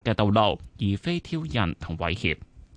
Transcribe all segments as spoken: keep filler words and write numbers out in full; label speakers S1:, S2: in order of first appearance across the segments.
S1: 嘅道路，而非挑釁同威脅。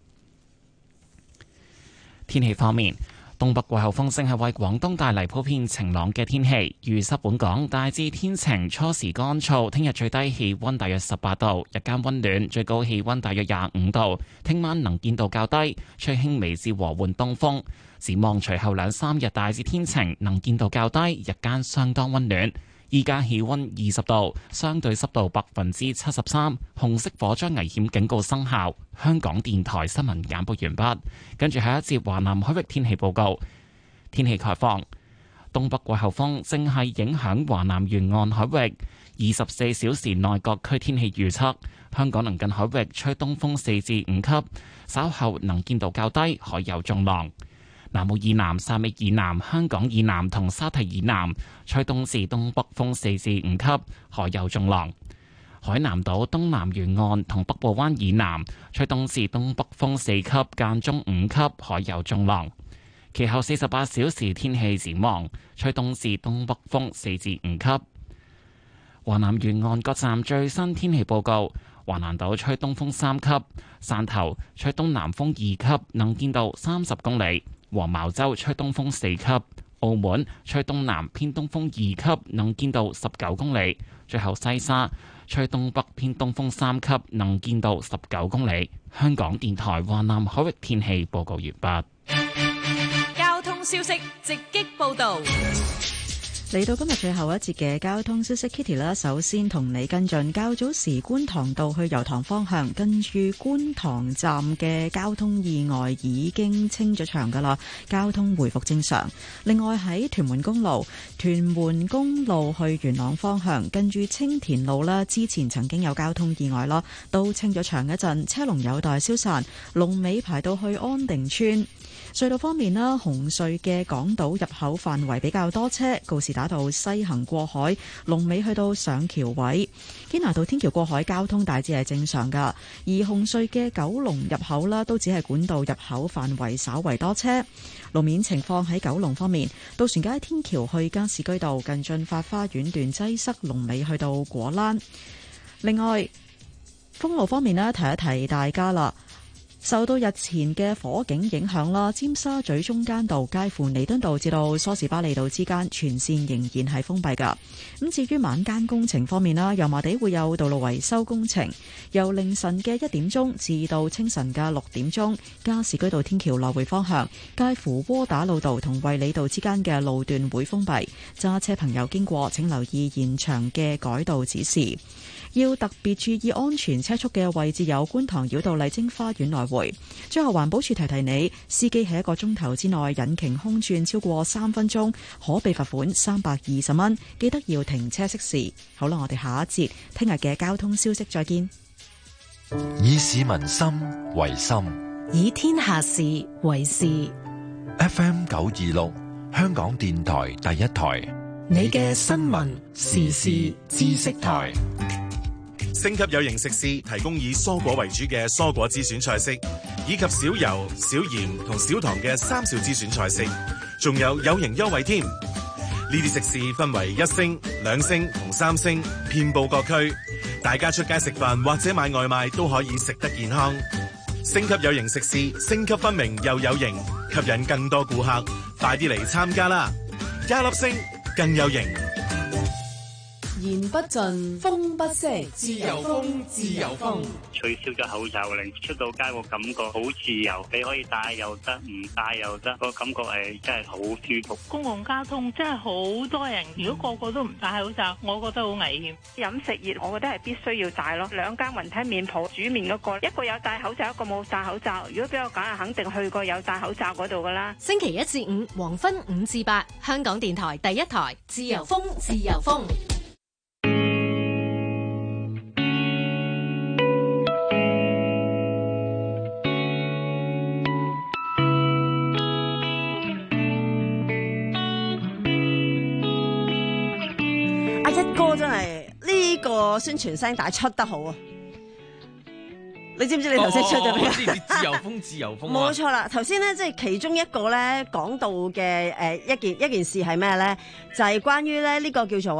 S1: 天氣方面，東北季候風正係為廣東帶嚟普遍晴朗嘅天氣，預測本港大致天晴，初時乾燥。聽日最低氣溫大約十八度，日間溫暖，最高氣溫大約廿五度。聽晚能見度較低，吹輕微至和緩東風。展望隨後兩三日大致天晴，能見度較低，日間相當溫暖。依家氣溫二十度，相對濕度百分之七十三，紅色火災危險警告生效。香港電台新聞簡報完畢，跟住下一節華南海域天氣報告。天氣概況：東北季候風正係影響華南沿岸海域，二十四小時內各區天氣預測：香港鄰近海域吹東風四至五級，稍後能見度較低，海有中浪。南澳以南、汕尾以南、香港以南同沙堤以南吹東至東北風四至五級，海有中浪。海南島東南沿岸同北部灣以南吹東至東北風四級，間中五級，海有中浪。其後四十八小時天氣展望，吹東至東北風四至五級。華南沿岸各站最新天氣報告：華南島吹東風三級，汕頭吹東南風二級，能見度三十公里。黃茅洲吹東風四級，澳門吹東南偏東風二級，能見度十九公里。最後西沙吹東北偏東風三級，能見度十九公里。香港電台華南海域天氣報告完畢。
S2: 交通消息直擊報道。
S3: 嚟到今日最後一節嘅交通消息 ，Kitty 啦，首先同你跟進較早時觀塘道去油塘方向，跟住觀塘站嘅交通意外已經清咗場噶啦，交通回復正常。另外喺屯門公路，屯門公路去元朗方向，跟住青田路啦，之前曾經有交通意外啦，都清咗場一陣，車龍有待消散，龍尾排到去安定村。隧道方面啦，紅隧嘅港島入口範圍比較多車，告士打道西行過海，龍尾去到上橋位；堅拿道天橋過海交通大致係正常噶。而紅隧嘅九龍入口啦，都只係管道入口範圍稍為多車。路面情況喺九龍方面，渡船街天橋去加士居道近駿發花園段擠塞，龍尾去到果欄。另外，封路方面呢，提一提大家啦。受到日前嘅火警影響啦，尖沙咀中間道介乎彌敦道至到梳士巴利道之間全線仍然係封閉㗎。咁至於晚間工程方面啦，油麻地會有道路維修工程，由凌晨嘅一點鐘至到清晨嘅六點鐘，加士居道天橋來回方向介乎窩打老道同衛理道之間嘅路段會封閉，揸車朋友經過請留意現場嘅改道指示。要特別注意安全車速嘅位置有觀塘繞道麗晶花園來回。最後環保署提提你，司機喺一個鐘頭之內引擎空轉超過三分鐘，可被罰款三百二十蚊。記得要停車熄匙。好啦，我哋下一節聽日嘅交通消息再見。
S4: 以市民心為心，
S2: 以天下事為事。
S4: F M 九二六，香港電台第一台，
S2: 你嘅新聞時事知識台。
S5: 星級有營食肆提供以蔬果為主嘅蔬果之選菜式，以及少油、少鹽同少糖嘅三少之選菜式，仲有有營優惠添。呢啲食肆分為一星、兩星同三星，遍佈各區。大家出街食飯或者買外賣都可以食得健康。星級有營食肆，星級分明又有營，吸引更多顧客，快啲嚟參加啦！一粒星更有營。
S2: 言不盡，風不息，
S6: 自由風，自由風。
S7: 取消咗口罩令，出到街個感覺好自由，你可以戴又得，唔戴又得，個感覺係真係好舒服。
S8: 公共交通真係好多人，如果個個都唔戴口罩，我覺得好危險。
S9: 飲食業，我覺得係必須要戴咯。兩間雲吞麵鋪煮麵嗰個，一個有戴口罩，一個冇戴口罩。如果俾我揀，係肯定去過有戴口罩嗰度噶啦。
S2: 星期一至五黃昏五至八，香港電台第一台，自由風，自由風。
S10: 阿一哥真係呢個宣傳聲帶出得好啊！你知唔知你頭先出咗咩？
S6: 自由風，自由風。
S10: 冇錯啦，頭先咧即係其中一個咧講到嘅誒一件一件事係咩咧？就係關於咧呢個叫做啊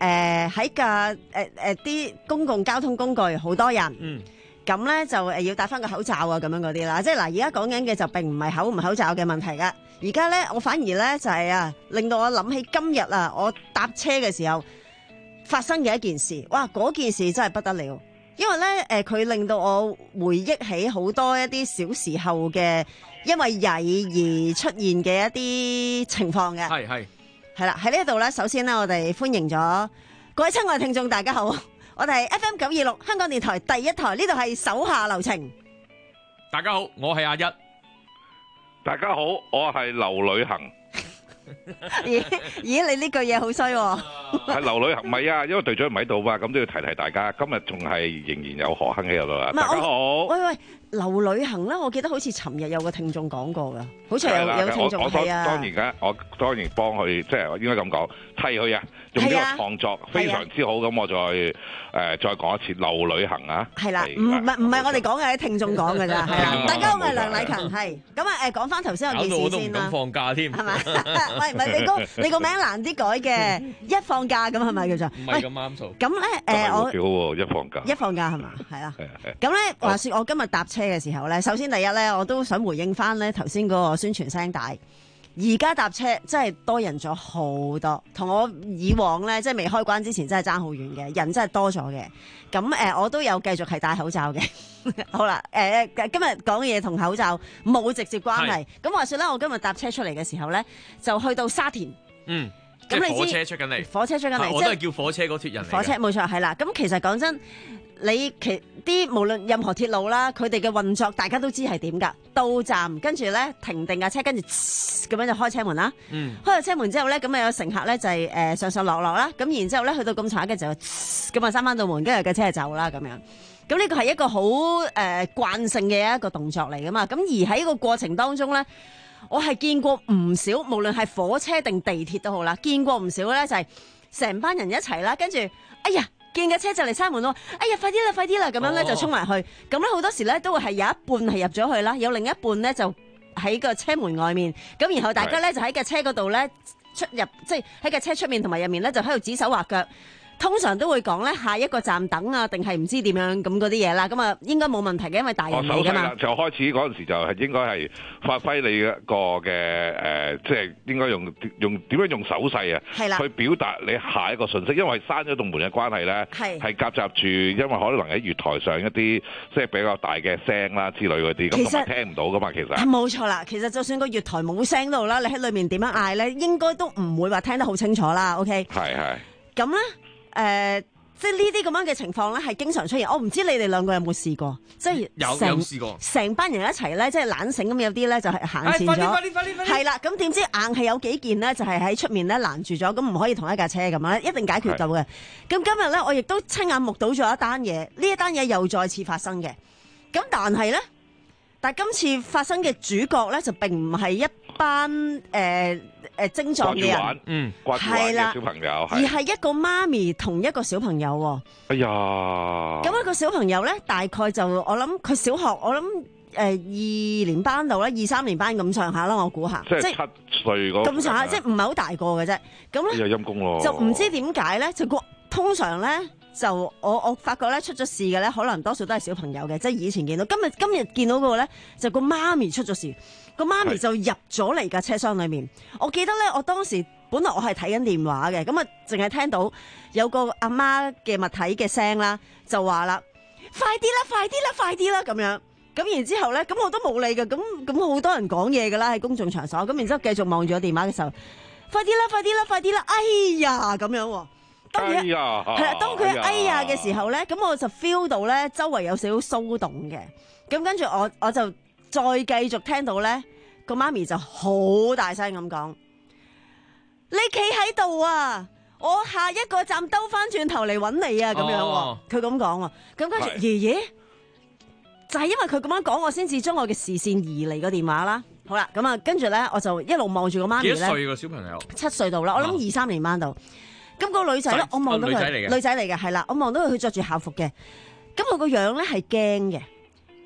S10: 誒喺架誒誒啲公共交通工具好多人。
S6: 嗯。
S10: 咁咧就誒要戴翻個口罩啊，咁樣嗰啲啦，即係嗱，而家講緊嘅就並唔係口唔口罩嘅問題噶，而家咧我反而咧就係啊，令到我諗起今日啊，我搭車嘅時候發生嘅一件事，哇！嗰件事真係不得了，因為咧誒佢令到我回憶起好多一啲小時候嘅因為曳而出現嘅一啲情況嘅，
S6: 係係
S10: 係啦，喺呢一度咧，首先咧我哋歡迎咗各位親愛嘅聽眾，大家好。我哋係 F M 九二六香港電台第一台，呢度係手下留情。
S6: 大家好，我係阿一。
S11: 大家好，我係劉旅行。
S10: 咦咦，你呢句嘢好衰喎！
S11: 係劉旅行，唔係啊，因為隊長唔喺度嘛，咁都要提提大家。今日仲係仍然有何亨喺度啦。大家好。
S10: 喂喂，劉旅行咧，我記得好似尋日有個聽眾講過噶，好似有有聽眾係啊。
S11: 當然嘅，我當然幫佢，即係應該咁講，替佢啊，用呢個創作非常之好。咁我再誒再講一次，劉旅行啊。係啦，唔係唔係我哋講嘅，啲聽眾講嘅咋，係啊。大家好，我係梁禮勤，係咁啊誒，講翻頭先嗰件事先啦。
S6: 搞到我都唔敢放假添，係咪？
S10: 喂，唔係你個你個名難啲改嘅，一放假咁係咪叫做？
S6: 唔係咁啱數。
S10: 咁咧誒，我
S11: 幾好喎，一放假。
S10: 一放假係嘛？係啦。咁咧話説，我今日搭車嘅時候咧，首先第一咧，我都想回應翻咧頭先嗰個宣傳聲帶。而家搭車真係多人咗好多，同我以往咧即係未開關之前真係爭好遠嘅，人真係多咗嘅。咁誒、呃，我都有繼續係戴口罩嘅。好啦，誒、呃、今日講嘅嘢同口罩冇直接關係。咁話說咧，我今日搭車出嚟嘅時候咧，就去到沙田。
S6: 嗯，咁你火車出緊嚟，
S10: 火車出緊嚟，
S6: 我都係叫火車嗰脱人嚟。
S10: 火車冇錯，係啦。咁其實講真。你其啲無論任何鐵路啦，佢哋嘅運作大家都知係點㗎。到站跟住咧停定架車，跟住咁樣就開車門啦。嗯，開咗車門之後咧，咁啊有乘客咧就係誒上上落落啦。咁然之後咧去到咁長嘅就咁啊閂翻道門，跟住架車就走啦咁樣。咁呢個係一個好誒慣性嘅一個動作嚟㗎嘛。咁而喺呢個過程當中咧，我係見過唔少，無論係火車定地鐵都好啦，見過唔少咧就係成班人一齊啦，跟住哎呀〜見架車就嚟閂門咯，哎呀，快啲啦，快啲啦，咁樣咧就衝埋去，咁咧好多時咧都會係有一半係入咗去啦，有另一半咧就喺個車門外面，咁然後大家咧就喺架車嗰度咧出入，即係喺架車出面同埋入面咧就喺度指手畫腳。通常都會講咧下一個站等啊，定係唔知點樣咁嗰啲嘢啦。咁啊應該冇問題嘅，因為大人嚟㗎嘛。
S11: 就開始嗰陣時就係應該係發揮你一個嘅誒、呃，即係應該用用點樣用手勢啊，係啦，去表達你下一個訊息。因為閂咗棟門嘅關係咧，係係夾雜住，因為可能喺月台上一啲即係比較大嘅聲啦之類嗰啲，咁同埋聽唔到㗎嘛。其實
S10: 冇錯啦，其實就算個月台冇聲到啦，你喺裏面點樣嗌咧，應該都唔會話聽得好清楚啦。OK，係係咁咧。誒、呃，即係呢啲咁樣嘅情況咧，係經常出現。我唔知你哋兩個有冇試過，即係
S6: 有有試過，
S10: 成班人一齊咧，即係懶醒咁，有啲咧就係行前咗，係啦。咁點知硬係有幾件咧，就係喺出面咧攔住咗，咁唔可以同一架車咁樣，一定解決到嘅。咁今日咧，我亦都親眼目睹咗一單嘢，呢一單嘢又再次發生嘅。咁但係咧，但係今次發生嘅主角咧，就並唔係一班誒。呃誒，精壯嘅人，
S11: 嗯，掛住玩嘅小朋友，
S10: 而係一個媽咪同一個小朋友。
S11: 哎呀，
S10: 咁一個小朋友咧，大概就我諗佢小學，我諗誒、呃、二年班度啦，二三年班咁上下啦，我估下，
S11: 即係七歲嗰咁
S10: 上下，即係唔係好大個嘅啫。咁咧，
S11: 陰公咯，
S10: 就唔知點解咧，就個通常咧就我我發覺咧出咗事嘅咧，可能多數都係小朋友嘅，即係以前見到，今日今日見到嗰個咧就個媽咪出咗事。個媽咪就入咗嚟架車廂裏面，我記得咧，我當時本來我係睇緊電話嘅，咁啊，淨係聽到有個阿媽嘅物體嘅聲啦，就話啦：快啲啦，快啲啦，快啲啦咁樣。咁然之後咧，咁我都冇理嘅，咁咁好多人講嘢噶啦喺公眾場所，咁然之後繼續望住個電話嘅時候，快啲啦，快啲啦，快啲啦，哎呀咁樣。當佢係啦，當佢哎呀嘅時候咧，咁我就 feel 到咧周圍有少少騷動嘅，咁跟住我我就。再繼續聽到咧，個媽咪就好大聲咁講：你企喺度啊！我下一個站兜翻轉頭嚟揾你啊！咁樣喎，佢咁講喎。咁跟住爺爺就係因為佢咁樣講，我先至將我嘅視線移離個電話啦。好啦，咁啊，跟住咧我就一路望住個媽咪咧。幾歲個小朋友？七歲度啦，我諗二三年班度。咁個女仔咧，我望到佢女仔嚟嘅，係啦，我望到佢，佢着住校服嘅。咁佢個樣咧係驚嘅。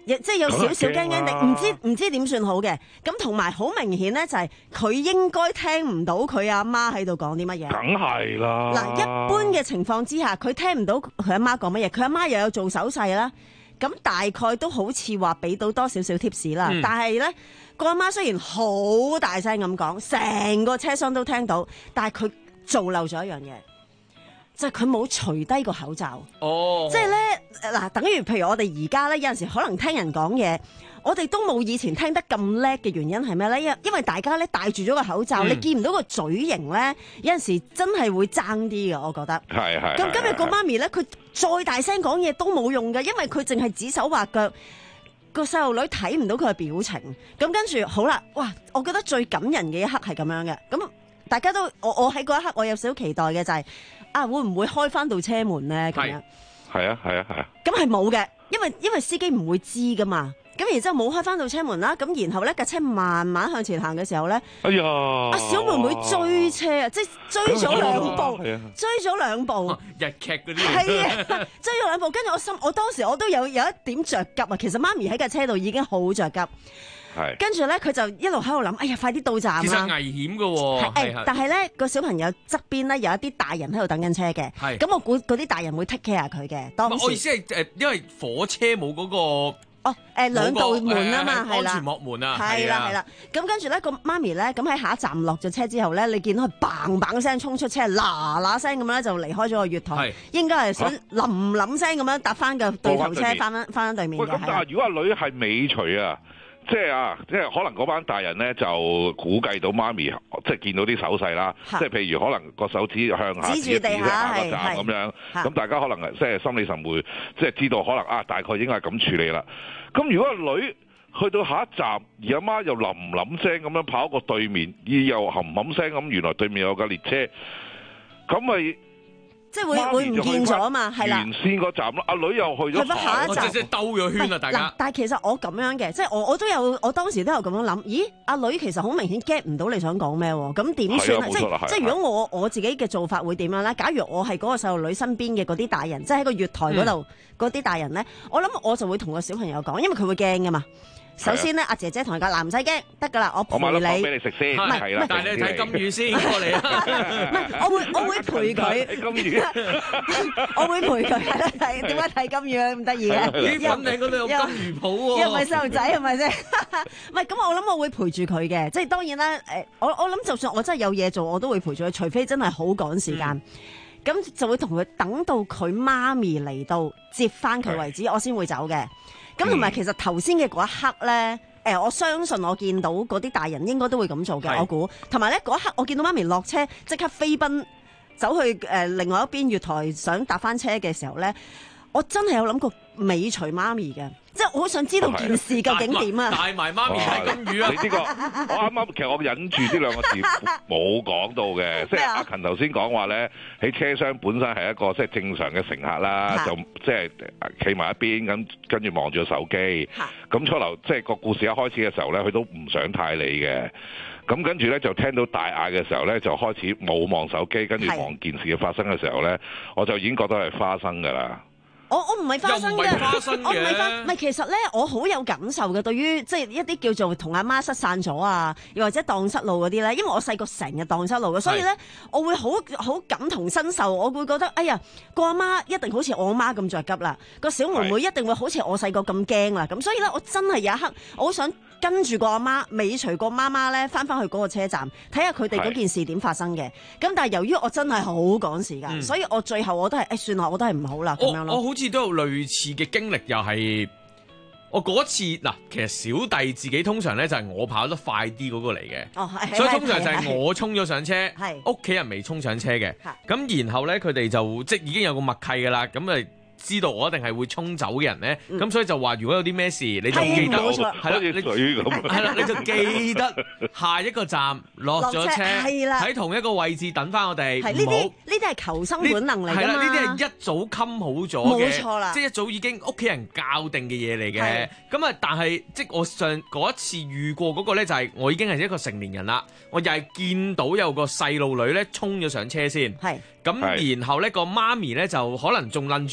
S10: 亦即係有少少驚驚地，唔知唔知點算好嘅。咁同埋好明顯咧，就係佢應該聽唔到佢阿媽喺度講啲乜嘢。
S11: 梗係啦。
S10: 嗱，一般嘅情況之下，佢聽唔到佢阿媽講乜嘢，佢阿媽又有做手勢啦。咁大概都好似話俾到多少少 tips 啦。嗯、但係咧，個阿媽雖然好大聲咁講，成個車廂都聽到，但係佢做漏咗一樣嘢。就係佢冇除低個口罩，哦、即係咧嗱，等於譬如我哋而家咧有陣時可能聽人講嘢，我哋都冇以前聽得咁叻嘅原因係咩咧？因因為大家咧戴住咗個口罩，嗯、你見唔到個嘴型咧，有陣時真係會爭啲嘅，我覺得。係係。咁今日個媽咪咧，佢再大聲講嘢都冇用嘅，因為佢淨係指手畫腳，個細路女睇唔到佢嘅表情。咁跟住好啦，哇！我覺得最感人嘅一刻係咁樣嘅。咁大家都我我喺嗰一刻我有少少期待嘅就係、是。啊，會唔會開翻到車門咧？咁樣
S11: 係啊，係啊，係啊。咁
S10: 係冇嘅，因為因為司機唔會知噶嘛。咁然之後冇開翻到車門啦。咁然後咧架車慢慢向前行嘅時候咧，哎呀！阿小妹妹追車啊，即係追咗兩步，追咗兩步。
S6: 日劇嗰啲
S10: 係啊，追咗兩步。跟住我心，我當時我都有有一點着急啊。其實媽咪喺架車度已經好着急。跟住咧，佢就一路喺度諗，哎呀，快啲到站啊！
S6: 其實危險㗎喎。
S10: 誒，但係咧個小朋友側邊咧有一啲大人喺度等緊車嘅。係。咁我估嗰啲大人會 take care 佢嘅。當時
S6: 我意思係誒，因為火車冇嗰個
S10: 哦誒兩道門啊嘛，係啦。
S6: 安全幕門啊。
S10: 係啦係啦。咁跟住咧個媽咪咧，咁喺下一站落咗車之後咧，你見到佢嘭嘭聲衝出車，嗱嗱聲咁樣咧就離開咗個月台。應該係想冧冧聲咁樣搭翻個對頭車翻翻翻翻對面嘅。
S11: 喂，咁但係如果阿女係尾隨啊？即係啊，即係可能嗰班大人咧就估計到媽咪，即係見到啲手勢啦。即係譬如可能個手指向下指住地下個站咁樣，咁大家可能即係心理神會即係知道可能啊，大概應該係咁處理啦。咁如果個女去到下一站，而阿媽又冧冧聲咁樣跑過對面，而又冚冚聲咁，原來對面有架列車，咁咪？
S10: 即係會會唔見咗啊嘛，係啦。
S11: 原先個站咯，阿女又去咗
S10: 下一站，
S6: 即係兜咗圈啊！大家。
S10: 但係其實我咁樣嘅，即係我我都有，我當時都有咁樣諗。咦，阿女其實好明顯 get 唔到你想講咩喎？咁點算啊？即係即係如果我我自己嘅做法會點樣咧？假如我係嗰個細路女身邊嘅嗰啲大人，即係喺個月台嗰度嗰啲大人咧，我諗我就會同個小朋友講，因為佢會驚噶嘛。首先咧，阿姐姐同佢講，嗱唔使驚，得噶啦，我陪你。
S11: 我買粒糖俾你食先，
S10: 唔係，
S11: 唔
S6: 但係你睇金魚先過嚟啊！
S10: 唔係，我會我會陪佢。
S11: 金魚，
S10: 我會陪佢係啦，睇點解睇金魚咁得意嘅？
S6: 啲粉嶺嗰度有金魚鋪喎，
S10: 又唔係細路仔係咪先？唔係咁，我諗我會陪住佢嘅，即係當然啦。誒，我我諗就算我真係有嘢做，我都會陪住佢，除非真係好趕時間。咁、嗯、就會同佢等到佢媽咪嚟到接翻佢為止，我先會走嘅。咁同埋其實頭先嘅嗰一刻咧，誒我相信我見到嗰啲大人應該都會咁做嘅，我估。同埋咧嗰一刻，我見到媽咪落車即刻飛奔走去誒另外一邊月台想搭翻車嘅時候咧，我真係有諗過尾隨媽咪嘅。即係我好想知道件事究竟點啊！
S6: 帶埋媽咪睇金魚啊！
S11: 你呢個我啱啱其實我忍住呢兩個字冇講到嘅，即係阿勤頭先講話咧，喺車廂本身係一個即係正常嘅乘客啦，就即係企埋一邊咁，跟住望住個手機。咁初頭即係個故事一開始嘅時候咧，佢都唔想太理嘅。咁跟住咧就聽到大嗌嘅時候咧，就開始冇望手機，跟住望件事嘅發生嘅時候咧，我就已經覺得係花生㗎啦。
S10: 我我唔係花生嘅，
S6: 我
S10: 唔係花，唔係其實咧，我好有感受嘅。對於即係一啲叫做同阿媽失散咗啊，又或者蕩失路嗰啲咧，因為我細個成日蕩失路嘅，所以咧我會好好感同身受。我會覺得，哎呀，個阿媽一定好似我媽咁着急啦，個小妹妹一定會好似我細個咁驚啦。咁所以咧，我真係有一刻，我好想跟住個阿媽尾隨個媽媽咧，翻翻去嗰個車站，睇下佢哋嗰件事點發生嘅。咁但係由於我真係好趕時間，嗯、所以我最後我都係，誒、哎、算啦，我都係唔好啦咁樣咯。
S6: 我好似都有類似嘅經歷，又係我嗰次嗱，其實小弟自己通常咧就係我跑得快啲嗰個嚟嘅，
S10: 哦、
S6: 所以通常就係我衝咗上車，
S10: 係
S6: 屋企人未衝上車嘅，咁然後咧佢哋就即已經有個默契㗎啦，咁誒。知道我一定係會衝走嘅人咧，咁、嗯、所以就話如果有啲咩事，你就記得，係啦，你係啦，你就記得下一個站落咗車，喺同一個位置等翻我哋。係呢啲呢啲係求生本能嚟㗎嘛。係啦，呢啲係一早冚好咗嘅，冇錯啦，即係一早已經屋企人教定嘅嘢嚟嘅。咁啊，但係即係我上嗰一次遇過嗰個咧，就係我已經係一個成年人啦，我又係見到有個細路女咧衝咗上車先，係咁，然後咧個媽咪咧就可能仲攬住個細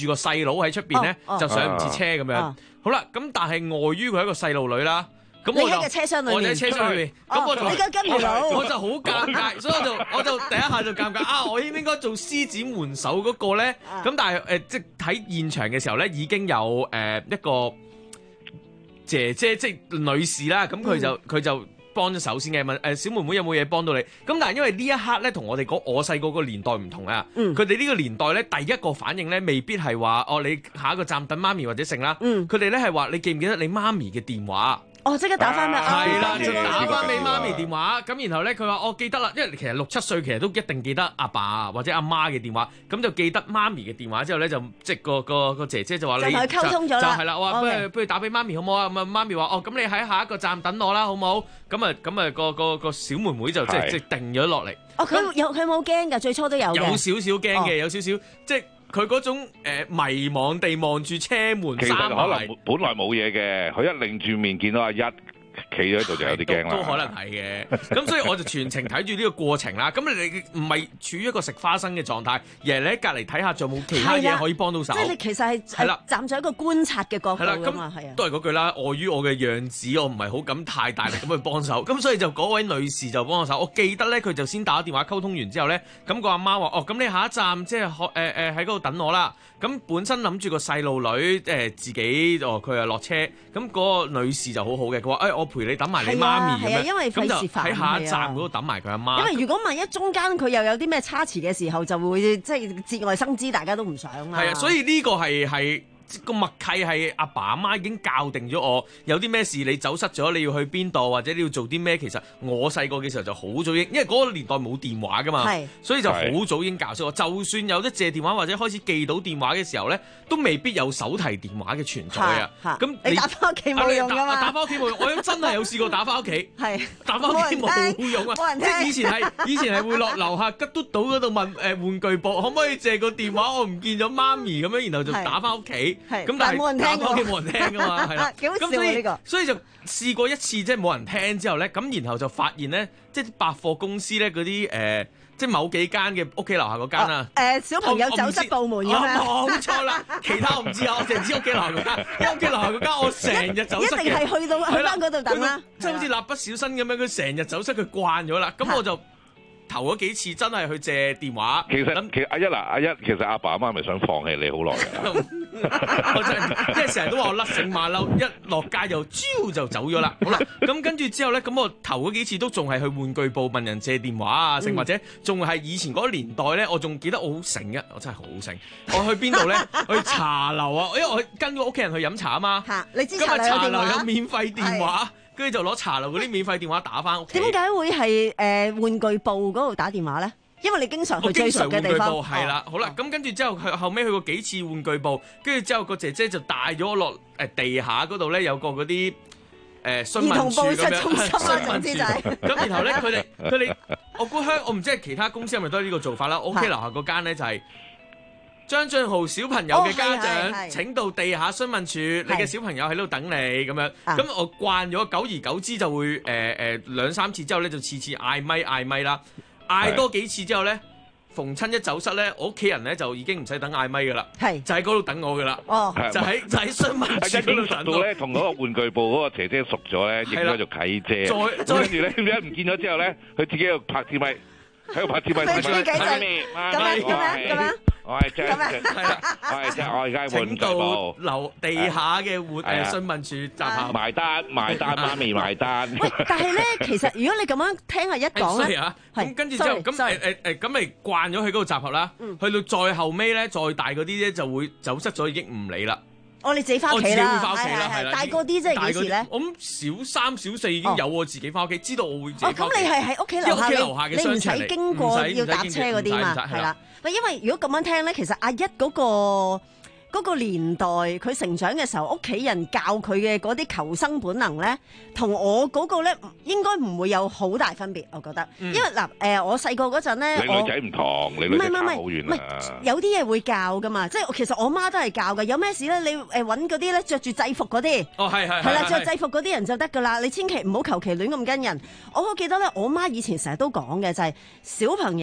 S6: 細佬喺出邊咧，就上唔切車咁樣。好啦，咁但係礙於佢係一個細路女啦。咁我就
S10: 喺個車廂裏面，
S6: 我喺車廂裏面，咁我就
S10: 你跟住佬，
S6: 我就好尷尬，所以我就我就第一下就尷尬啊！我應唔應該做獅子援手嗰個咧？咁但係誒，即係喺現場嘅時候咧，已經有誒一個姐姐，即係女士啦。咁佢就佢就幫咗手先嘅，問誒小妹妹有冇嘢幫到你？咁但係因為呢一刻咧，同我哋講我細個個年代唔同啊。佢哋呢個年代咧，第一個反應咧，未必係話哦，你下一個站等媽咪或者剩啦。佢哋咧係話你記唔記得你媽咪嘅電話？
S10: 哦，即刻打翻咩？
S6: 係啦，就打翻俾媽咪電話。咁然後咧，佢話我記得啦，因為其實六七歲其實都一定記得阿爸或者阿媽嘅電話。咁就記得媽咪嘅電話之後咧，就即係個個個姐姐就話你
S10: 就同佢溝通咗啦。
S6: 就係啦，我話不如不如打俾媽咪好唔好啊？咁啊媽咪話哦，咁你喺下一個站等我啦，好唔好？咁啊咁啊個個個小妹妹就即係即係定咗落嚟。
S10: 哦，佢有佢冇驚㗎？最初都有嘅。
S6: 有少少驚嘅，有少少即係。佢嗰種、呃、迷惘地望住車門，
S11: 其實可能本來冇嘢嘅，佢一擰住面見到阿一企咗喺度就有啲驚啦。
S6: 都可能係嘅，咁所以我就全程睇住呢個過程啦。咁你唔係處於一個食花生嘅狀態，而係你喺隔離睇下仲有冇其他嘢可以幫到手。
S10: 即係你其實係係啦，站在一個觀察嘅角度㗎嘛，係啊。
S6: 都係嗰句啦，礙於我嘅樣子，我唔係好敢太大力咁去幫手。咁所以就嗰位女士就幫我手。我記得咧，佢就先打電話溝通完之後咧，咁、個阿媽話：哦，咁你下一站即係誒誒喺嗰度等我啦。咁本身諗住個細路女誒、呃、自己哦，佢又落車。咁嗰個女士就好好嘅，佢話：誒、哎、我陪你等埋你媽咪咁樣。
S10: 因為費事煩。
S6: 喺下一站嗰度等埋佢阿媽。
S10: 因為如果萬一中間佢又有啲咩差池嘅時候，就會即係節外生枝，大家都唔想啦。
S6: 係啊，所以呢個係係。個默契係阿爸阿媽已經教定咗我，有啲咩事你走失咗，你要去邊度或者你要做啲咩？其實我細個嘅時候就好早已經，因為嗰個年代冇電話噶嘛，所以就好早已經教識我。就算有得借電話或者開始記到電話嘅時候咧，都未必有手提電話嘅存在啊。咁你，
S10: 你打翻屋企冇用噶嘛？
S6: 打翻屋企冇用，我真係有試過打翻屋企，打翻屋企冇用啊！即係以前係以前係會落樓下吉嘟島嗰度問誒、呃、玩具部可唔可以借個電話？我唔見咗媽咪咁樣，然後就打翻屋企。咁但係
S10: 冇人聽㗎，
S6: 屋企冇人聽㗎嘛，係啦。
S10: 幾好笑呢個。
S6: 所以就試過一次，即係冇人聽之後咧，咁然後就發現咧，即係百貨公司咧嗰啲誒，即係某幾間嘅屋企樓下嗰間啊。
S10: 誒小朋友走失部門咁樣。
S6: 冇錯啦，其他我唔知啊，我淨係知屋企樓下嗰間。因為屋企樓下嗰間我成日走失嘅。
S10: 一定係去到去翻嗰度等啦。
S6: 即係好似蠟筆小新咁樣，佢成日走失，佢慣咗啦。咁我就。頭嗰幾次真係去借電話，
S11: 其實其實阿一嗱阿一，其實阿爸阿媽咪想放棄你好耐㗎。
S6: 我真係，即係成日都話我甩繩馬騮，一落街就招就走咗啦。好啦，咁跟住之後咧，咁我頭嗰幾次都仲係去玩具部問人借電話啊，剩、嗯、或者仲係以前嗰個年代咧，我仲記得我好醒嘅，我真係好醒。我去邊度咧？去茶樓啊，因為我跟個屋企人去飲茶啊嘛。
S10: 嚇，你知
S6: 茶樓有電話？咁啊，茶樓有免費電話。跟住就攞茶樓嗰啲免費電話打翻屋企。點
S10: 解會係誒、呃、玩具部嗰度打電話咧？因為你經常去最熟嘅地方。
S6: 係啦，好啦，咁跟住之後，佢後尾去過幾次玩具部，跟住之後個姐姐就帶咗我落誒地下嗰度咧，有個嗰啲誒詢問處咁樣。詢問處。咁然後咧，佢哋佢哋，我估香，我唔知係其他公司係咪都係呢個做法啦。我屋企樓下嗰間咧就係、是。張俊豪小朋友嘅家長、哦、請到地下詢問處，你嘅小朋友喺度等你咁樣。咁、啊、我慣咗，久而久之就會誒誒兩三次之後咧，就次次嗌咪嗌咪啦。嗌多幾次之後咧，逢親一走失咧，我屋企人咧就已經唔使等嗌咪噶啦，就喺嗰度等我噶啦。哦，就喺就喺詢問處嗰度等我。咧同嗰個玩具部嗰個姐姐熟咗咧，應該做契姐。再再跟住咧，點解唔見咗之後咧，佢自己喺度拍支咪，喺度拍支咪。
S10: 飛機仔咁樣咁樣咁樣。
S11: 我係張，係啦，我係張，我而家玩具部
S6: 樓地下嘅玩誒詢問處集合
S11: 埋單，埋單，媽咪埋單。
S10: 喂，但係咧，其實如果你咁樣聽阿一講咧，
S6: 咁跟住之後咁誒誒誒，咁咪慣咗去嗰度集合啦。去到再後尾咧，再大嗰啲咧就會走失咗，已經唔理啦。
S10: 哦，你自己翻屋企啦，
S6: 我自己會翻屋企啦，係啦。大
S10: 個啲即係幾時咧？
S6: 我諗小三、小四已經有我自己翻屋企，知道我會自己。哦，咁你
S10: 係喺屋企樓下，你你唔使經過要搭車嗰啲嘛？係啦。喂，因為如果咁樣聽咧，其實阿一嗰個嗰個年代，佢成長嘅時候，屋企人教佢嘅嗰啲求生本能咧，同我嗰個咧應該唔會有好大分別，我覺得。因為嗱，誒，我細個嗰陣咧，
S11: 你女仔唔同，你女仔差好遠啊。
S10: 有啲嘢會教噶嘛，即係其實我媽都係教嘅。有咩事咧，你誒揾嗰啲咧着住制服嗰啲，
S6: 哦係係，
S10: 係啦，着制服嗰啲人就得噶啦。你千祈唔好求其亂咁跟人。我記得咧，我媽以前成日都講嘅就係小朋友。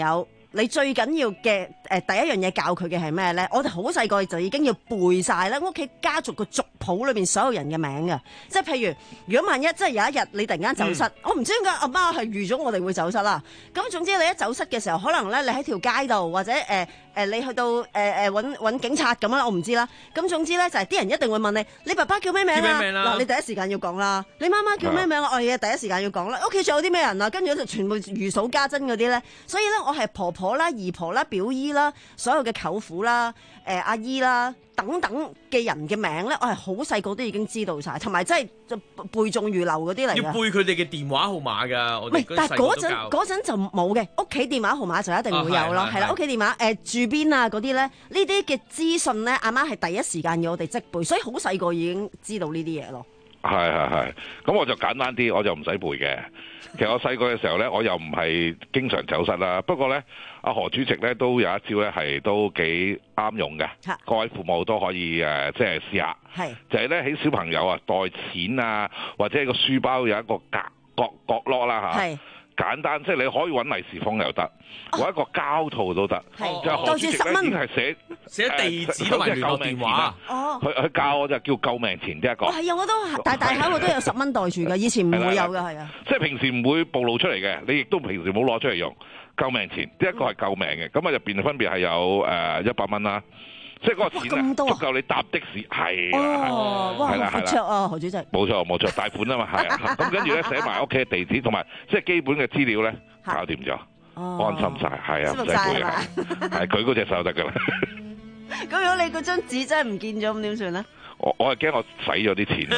S10: 你最緊要嘅誒、呃、第一樣嘢教佢嘅係咩咧？我哋好細個就已經要背晒咧屋企家族個族譜裏邊所有人嘅名嘅，即係譬如如果萬一即係有一日你突然間走失，嗯、我唔知點解阿媽係預咗我哋會走失啦。咁總之你一走失嘅時候，可能咧你喺條街度或者誒誒、呃呃、你去到誒誒揾揾警察咁啦，我唔知啦。咁總之咧就係、是、啲人一定會問你，你爸爸叫咩名啊？嗱，你第一時間要講啦。你媽媽叫咩名啊？我嘢第一時間要講啦。屋企仲有啲咩人啊？跟住就全部如數家珍嗰啲咧。所以咧，我係婆婆啦、姨婆啦、表姨啦、所有嘅舅父啦、誒、呃、阿姨啦等等嘅人嘅名咧，我係好細個都已經知道晒，同埋真係就背誦如流嗰啲嚟嘅。
S6: 要背佢哋嘅電話號碼㗎，我哋
S10: 但係嗰陣嗰陣就冇嘅，屋企電話號碼就一定會有咯，係啦，屋企電話誒、呃、住邊啊嗰啲咧，呢啲嘅資訊咧，阿媽係第一時間要我哋即背，所以好細個已經知道呢啲嘢咯。
S11: 係係係，咁我就簡單啲，我就唔使背嘅。其實我細個嘅時候咧，我又唔係經常走失啦。不過咧，阿何主席咧都有一招咧，係都幾啱用嘅。各位父母都可以誒，即係試下。係就係咧，喺小朋友啊袋錢啊，或者個書包有一個角角角落啦嚇。簡單，即係你可以揾利是封又得，揾、哦、一個膠套都得。就係何主席咧已經係寫
S6: 寫地址同埋聯絡電話。
S10: 哦，
S11: 佢佢教我就叫救命錢呢一個。
S10: 哦，係啊，我都大大口我都有十蚊袋住㗎，以前唔會有㗎，係啊。
S11: 即係平時唔會暴露出嚟嘅，你亦都平時冇攞出嚟用。救命錢，呢一個係救命嘅，咁啊入邊分別係有誒一百蚊啦。即係嗰個錢啊，足夠你搭的士，係
S10: 哦，哇，好闊啊，何主席。
S11: 冇錯冇錯，大款啊嘛，係啊。咁跟住咧寫埋屋企嘅地址，同埋即係基本嘅資料咧，搞掂咗，安心晒，係啊，唔使背啊，係佢嗰隻手得㗎啦。
S10: 咁如果你嗰張紙真係唔見咗，咁點算咧？
S11: 我我係驚我使咗啲錢。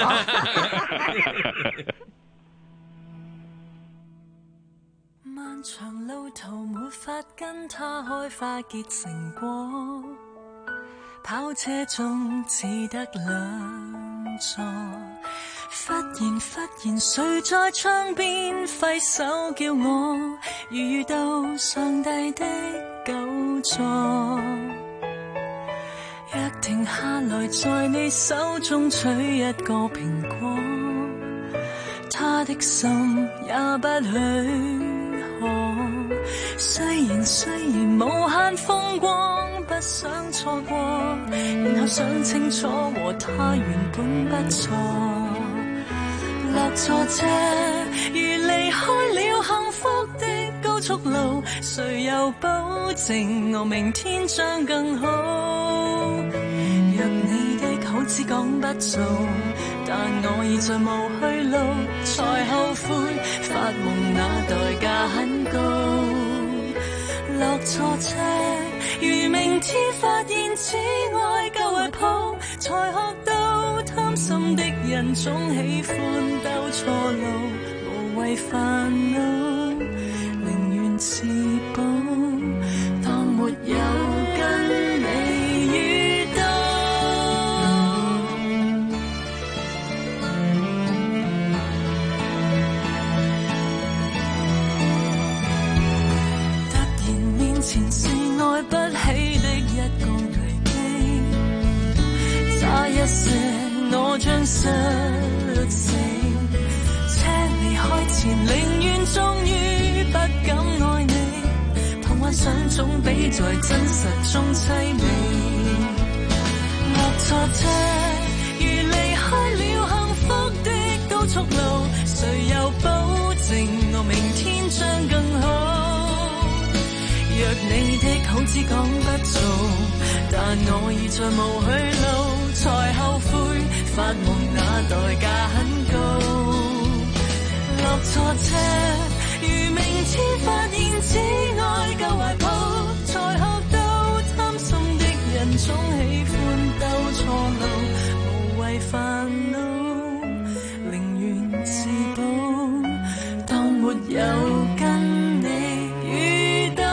S12: 漫長路途沒法跟他開花結成果，跑車中只得兩座，忽然忽然誰在窗邊揮手叫我，如遇到上帝的救助，若停下來在你手中取一個蘋果，他的心也不許。雖然雖然無限風光不想錯過，然後想清楚和他原本不錯，落錯車如離開了幸福的高速路，誰又保證我明天將更好？若你的好只講不做，但我已在無去路，才後悔發夢那代價很高。落錯車，如明天發現只愛舊懷抱，才學到貪心的人總喜歡兜錯路，無謂煩惱，寧願自保，當沒有跟你遇到。前是愛不起的一個危機，差一些我將失死，車離開前寧願終於不敢愛你，同幻想總比在真實中凄美。落錯車如離開了幸福的高速路，誰又保證我明天將更好？若你的好只講不做，但我已在無去路，才後悔發夢那代價很高。落錯車，如明天發現只愛舊懷抱，才學到貪心的人總喜歡兜錯路，無謂煩惱，寧願自保，當沒有跟你遇到。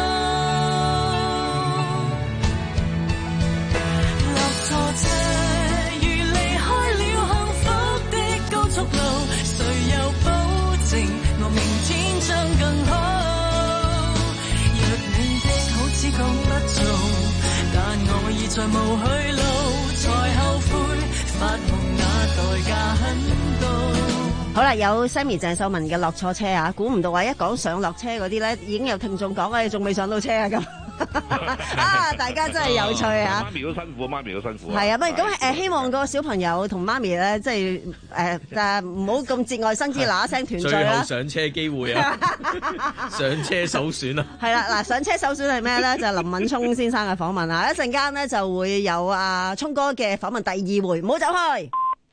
S12: 將更好。若你的好只講不做，但我已在無去路，才後悔發夢那代價很高。
S10: 好啦，有 Sammy 鄭秀文嘅落錯車啊，估唔到話一講上落車嗰啲咧，已經有聽眾講啊，仲未上到車啊咁。啊！大家真係有趣啊！
S11: 媽咪都辛苦，媽咪都辛苦。
S10: 係啊，不如咁誒，希望個小朋友同媽咪咧，即係誒誒，唔好咁節外生枝，嗱一聲團聚啦。
S6: 最後上車機會啊！上車首選啊！
S10: 係啦，嗱，上車首選係咩咧？就係林敏聰先生嘅訪問啊！一陣間咧就會有阿聰哥嘅訪問第二回，唔好走開。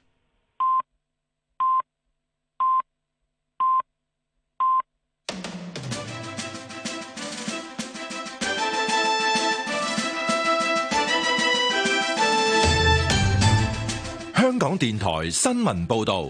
S4: 香港電台新聞報道，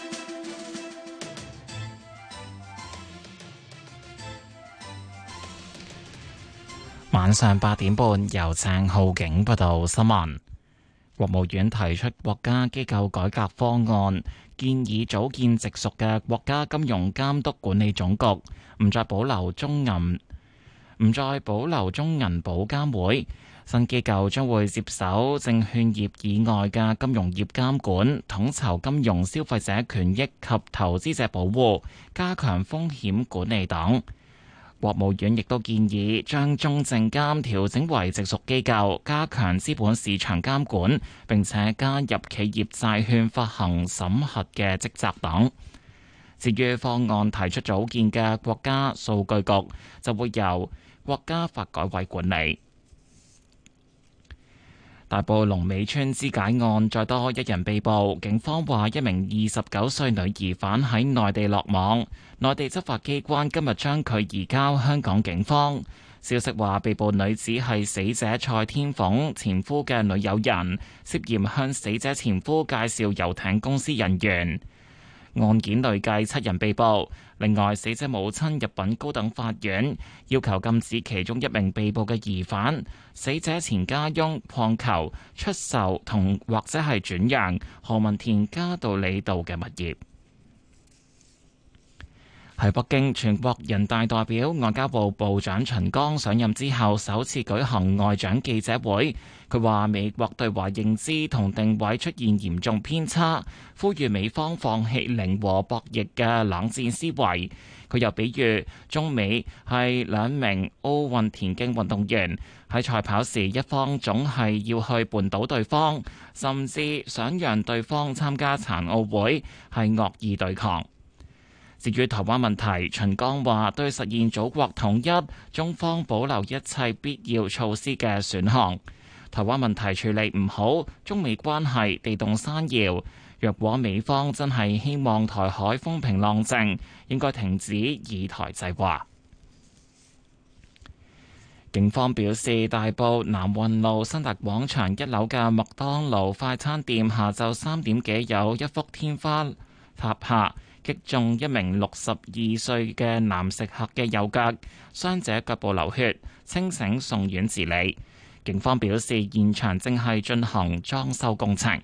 S1: 晚上八點半由鄭浩景報道新聞。國務院提出國家機構改革方案，建議組建直屬嘅國家金融監督管理總局，唔再保留中銀，唔再保留中銀保監會。新機構將會接手證券業以外嘅金融業監管，統籌金融消費者權益及投資者保護，加強風險管理等。國務院亦都建議將中證監調整為直屬機構，加強資本市場監管，並且加入企業債券發行審核嘅職責等。至於方案提出組建嘅國家數據局，就會由國家發改委管理。大埔龍尾村肢解案再多一人被捕，警方話一名二十九歲女疑犯喺內地落網，內地執法機關今日將佢移交香港警方。消息話被捕女子係死者蔡天鳳前夫嘅女友人，涉嫌向死者前夫介紹遊艇公司人員。案件累計七人被捕，另外死者母親入稟高等法院，要求禁止其中一名被捕嘅疑犯死者前家翁礦球出售同或者係轉讓何文田嘉道理道嘅物業。喺北京，全國人大代表、外交部部長秦剛上任之後首次舉行外長記者會。佢話美國對華認知同定位出現嚴重偏差，呼籲美方放棄零和博弈嘅冷戰思維。佢又比喻中美係兩名奧運田徑運動員，喺賽跑時一方總係要去絆倒對方，甚至想讓對方參加殘奧會，係惡意對抗。至於台灣問題，秦剛話對實現祖國統一，中方保留一切必要措施嘅選項。台灣問題處理唔好，中美關係地動山搖。若果美方真係希望台海風平浪靜，應該停止以台制華。警方表示，大埔南運路新達廣場一樓嘅麥當勞快餐店下晝三點幾有一幅天花塌下，擊中一名六十二歲嘅男食客嘅右腳，傷者腳部流血，清醒送院治理。警方表示，現場正係進行裝修工程。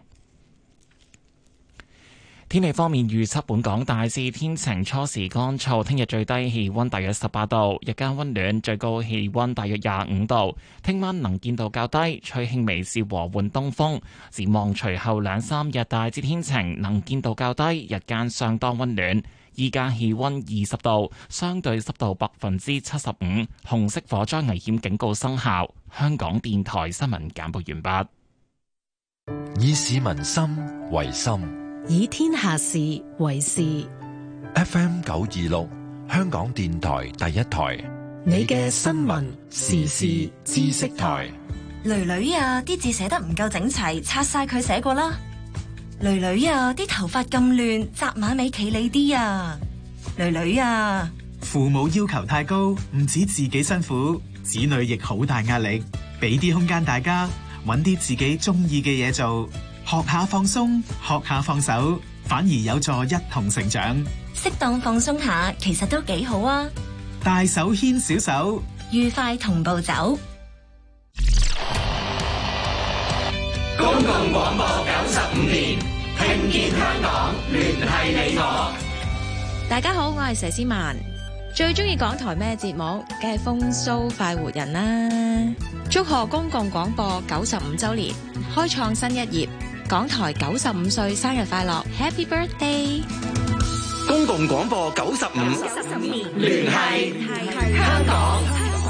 S1: 天氣方面預測，本港大致天晴，初時乾燥。聽日最低氣溫大約十八度，日間溫暖，最高氣溫大約廿五度。聽晚能見度較低，吹輕微至和緩東風。展望隨後兩三日大致天晴，能見度較低，日間相當溫暖。依家氣溫二十度，相對濕度百分之七十五，紅色火災危險警告生效。香港電台新聞簡報完畢。
S4: 以市民心為心，
S2: 以天下事為事。
S4: F M 九二六，香港電台第一台，
S2: 你嘅新聞時事知識台。
S13: 囡囡啊，啲字寫得唔夠整齊，拆晒佢寫過啦。囡囡啊，啲頭髮咁亂，紮馬尾企理啲啊。囡囡啊，
S14: 父母要求太高，唔止自己辛苦，子女亦好大壓力。俾啲空間大家，搵啲自己中意嘅嘢做，學下放鬆，學下放手，反而有助一同成長。
S13: 適當放鬆下，其實都幾好啊。
S14: 大手牽小手，
S13: 愉快同步走。
S15: 公共廣播九十五年，聽見香港，聯繫你我。
S16: 大家好，我係佘詩曼，最中意港台咩節目？梗係風騷快活人啦！祝賀公共廣播九十五周年，開創新一頁。港台九十五歲生日快樂 ，Happy Birthday！
S15: 公共廣播九十五年聯繫香港。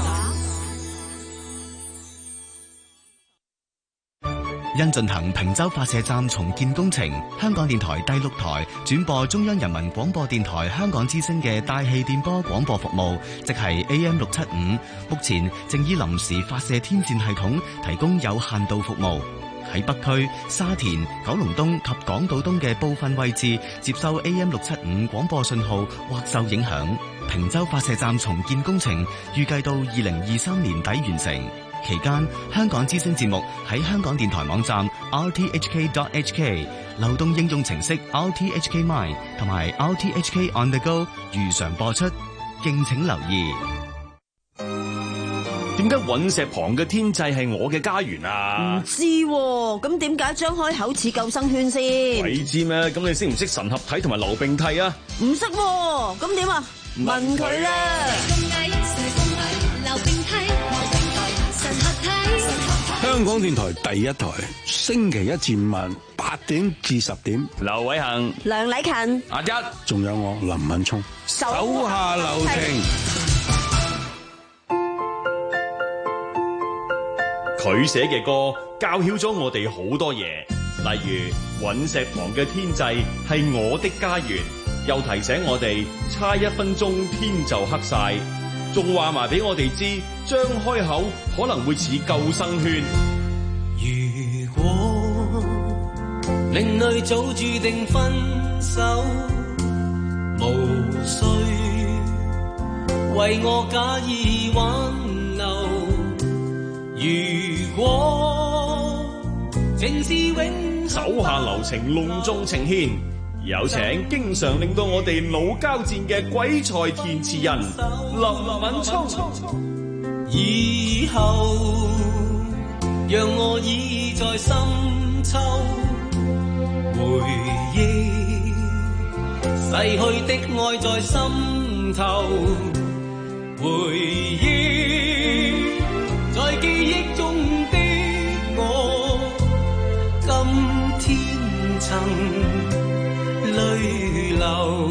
S17: 因進行坪洲發射站重建工程，香港電台第六台轉播中央人民廣播電台香港之聲嘅大氣電波廣播服務，即係 A M 六七五，目前正以臨時發射天線系統提供有限度服務。喺北區、沙田、九龍東及港島東嘅部分位置接收 A M 六七五廣播信號或受影響。坪洲發射站重建工程預計到二零二三年底完成。期間，香港之聲節目喺香港電台網站 r t h k dot h k、流動應用程式 r t h k mine 同埋 r t h k on the go 如常播出，敬請留意。
S18: 點解隕石旁嘅天際係我嘅家園啊？
S10: 唔知喎，咁點解張開口似救生圈先？
S18: 鬼知咩？咁你識唔識神合體同埋流並替啊？
S10: 唔識喎，咁點啊？問佢啦。
S19: 香港電台第一台，星期一至五晚八點至十點，
S18: 劉偉恒、
S10: 梁禮勤、
S18: 阿一，
S19: 仲有我林敏聰，
S10: 手
S19: 下留情。
S18: 佢寫嘅歌教曉咗我哋好多嘢，例如隕石旁嘅天際係我的家園，又提醒我哋差一分鐘天就黑晒，仲話埋俾我哋知張開口可能會似救生圈。
S12: 如果另類早注定分手，無需為我假意挽留。如果正是永
S18: 手下留情隆重呈獻，有請經常令到我哋腦交戰嘅鬼才填詞人林敏聰。
S12: 以後讓我倚在深秋，回憶逝去的愛在心頭，回憶在記憶中的我，今天曾淚流，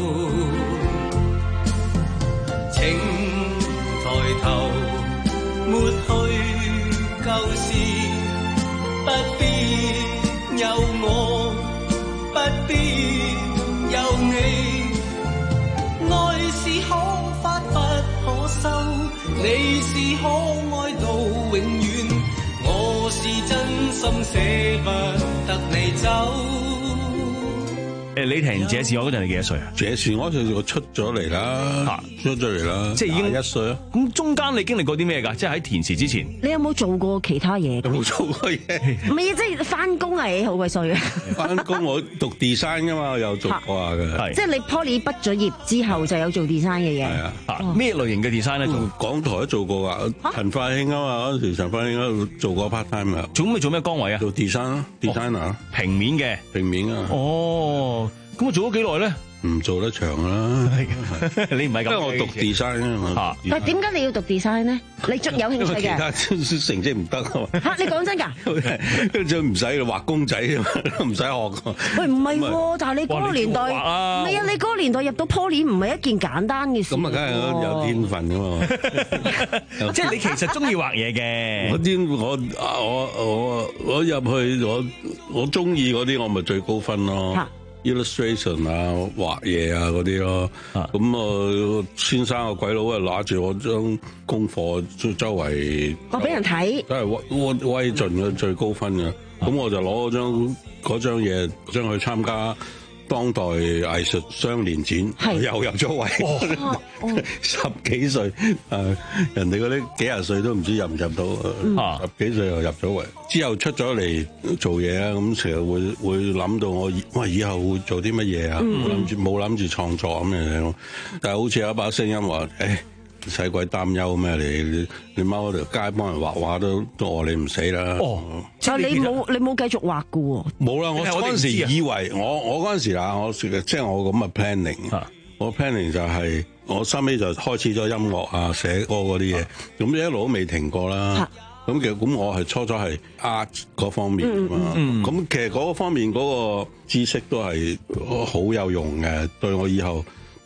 S12: 請抬頭抹去舊事，不必有我，不必有你，愛是可發不可收，你是可愛到永遠，我是真心捨不得你走。
S18: 誒，你停這是我嗰陣，你幾多歲啊？
S19: 這是我嗰陣我出咗嚟啦，出咗嚟啦，
S18: 即係已經
S19: 一歲啊。
S18: 咁中間你經歷過啲咩㗎？即係喺填詞之前，
S10: 你有冇做過其他嘢？
S19: 有冇做過嘢？
S10: 唔係啊，即係翻工係好鬼衰啊！
S19: 翻工我讀 design 㗎嘛，有做過下嘅。
S10: 即係你 Poly 畢咗業之後就有做 design 嘅嘢。
S19: 係啊，
S18: 咩類型嘅 design 咧？
S19: 港台都做過㗎，陳快興啊嘛，嗰陣時陳快興喺度做過 part time 啊。
S18: 做咩做咩崗位啊？
S19: 做 design 咯 ，designer。
S18: 平面嘅，
S19: 平面啊。
S18: 哦。咁我做咗幾耐咧？
S19: 唔做得長啦，
S18: 你唔係咁。因為
S19: 我讀 design 啊嘛。
S10: 但係點解你要讀 design 咧？你最有興趣嘅。
S19: 其他成績唔得啊嘛。
S10: 嚇！你講真㗎？
S19: 跟住唔使畫公仔啊嘛，唔使學。
S10: 喂，唔係喎，但係你嗰個年代，唔係啊！你嗰個年代入到 Poly 唔係一件簡單嘅事。
S19: 咁啊，梗係有天分㗎嘛。
S18: 即係你其實中意畫嘢嘅。
S19: 嗰啲我我我我入去我我中意嗰啲，我咪最高分咯。illustration 啊，畫嘢啊嗰啲咯，咁啊先生個鬼佬啊攞住我張功課周周圍，
S10: 我俾人睇，
S19: 都係威威威盡嘅最高分嘅，咁我就攞嗰張嗰張嘢，將佢參加當代藝術雙年展，又入咗位，哦哦、十幾歲，誒、呃、人哋嗰啲幾廿歲都唔知入唔入到，嗯、十幾歲又入咗位，之後出咗嚟做嘢啊，咁成日會會諗到我，哇以後會做啲乜嘢啊？冇諗住冇諗住創作咁樣，但係好似有一把聲音話，誒使鬼擔憂咩？你你你踎喺條街幫人畫畫都都餓你唔死啦！哦，
S10: 但係你冇你冇繼續畫㗎喎？
S19: 冇啦，我嗰陣時以為我我嗰陣時啊，我即係我咁嘅 planning，啊、我 planning 就係、是、我收尾就開始咗音樂啊、寫歌嗰啲嘢，咁、啊、一路都未停過啦。咁、啊、其實咁我係初初係 art 嗰方面啊嘛，咁、嗯嗯、其實嗰方面嗰個知識都係好有用嘅，對我以後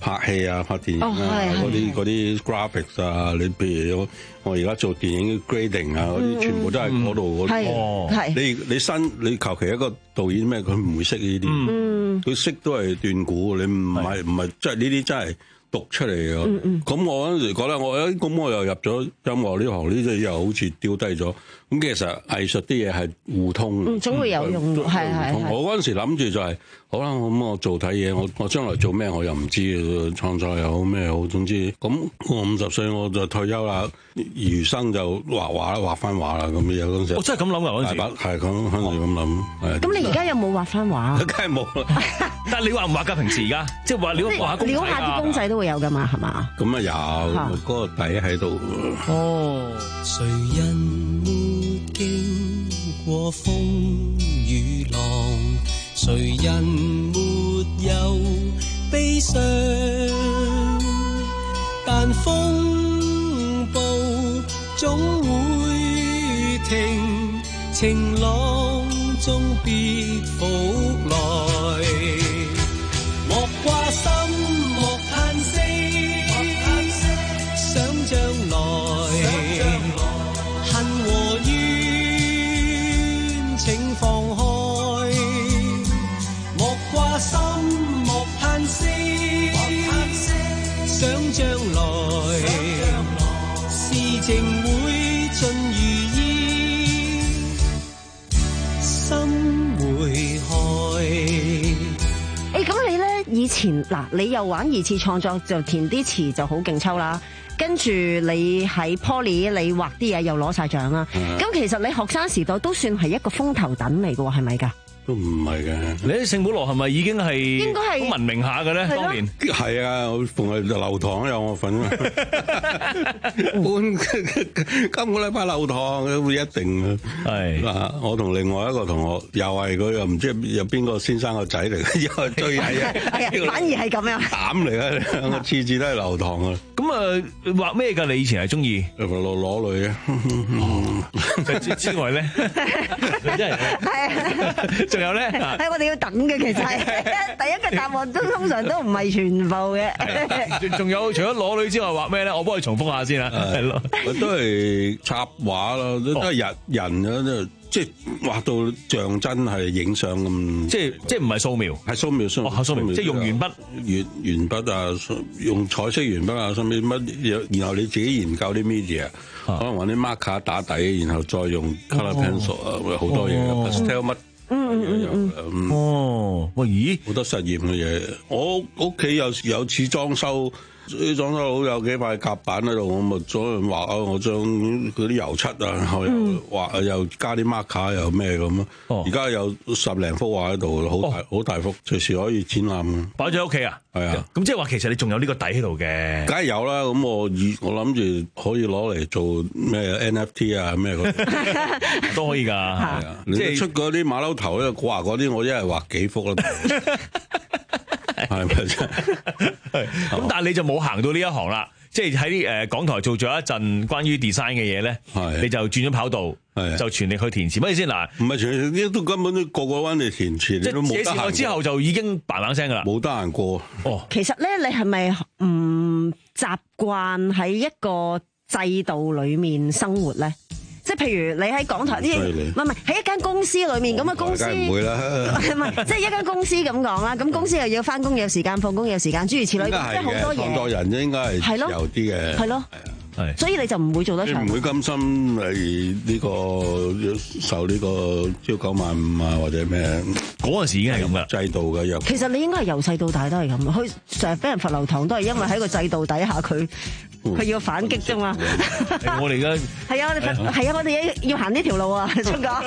S19: 拍戲啊、拍電影啊嗰啲嗰啲 graphics 啊，你譬如我我而家做電影 grading 啊嗰啲，全部都係嗰度嗰啲。你你新你求其一個導演咩，佢唔會識呢啲，佢識都係斷估。你唔係唔係即係呢啲真係讀出嚟嘅。咁、嗯嗯、我嗰陣時覺得我誒咁我又入咗音樂呢行，呢啲又好似丟低咗。咁其實藝術啲嘢係互通，
S10: 嗯，總會有用，係係係。
S19: 我嗰陣時諗住就係、是、好啦，咁我做睇嘢，我我將來做咩我又唔知，創作又好咩好，總之咁我五十歲我就退休啦，餘生就畫畫啦，畫翻畫啦咁樣嗰陣時。
S20: 我真係咁諗㗎嗰陣時，
S19: 係咁嗰陣時咁諗。
S10: 咁你而家有冇畫翻畫？
S19: 梗係冇啦。
S20: 但係你畫唔畫㗎？平時而家即係畫你畫公仔啊？
S10: 撩下啲公仔都會有㗎嘛？係嘛？
S19: 咁啊有，嗰個底喺度。
S20: 哦。
S12: 誰人沒經過風雨浪，誰人沒有悲傷，但風暴總會停，晴朗終必復來。莫掛心，莫嘆息，想將來，恨和怨請放開，莫掛心，莫嘆息，想將來，事情會盡如意，心會開。
S10: 誒，咁你咧以前嗱，你又玩二次創作就填啲詞就好勁抽啦。跟住你喺 Poly 你畫啲嘢又攞晒獎啦，咁、嗯、其實你學生時代都算係一個風頭躉嚟嘅喎，係咪㗎？
S19: 都唔係嘅。
S20: 你喺聖保羅係咪已經係應該係好聞名下嘅咧？當年
S19: 係啊，我逢係流堂有我份啊。半今個禮拜流堂會一定啊。係嗱，我同另外一個同學又係佢又唔知有邊個先生個仔嚟嘅，又係最係啊。
S10: 反而係咁樣
S19: 膽嚟啊！兩個次次都係流堂啊。
S20: 咁啊，畫咩㗎？你以前係中意
S19: 攞攞女啊？
S20: 之之外咧，真係係啊。仲有咧，
S10: 係我哋要等嘅，其實係第一個答案都通常都唔係全部嘅。
S20: 仲有除咗裸女之外，畫咩咧？我幫佢重複下先啦。係咯，
S19: 都係插畫咯，都係人人啊，都即係畫到像真係影相咁。即係即係唔係素描，係素描，素描，素描，即係用鉛筆、鉛鉛筆啊，用彩色鉛筆啊，甚至乜，然後你自己研究啲 media，可能揾啲 marker 打底，然後再用 colour pencil 啊，好多嘢 pastel 乜。嗯嗯嗯哦，喂，咦，好多實驗嘅嘢。我屋企有有次裝修，啲裝修佬有幾塊夾板喺度，我咪左樣畫啊，我將嗰啲油漆啊，然後又畫又加啲 marker 又咩咁咯。而家有十零幅畫喺度，好大好大幅，隨時可以展覽。擺咗喺屋企啊？係啊。咁即係話其實你仲有呢個底喺度嘅？梗係有啦。咁我我諗住可以攞嚟做咩 N F T 啊咩嗰啲都可以㗎。係啊，即係出嗰啲馬騮頭咧，畫嗰啲我一日畫幾幅啦。係咪啫？咁但係你就冇行到呢一行啦，即係喺誒港台做咗一陣關於 design 嘅嘢咧，你就轉咗跑道，就全力去填詞。乜意思嗱？唔係全力，都根本都個個揾你填詞，你都冇得閒。之後就已經嘭嘭聲噶啦，冇得閒過。哦，其實咧，你係咪唔習慣喺一個制度裏面生活咧？即係譬如你喺港台啲，唔係唔係喺一間公司裏面咁嘅公司，唔會啦，唔係即係一間公司咁講啦。咁公司又要翻工有時間，放工有時間，諸如此類，即係好多嘢。創作人應該係自由啲嘅，係咯，係。所以你就唔會做得長。你唔會甘心係呢個受呢個朝九晚五啊，或者咩？嗰陣時已經係咁噶制度嘅約。其實你應該係由細到大都係咁，佢成日俾人罰留堂都係因為喺個制度底下佢。佢要反擊啫嘛！我哋而家係啊，我哋係啊，我哋要行呢條路啊，聰哥。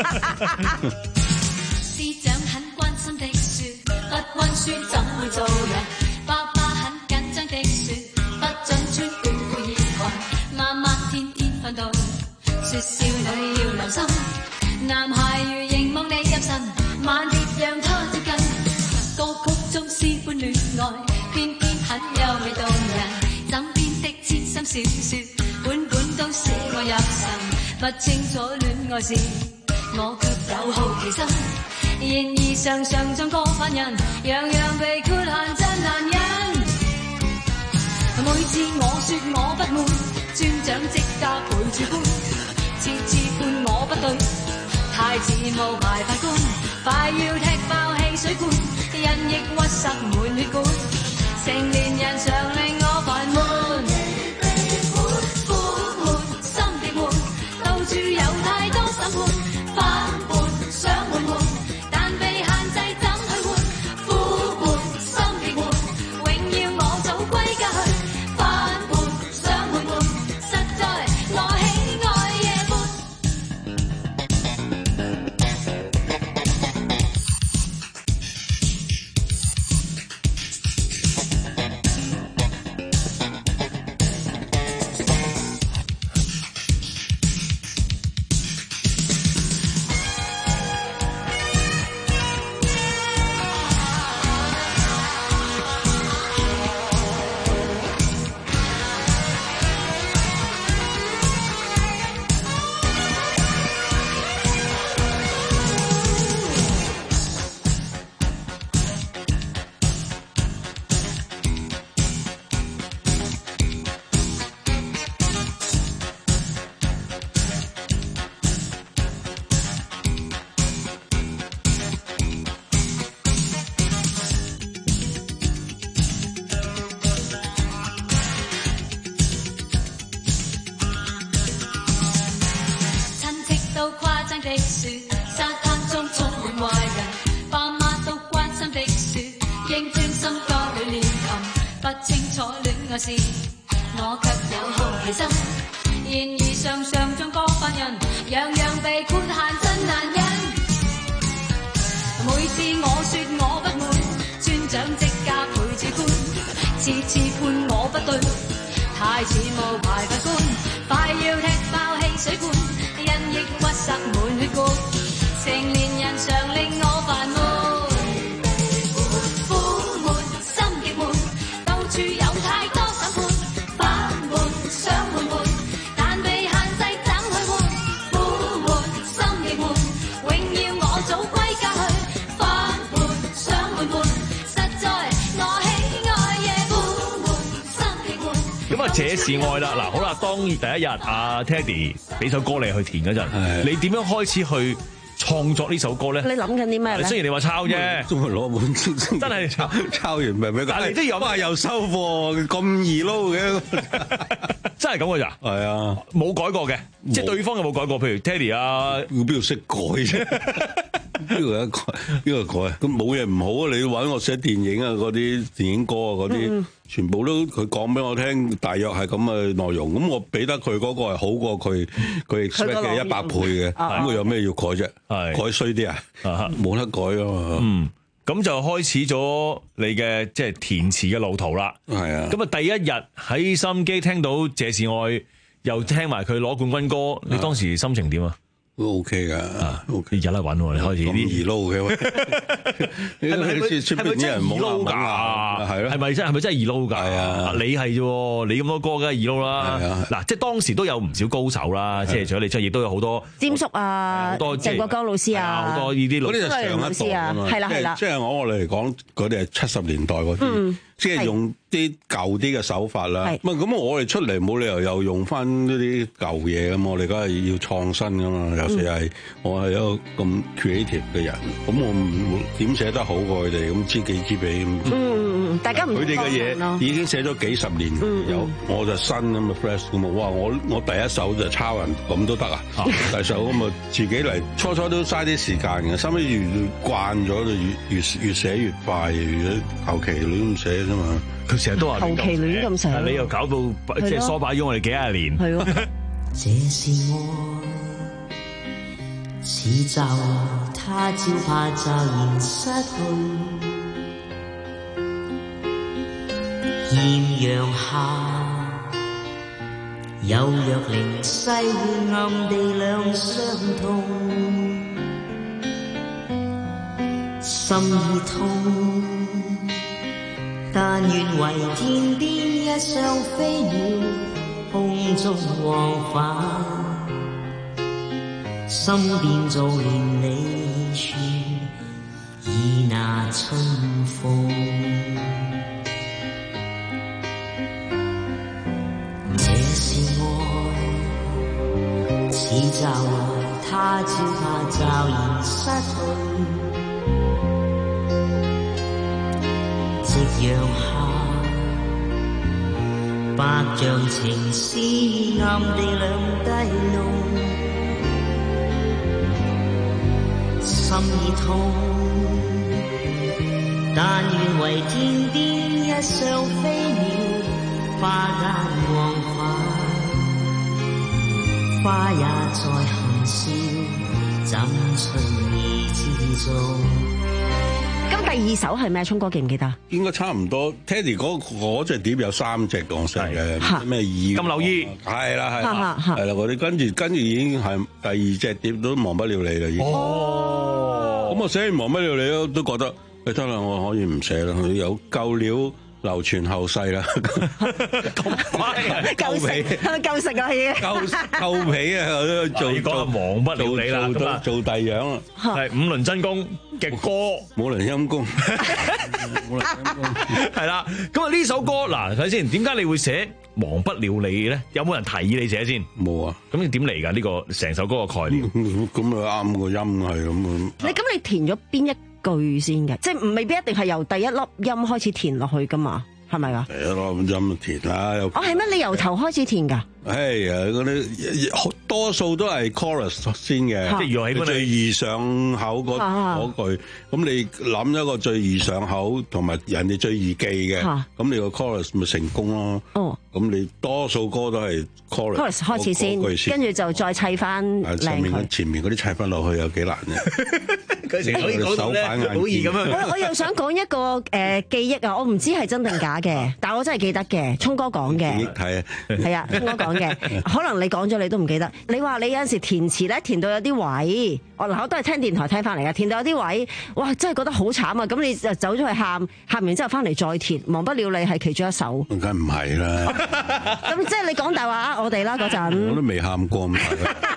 S19: 師長很關心的説，不溫書怎會做人？爸爸很緊張的説，不准穿短褲熱裙。媽媽天天訓導，説少女要留心，男孩如凝望你入神，猛烈讓他接近。歌曲中詩般戀愛，偏偏很優美動人。千心小説，本本都寫我入神，不清楚戀愛事，我卻有好奇心。然而常常像個犯人，樣樣被豁限真難忍。
S12: 次我說我不滿，尊長即刻陪住官，次次判我不對，太似無牌法官，快要踢爆汽水罐，因抑鬱塞滿血管，成年人常令我煩悶。苦悶心極悶，到處有太多審判，反叛想換換，但被限制怎去換？苦悶心極悶，永要我早歸家去。反叛想換換，實在我喜愛夜半。我卻有好奇心，然而常常像個犯人，樣樣被判限真難忍。每次我說我不滿，尊長即刻陪住官，次次判我不對，太似無牌法官，快要踢爆汽水罐，因抑鬱塞滿血管，成年人常令我煩悶。
S20: 這是愛啦，嗱好啦，當第一日阿 Teddy 俾首歌你去填嗰陣，你點樣開始去創作呢首歌咧？
S10: 你諗緊啲咩咧？
S20: 雖然你話抄啫，
S19: 仲係攞本真係抄抄完咪俾佢，
S20: 但係你都有
S19: 話又收貨咁易撈嘅，
S20: 真係咁嘅咋？
S19: 係啊，
S20: 冇改過嘅，即係對方有冇改過？譬如 Teddy 啊，
S19: 邊度識改啫？邊個一改？邊個改？咁冇嘢唔好啊！你揾我寫電影啊，嗰啲電影歌啊，嗰啲、嗯、全部都佢講俾我聽，大約係咁嘅內容。咁我俾得佢嗰個係好過佢佢 expect 嘅一百倍嘅。咁佢有咩要改啫？改衰啲啊？冇得改啊嘛。
S20: 嗯，咁就開始咗你嘅即係填詞嘅路途啦。
S19: 係啊。
S20: 咁啊，第一日喺收音機聽到《這是愛》，又聽埋佢攞冠軍歌，你當時心情點啊？
S19: 都 OK 噶，OK
S20: 有得揾喎，你開始啲
S19: 易撈嘅，係咪出邊啲人冇撈㗎？係咯，
S20: 係咪真係咪真係易撈㗎？
S19: 係啊，
S20: 你係啫，你咁多歌梗係易撈啦。嗱，即係當時都有唔少高手啦，即係除咗你出，亦都有好多
S10: 詹叔啊，好多鄭國江老師啊，
S20: 好多呢啲
S19: 嗰啲就上一代啊嘛，
S10: 係啦係啦，
S19: 即係我我哋嚟講，嗰啲係七十年代嗰啲，即係用啲舊啲嘅手法啦。唔係咁，我哋出嚟冇理由又用翻呢啲舊嘢咁，我哋梗係要創新㗎嘛。有時係我係一個咁 creative 嘅人，咁我唔點寫得好過佢哋，咁知己知彼咁。
S10: 嗯，大家唔
S19: 佢哋嘅嘢已經寫咗幾十年，有我就新咁嘅 fresh 咁啊！哇！我我第一首就抄人咁都得啊！第首咁啊自己嚟，初初都嘥啲時間嘅，收尾越慣咗就越越越寫越快，越求其亂咁寫啫嘛。
S20: 佢成日都話
S10: 求其亂咁寫，
S20: 你又搞到即係梳擺咗我哋幾廿年。
S10: 係咯。
S12: 這是愛，似驟他朝怕驟然失去。豔陽下，有若靈犀會暗地兩相通，心已痛。但願為天邊一雙飛鳥，空中往返，心變做連理處，已那春風。 就他朝他驟然失去，夕陽下百丈情絲暗地兩低弄，心已痛，但願為天邊一雙飛鳥，花間往返，花也在含笑，怎隨意之中。
S10: 咁第二首係咩？聰哥記唔記得？
S19: 應該差唔多。Teddy 嗰嗰隻碟有三隻我識嘅，咩意
S20: 金柳衣，
S19: 係啦係啦，係啦嗰啲，跟住跟住已經係第二隻碟都忘不了你啦已經。哦，咁我寫完忘不了你都都覺得，你得啦，我可以唔寫啦，有夠料。流傳後世啦，
S10: 咁快夠食夠食啊已經，
S19: 夠夠皮啊！我都做
S20: 講忘不了你啦，咁啊
S19: 做第樣啦，
S20: 係五輪真功嘅歌，
S19: 冇輪陰功，
S20: 係啦。咁啊呢首歌嗱睇先，點解你會寫忘不了你咧？有冇人提議你寫先？
S19: 冇啊。
S20: 咁你點嚟㗎？呢個成首歌嘅概念，
S19: 咁啊啱個音係咁啊。
S10: 你咁你填咗邊一句先嘅？即係未必一定係由第一粒音開始填落去噶嘛？係咪啊？
S19: 第一粒音填啦。
S10: 哦，係咩？你由頭開始填㗎？
S19: 係啊，嗰啲多數都係 chorus 先嘅，
S20: 即係如何喜歡你
S19: 最易上口嗰嗰句。咁你諗一個最易上口同埋人哋最易記嘅，咁你個 chorus 咪成功咯。哦，咁你多數歌都係 chorus
S10: chorus 開始先，跟住就再砌翻靚
S19: 上面嘅前面嗰啲砌翻落去有幾難啫。
S20: 佢成日可以講到咧，好易咁樣。
S10: 我我又想講一個誒記憶啊，我唔知係真定假嘅，但係我真係記得嘅，聰哥講嘅。
S19: 記憶睇啊，
S10: 係啊，聰哥講嘅，可能你講咗你都唔記得。你話你有陣時填詞咧，填到有啲位，我嗱我都係聽電台聽翻嚟嘅，填到有啲位，哇真係覺得好慘啊！咁你就走咗去喊，喊完之後翻嚟再填，忘不了你係其中一首。
S19: 梗唔係啦。
S10: 咁即係你講大話呃我哋啦嗰陣。
S19: 我都未喊過咁。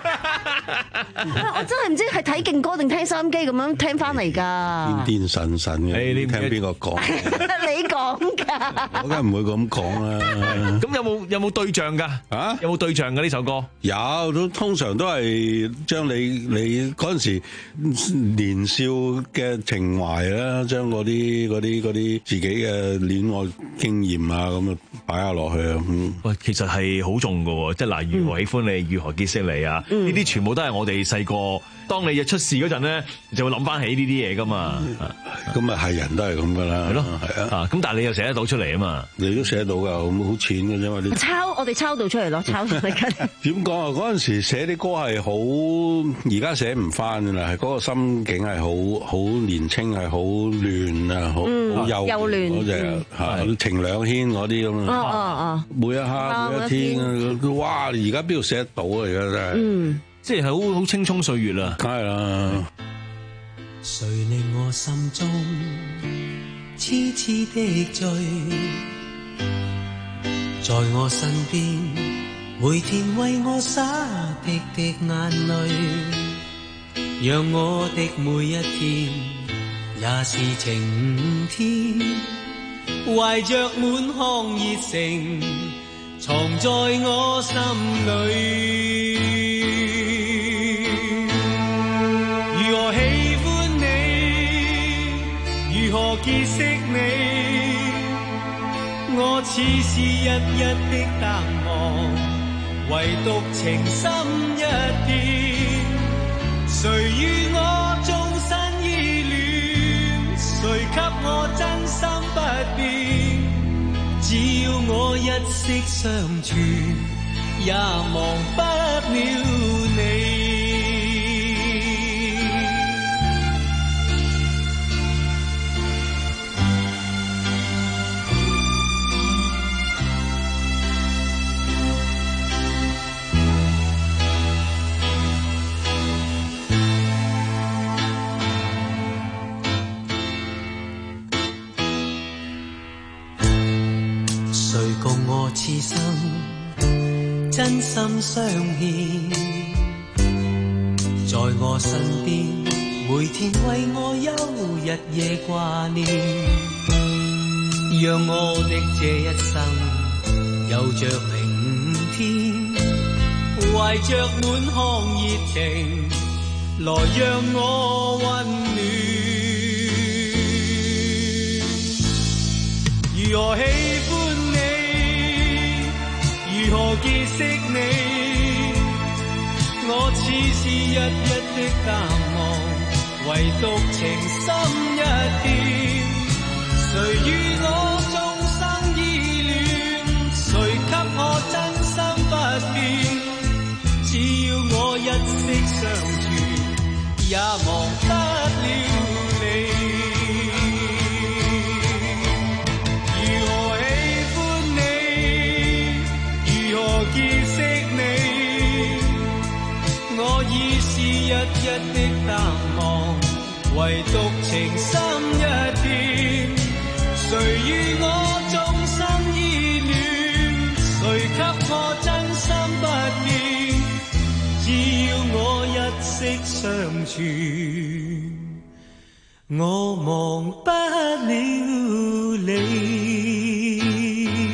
S10: 我真係唔知係睇勁歌定聽收音機咁樣聽翻嚟㗎。
S19: 癲癲神神嘅，你聽邊個講？
S10: 你講㗎。
S19: 我梗係唔會咁講啦。
S20: 咁有冇有冇對象㗎？啊，有冇對象㗎呢首歌？
S19: 有，都通常都係將你你嗰陣時年少嘅情懷啦，將嗰啲嗰啲嗰啲自己嘅戀愛經驗啊咁啊擺下落去啊。
S20: 喂，其實係好重㗎喎，即係嗱，如何喜歡你，如何結識你啊？呢啲全部都係我哋細個，當你一出事嗰陣咧，就會諗翻起呢啲嘢噶嘛。
S19: 咁啊係人都係咁噶啦。
S20: 係咯，
S19: 係啊。
S20: 咁但係你又寫得到出嚟啊嘛？
S19: 你都寫得到噶，好好淺嘅啫嘛。
S10: 抄我哋抄到出嚟咯，抄出嚟嘅。
S19: 點講啊？嗰陣時寫啲歌係好，而家寫唔翻噶啦。係嗰個心境係好好年青，係好亂啊，好好幼
S10: 幼嫩
S19: 嗰隻嚇，情兩牽嗰啲咁啊。
S10: 哦哦哦。
S19: 每一刻每一天，哇！而家邊度寫得到啊？而家真係。
S10: 嗯。
S20: 即係好好青蔥歲月啦，
S19: 梗係啦。
S12: 誰令我心中痴痴的醉，在我身邊，每天為我灑滴滴眼淚，讓我的每一天也是晴天，懷着滿腔熱誠，藏在我心裏。如何喜歡你，如何結識你，我似是日日的淡忘，唯獨情深一片。誰與我終身依戀，誰給我真心不變，只要我一息相存，也忘不了你。此生真心相牽，在我身邊，每天為我憂日夜掛念，讓我的這一生有着明天， 懷着滿腔熱情，來讓我溫暖。如何喜歡你，如何結識你，我似是一一的淡忘，唯獨情深一片。誰與我終生依戀，誰給我真心不變，只要我一息相處，也忘不了你。如何喜歡你，如何結識你，我已是一一的淡忘，唯獨情深一片。誰與我終生依戀，誰給我真心不變，只要我一息相處，我忘不了你。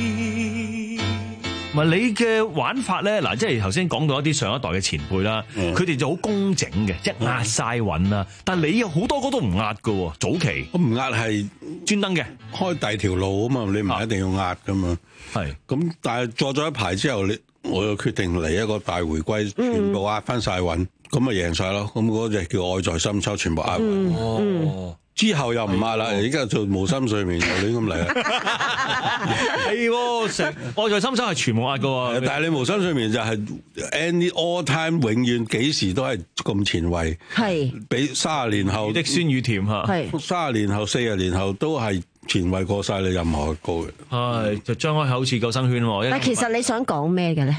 S20: 唔係你嘅玩法咧，嗱，即係頭先講到一啲上一代嘅前輩啦，佢哋、嗯、就好工整嘅，即係壓晒韻啦。但係你有好多歌都唔壓㗎喎，早期
S19: 我唔壓係
S20: 專登嘅，
S19: 開第二條路啊嘛，你唔係一定要壓㗎嘛。係咁、啊，但係做咗一排之後，你我又決定嚟一個大回歸，全部壓翻晒韻，咁咪贏晒咯。咁嗰隻叫愛在深秋，全部壓韻。嗯嗯哦之後又唔壓啦，而家做無心睡眠又亂咁嚟啦。
S20: 係喎，成愛在深秋係全部壓嘅喎，
S19: 但係你無心睡眠就係 any all time 永遠幾時都係咁前衛。係，比三十年後
S20: 的酸與甜嚇。係，
S19: 三十年後、四十年後都係前衛過晒你任何歌嘅。
S20: 係，就張開口似救生圈喎。
S10: 但係其實你想講咩嘅咧？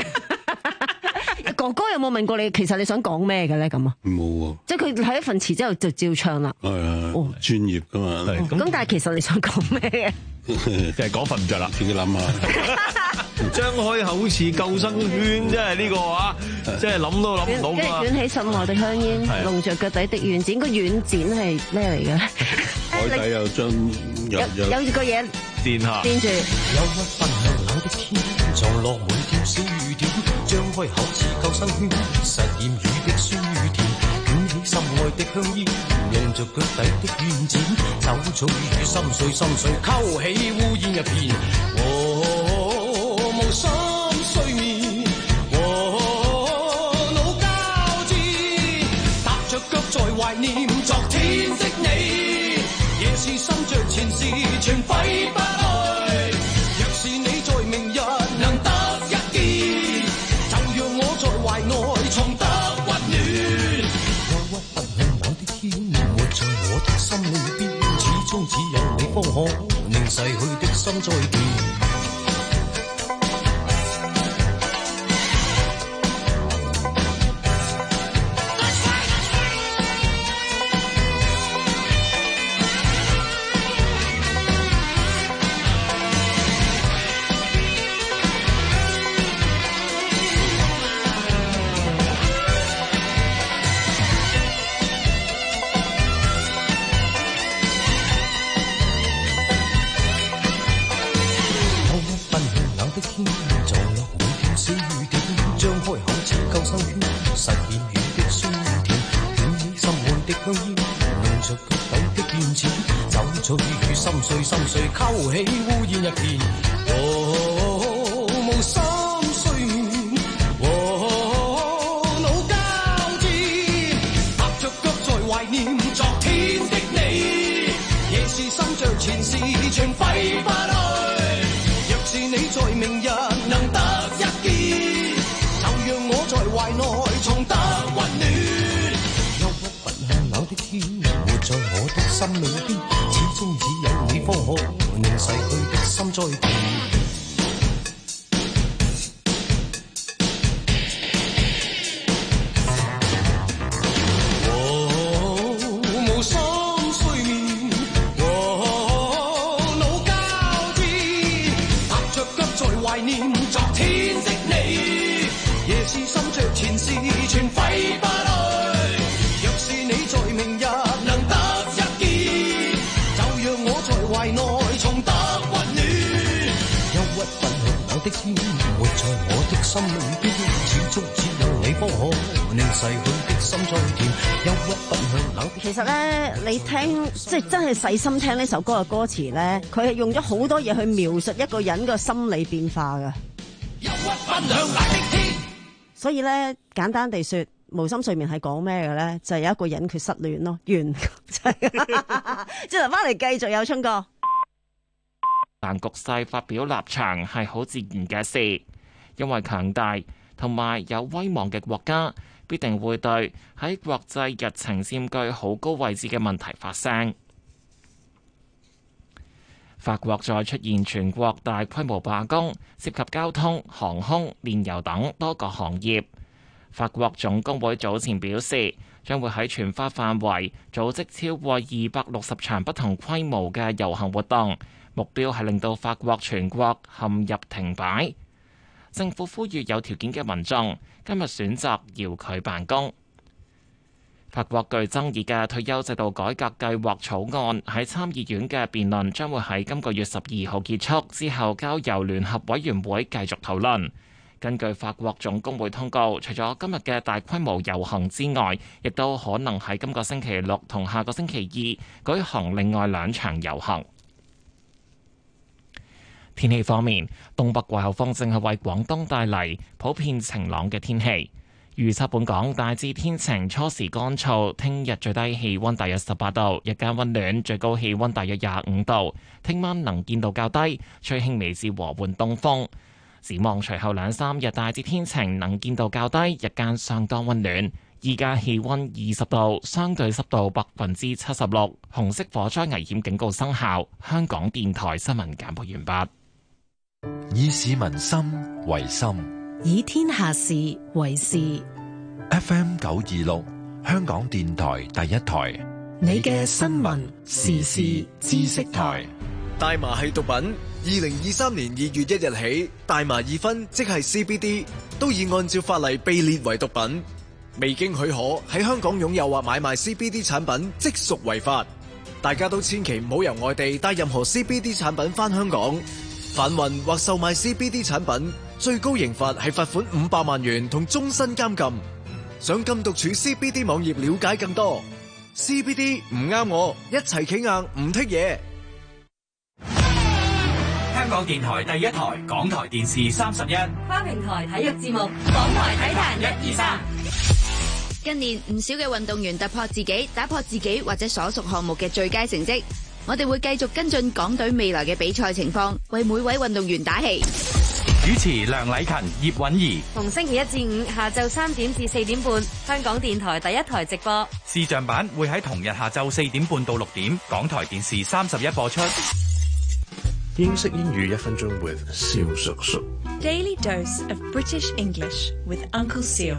S10: 哥哥有冇問過你？其實你想講咩嘅咧？咁啊，
S19: 冇喎。
S10: 即係佢睇一份詞之後就照唱啦。
S19: 係啊，哦，專業噶嘛。
S10: 咁但係其實你想講咩嘅？
S20: 就係講瞓唔着啦，
S19: 自己諗下。
S20: 張開口似救生圈，真係呢個啊，即係諗都諗唔到。
S10: 跟住捲起心愛的香煙，籠着腳底的軟剪，個軟剪係咩嚟嘅？
S19: 海底有張有
S10: 有有個嘢
S20: 墊下
S10: 墊住。
S12: 有一分向冷的天，撞落每條小雨點，張開口似救生圈，實驗雨的酸與甜，捲起心愛的香煙，用着腳底的軟剪，走草與心碎心碎，勾起烏煙一片。哦，無心睡眠，哦，腦交戰，踏着腳在懷念昨天的你，夜是心着前事全揮不去，若是你在明日能得一見，就讓我在懷內重得溫暖。憂鬱不向冷的天，活在我的心裏邊，始終只有你方可令逝去的心再見。心碎心碎，勾起烏煙一片。哦，無心睡眠，哦，腦交戰，踏着腳在懷念昨天的你，夜是心着前事全揮不去。若是你在明日能得一見，就讓我在懷內重得溫暖。憂鬱不向冷的天，活在我的心裏邊，始終只有你方可令逝去的心再見。哦，無心睡眠，哦，腦交戰，踏着腳在懷念昨天的你，夜是心着前事全揮不去。若是你在明日能得一見，就讓我在懷內重得溫暖。憂鬱不向冷的天，活在我的
S21: 心裏邊，始終只有你方可令逝去的心再甜，憂鬱奔向冷。
S10: 其實咧，你聽即係真係細心聽呢首歌嘅歌詞咧，佢係用咗好多嘢去描述一個人嘅心理變化㗎。憂鬱奔向冷的天。所以咧，簡單地說，無心睡眠係講咩嘅咧？就係、是、有一個人佢失戀咯，完。轉頭翻嚟繼續有春哥。
S1: 但局勢發表立場係好自然嘅事，因為強大同埋有威望嘅國家必定會對喺國際日程佔據好高位置嘅問題發聲。法國再出現全國大規模罷工，涉及交通、航空、煉油等多個行業。法國總工會早前表示，將會喺全法範圍組織超過二百六十場不同規模嘅遊行活動。目標係令到法國全國陷入停擺。政府呼籲有條件嘅民眾今日選擇遙距辦公。法國具爭議嘅退休制度改革計劃草案喺參議院嘅辯論將會喺今個月十二號結束，之後交由聯合委員會繼續討論。根據法國總工會通告，除咗今日嘅大規模遊行之外，亦都可能喺今個星期六同下個星期二舉行另外兩場遊行。天氣方面，東北季候風正係為廣東帶嚟普遍晴朗嘅天氣。預測本港大致天晴，初時乾燥。聽日最低氣溫大約十八度，日間溫暖，最高氣溫大約廿五度。聽晚能見度較低，吹輕微至和緩東風。展望隨後兩三日大致天晴，能見度較低，日間相當溫暖。依家氣溫二十度，相對濕度百分之七十六。紅色火災危險警告生效。香港電台新聞簡報完畢。
S4: 以市民心為心，
S2: 以天下事為事。
S4: F M 九二六，香港電台第一台，
S2: 你嘅新聞時事知識台。
S22: 大麻係毒品。二零二三年二月一日起，大麻二酚即係 C B D 都已按照法例被列為毒品。未經許可喺香港擁有或買賣 C B D 產品，即屬違法。大家都千祈唔好由外地帶任何 C B D 產品返香港。販運或售賣 C B D 產品，最高刑罰係罰款五百萬元同終身監禁。上禁毒處 C B D 網頁了解更多。C B D 唔啱我，一齊企硬唔剔嘢。
S15: 香港電台第一台，港台電視三十一，
S23: 跨平台體育節目，港台體壇一二三。
S24: 近年唔少嘅運動員突破自己，打破自己或者所屬項目嘅最佳成績。我哋會繼續跟進港隊未來嘅比賽情況，為每位運動員打氣。
S15: 主持梁禮勤、葉韻儀。
S23: 逢星期一至五下晝三點至四點半，香港電台第一台直播。
S15: 視像版會喺同日下晝四點半到六點，港台電視三十一播出。
S25: 英式英語一分鐘 with 蕭叔叔。
S16: Daily dose of British English with Uncle Seal。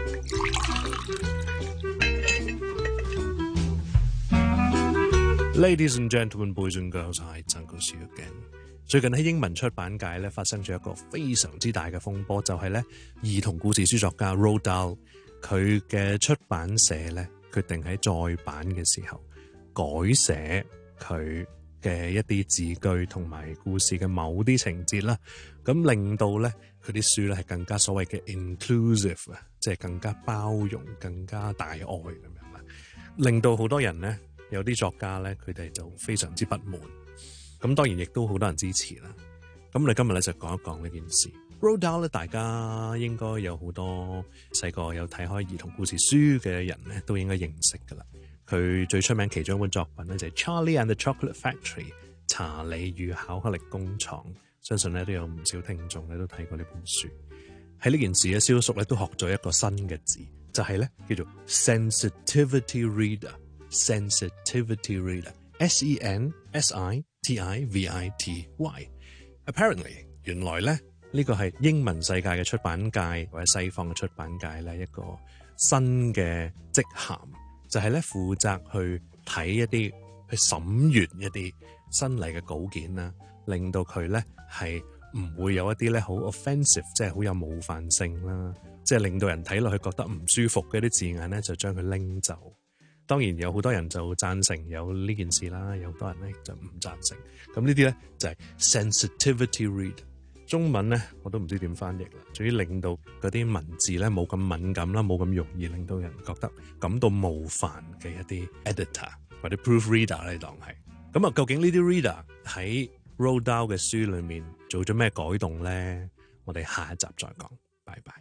S26: Ladies and gentlemen, boys and girls, I Uncle Seal again。最近喺英文出版界咧發生咗一個非常之大嘅風波，就係咧兒童故事書作家 Roald Dahl 佢嘅出版社咧決定喺再版嘅時候改寫佢嘅一啲字句同埋故事嘅某啲情節啦，咁令到咧佢啲書咧係更加所謂嘅 inclusive 啊，即係更加包容、更加大愛咁樣啦，令到好多人咧。有啲作家咧，佢哋就非常之不滿。咁當然亦都好多人支持啦。咁我哋今日咧就講一講呢件事。Roald Dahl 咧，大家應該有好多細個有睇開兒童故事書嘅人咧，都應該認識噶啦。佢最出名其中一本作品咧就係 Charlie and the Chocolate Factory 查理與巧克力工廠。相信咧都有唔少聽眾咧都睇過呢本書。喺呢件事咧，蕭叔咧都學咗一個新嘅字，就係咧叫做 sensitivity reader。sensitivity reader S E N S I T I V I T Y Apparently 原來咧呢個係英文世界嘅出版界或者西方嘅出版界咧一個新嘅職銜，就係咧負責去睇一啲去審閱一啲新嚟嘅稿件啦，令到佢咧係唔會有一啲咧好 offensive 即係好有冒犯性啦，即係令到人睇落去覺得唔舒服嘅啲字眼咧就將佢拎走。當然有好多人就贊成有呢件事啦，有好多人咧就唔贊成。咁呢啲咧就係 sensitivity reader。 中文咧我都唔知點翻譯啦，至於令到嗰啲文字咧冇咁敏感啦，冇咁容易令到人覺得感到冒犯嘅一啲 editor 或者 proofreader 咧當係。咁啊，究竟呢啲 reader 喺 Roald Dahl 嘅書裏面做咗咩改動咧？我哋下一集再講。拜拜。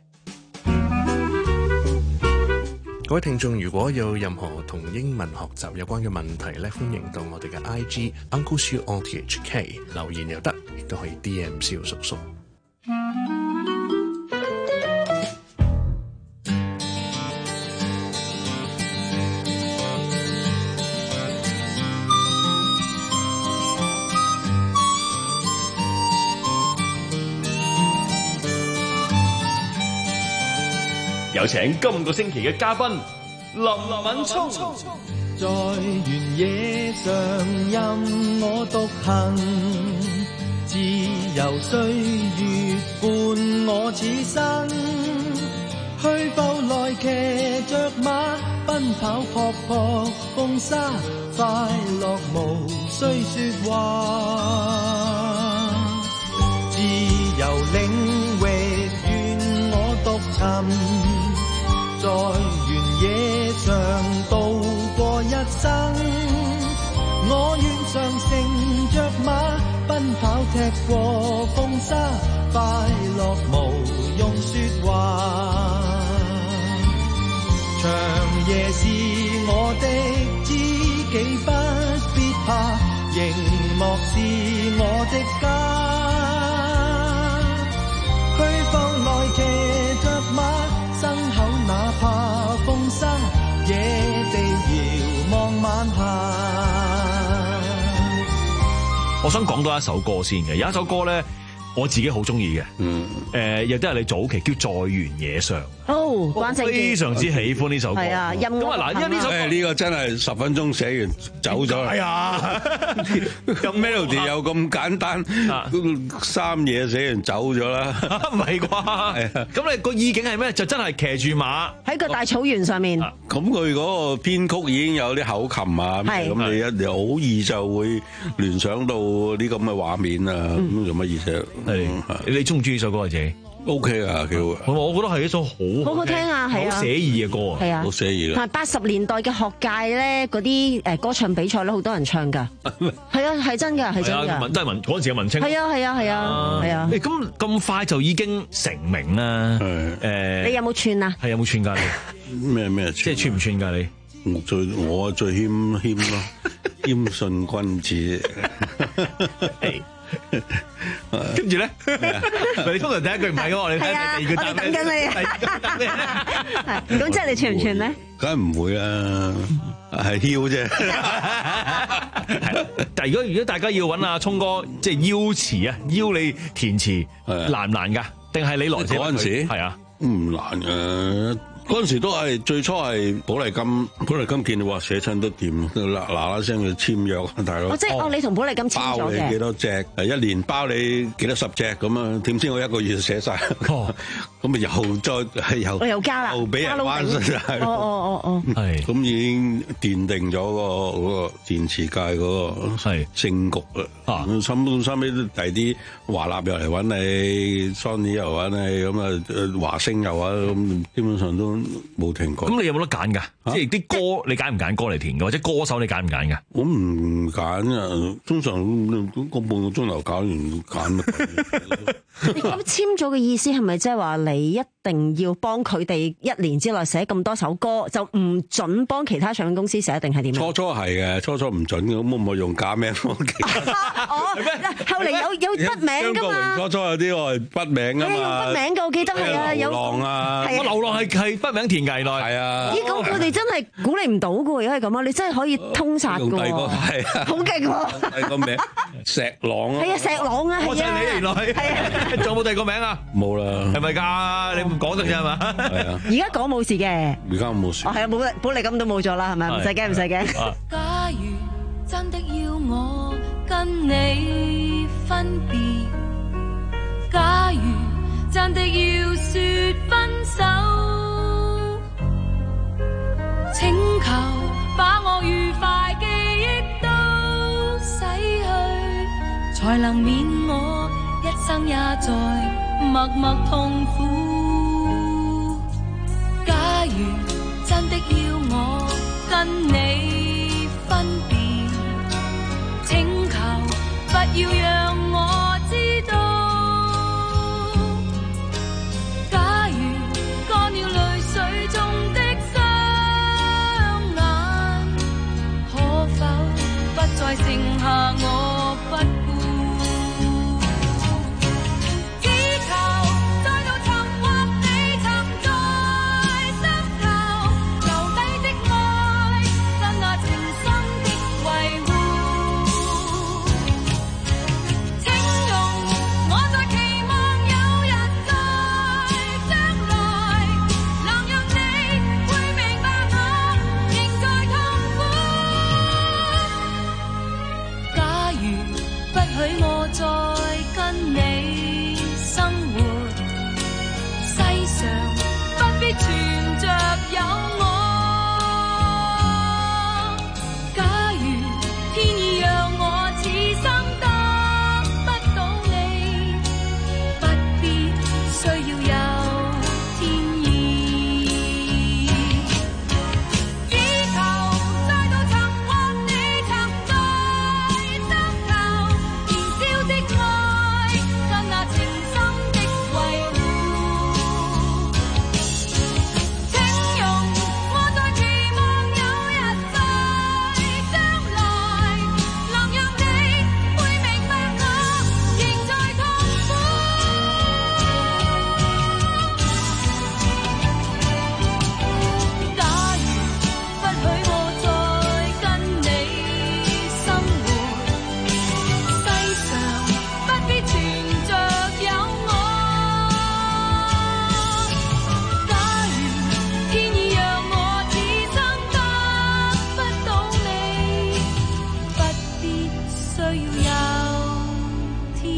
S26: 各位聽眾，如果有任何同英文學習有關嘅問題咧，歡迎到我哋嘅 I G Uncle Siu O T H K 留言又得，亦都可以 D M 蕭叔叔。
S18: 有請今個星期嘅嘉賓林敏聰。
S3: 在原野上任我獨行，自由歲月伴我此生，去步來騎着馬，奔跑撲撲風沙，快樂無需說話，自由領域願我獨尋，在原野上度過一生，我願常乘着馬，奔跑踢過風沙，快樂無用說話。長夜是我的知己，不必怕，熒幕是我的家。驅放來騎着馬，牲口哪怕風沙，野地遙望晚霞。
S20: 我想講多一首歌先嘅，有一首歌咧，我自己好中意嘅，嗯，誒，亦都係你早期叫《在原野上》。
S10: 哦，關正傑
S20: 非常之喜歡呢首歌。係啊，音樂嗱，因為呢首
S19: 誒呢個真係十分鐘寫完走咗。係啊，有 melody 又咁簡單，三嘢寫完走咗啦。
S20: 唔係啩？咁你個意境係咩？就真係騎住馬
S10: 喺個大草原上面。
S19: 咁佢嗰個編曲已經有啲口琴啊，咁你一好易就會聯想到啲咁嘅畫面啊。咁做乜意思？
S20: 係你中唔中意呢首歌啊？自己？
S19: O K 啊，幾好啊！
S20: 我覺得係一首好
S10: 好好聽啊，係啊，
S20: 好寫意嘅歌啊，
S10: 係啊，
S19: 好寫意啊！
S10: 八十年代嘅學界咧，嗰啲誒歌唱比賽咧，好多人唱噶，係啊，係真㗎，係真㗎，
S20: 都係文嗰陣時嘅文青，
S10: 係啊，係啊，係啊，係啊！
S20: 咁咁快就已經成名啦，誒，
S10: 你有冇串啊？
S20: 係有冇串㗎
S19: 你？咩咩？
S20: 即係串唔串㗎你？
S19: 我最我最謙謙咯，謙信君子。
S20: 跟住咧，你通常第一句唔係嘅喎，你睇下第二句答咩？
S10: 我哋等緊你。係咁，即係你串唔串咧？
S19: 梗係唔會啦，係囂啫。
S20: 係，但係如果如果大家要揾阿聰哥，即係邀詞啊，邀你填詞，難唔難㗎？定係你來寫
S19: 嗰陣時？
S20: 係啊，
S19: 唔難嘅。嗰陣時都係最初係寶麗金，寶麗金見你話寫親都掂，嗱嗱嗱聲去簽約，大佬。
S10: 哦，即係哦，你同寶麗金簽咗嘅。
S19: 包你幾多隻？誒，一年包你幾多十隻咁啊？點知我一個月寫晒，咁咪又再係又
S10: 我又加啦，
S19: 又俾人關晒。
S10: 哦哦哦哦，
S19: 係。咁已經奠定咗個嗰個電視界嗰個係勝局啦。啊，收收尾都第啲華納又嚟揾你 ，Sony 又揾你，咁啊華星又啊，咁基本上都冇停過。
S20: 咁你有冇得揀㗎？即係啲歌你揀唔揀歌嚟填嘅，或者歌手你揀唔揀㗎？
S19: 我唔揀啊，通常個半個鐘頭搞完揀乜？
S10: 你咁簽咗嘅意思係咪即係話你一定要幫佢哋一年之內寫咁多首歌，就唔準幫其他唱片公司寫，定係點？
S19: 初初係嘅，初初唔準嘅，咁我咪用假名咯。
S10: 哦，後嚟有有筆名㗎嘛？
S19: 初初有啲我係筆名㗎嘛。
S10: 用筆名㗎，我記得係啊，有。
S19: 流浪啊，
S10: 係啊，
S20: 流浪係係筆名填藝內。
S19: 係啊。
S10: 咦，咁佢哋真係估你唔到㗎喎，如果係咁啊，你真係可以通殺㗎喎。
S19: 用第個係啊。
S10: 好勁喎！
S19: 第個名石朗啊。
S10: 係啊，石朗啊，係啊。
S20: 我就係你原來。係啊。仲有冇第二個名啊？
S19: 冇啦。
S20: 係咪㗎？你唔講得啫係嘛？
S19: 係啊。
S10: 而家講冇事嘅。
S19: 而家冇事。
S10: 哦，係啊，冇寶麗金都冇咗啦，係咪？唔使驚，唔使驚。
S12: 假如真的要我跟你分別，假如真的要說分手，請求把我愉快記憶都洗去，才能免我一生也在默默痛苦。假如真的要我跟你分別，請求不要讓我知道。假如乾了淚水中的雙眼，可否不再剩下我不顧？只求再度尋獲你曾在心頭留低的愛，跟那情深的維護。請容我再期望有日在將來，能讓你會明白我仍在痛苦。假如不許我再跟你生活，世上不必存着有我。假如天意讓我此生得不到你，不必需要有天意。只求再度尋獲你曾在心頭燃燒的愛，跟那情深的維護。請容我再期望有日在將來，能讓你會明白我仍在痛苦。假如不許我再跟你生活，世上不必存着有我。假如天意讓我此生得不到你，不必需要有天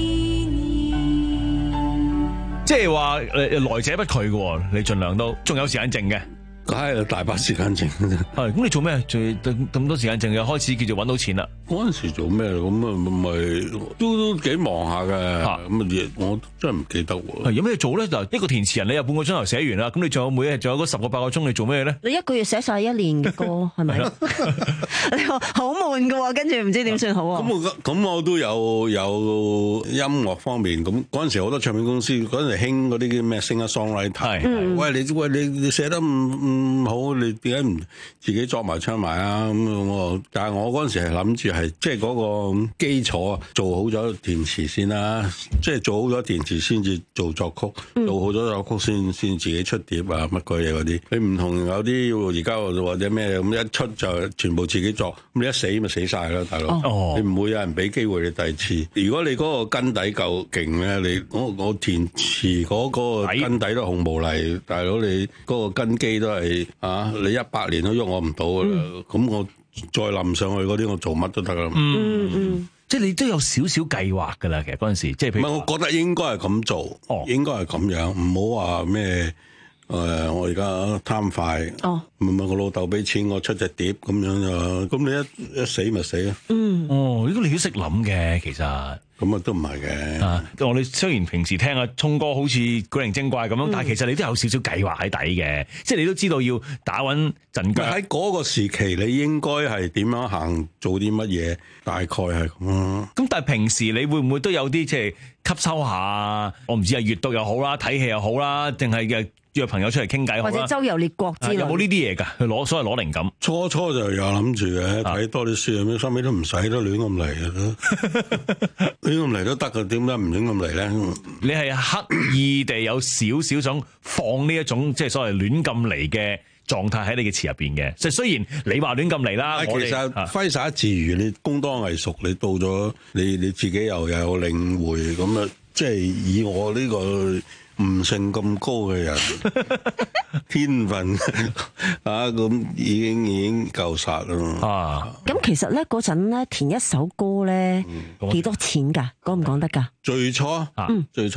S12: 意。
S20: 即係話誒來者不拒嘅喎，你盡量都仲有時間剩嘅。
S19: 梗係大把時間剩。
S20: 係咁，你做咩？最咁多時間剩，又開始叫做揾到錢啦。
S19: 嗰陣時做咩？咁啊咪都都幾忙下嘅。咁啊，我真係唔記得喎。
S20: 係有咩做咧？就一個填詞人，你有半個鐘頭寫完啦。咁你仲有每日仲有嗰十個八個鐘，你做咩咧？
S10: 你一個月寫晒一年嘅歌係咪？你話好悶嘅喎，跟住唔知點算好啊？
S19: 咁我咁我都有有音樂方面咁嗰陣時好多唱片公司嗰陣時興嗰啲叫咩 singer songwriter。
S20: 係
S19: 喂你喂你你寫得唔唔好，你點解唔自己作埋唱埋啊？咁我但係我嗰陣時係諗住係即係嗰個基礎啊，做好咗填詞先啦，即係做好咗填詞先至做作曲，
S10: 嗯、
S19: 做好咗作曲先先自己出碟啊乜鬼嘢嗰啲。你唔同有啲而家或者咩咁一出就全部自己作，咁你一死咪死晒啦，大佬。
S20: 哦、
S19: 你唔會有人俾機會你第二次。如果你嗰個根底夠勁咧，你我我填詞嗰個根底都紅毛泥，大佬你嗰個根基都係啊，你一百年都喐我唔到噶啦。咁、嗯、我再冧上去嗰啲，我做乜都得啦。
S20: 嗯嗯，即係你都有少少計劃噶啦。其實嗰陣時，即係譬如，
S19: 唔係，我覺得應該係咁做，哦、應該係咁樣，唔好話咩誒，我而家貪快。哦，唔係我老豆俾錢我出隻碟咁樣就，咁你一一死咪死啊。嗯，
S20: 哦，呢個你都識諗嘅，其實。
S19: 咁啊，都唔係嘅。啊，
S20: 我哋雖然平時聽阿聰哥好似古靈精怪咁樣，嗯、但係其實你都有少少計劃喺底嘅，即係你都知道要打穩陣腳。
S19: 喺嗰個時期，你應該係點樣行，做啲乜嘢，大概係咁咯。
S20: 咁但係平時你會唔會都有啲即係吸收下？我唔知係閱讀又好啦，睇戲又好啦，定係嘅約朋友出嚟傾偈，
S10: 或者周遊列國之類。
S20: 有冇呢啲嘢㗎？去攞所謂攞靈感。
S19: 初初就有諗住嘅，睇多啲書咁樣，收尾都唔使都亂咁嚟嘅都，亂咁嚟都得嘅，點解唔亂咁嚟咧？
S20: 你係刻意地有少少想放呢一種即係所謂亂咁嚟嘅狀態喺你嘅詞入邊嘅。即係雖然你話亂咁嚟啦，
S19: 其實揮灑自如，你工當藝熟，你到咗你你自己又有領會咁啊！即係以我呢個悟性咁高嘅人，天分啊，咁已經已經夠殺啦。啊！
S10: 咁其實咧嗰陣咧填一首歌咧幾多錢㗎？講唔講得㗎？
S19: 最初啊，最初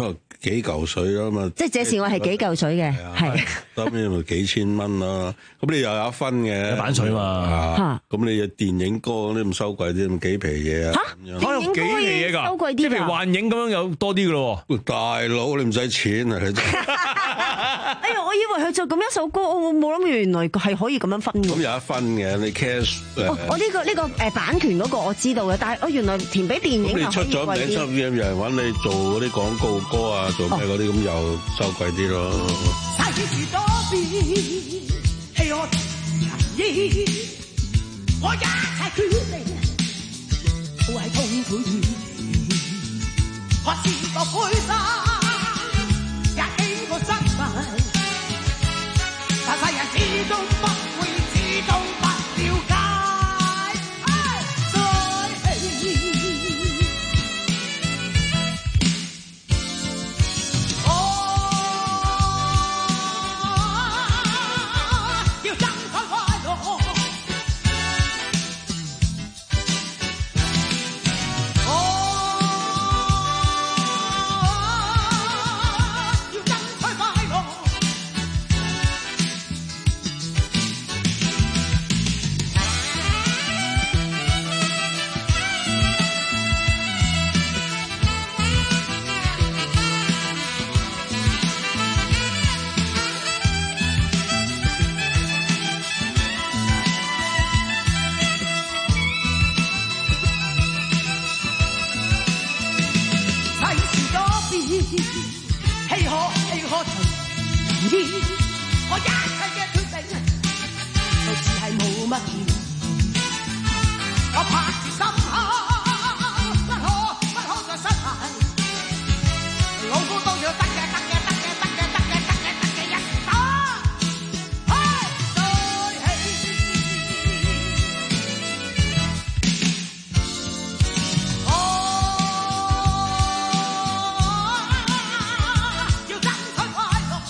S19: 幾嚿水啦嘛。
S10: 即係這是我係幾嚿水嘅，係。
S19: 收尾咪幾千蚊啦，咁你又有一分嘅
S20: 版稅嘛。
S19: 咁你嘅電影歌嗰啲咁收貴啲，咁幾皮嘢啊？
S10: 嚇！電影歌嘢㗎，收貴啲㗎。
S20: 即係譬如幻影咁樣有多啲㗎咯喎。
S19: 大佬你唔使錢啊！你真係。
S10: 哎呀，我以為佢就咁一首歌，我冇諗住原來係可以咁樣分嘅。
S19: 咁有一分嘅，你 cash。
S10: 哦，我呢個呢個誒版權嗰個我知道嘅，但係我原來填俾電影
S19: 咁你出咗名，收 V M 有人揾你做嗰啲廣告歌啊，做咩嗰啲咁又收貴啲咯。我一切決定都係痛苦，我試過灰心，也經過失敗，但世人始終不會，始終不了解。再起，我要爭取快樂。我一切嘅決定都只係冇乜意義，我拍住心口，不可不可再失敗。老夫當咗得嘅得嘅得嘅得嘅得嘅得嘅得嘅一打，開再起。我要爭取快樂。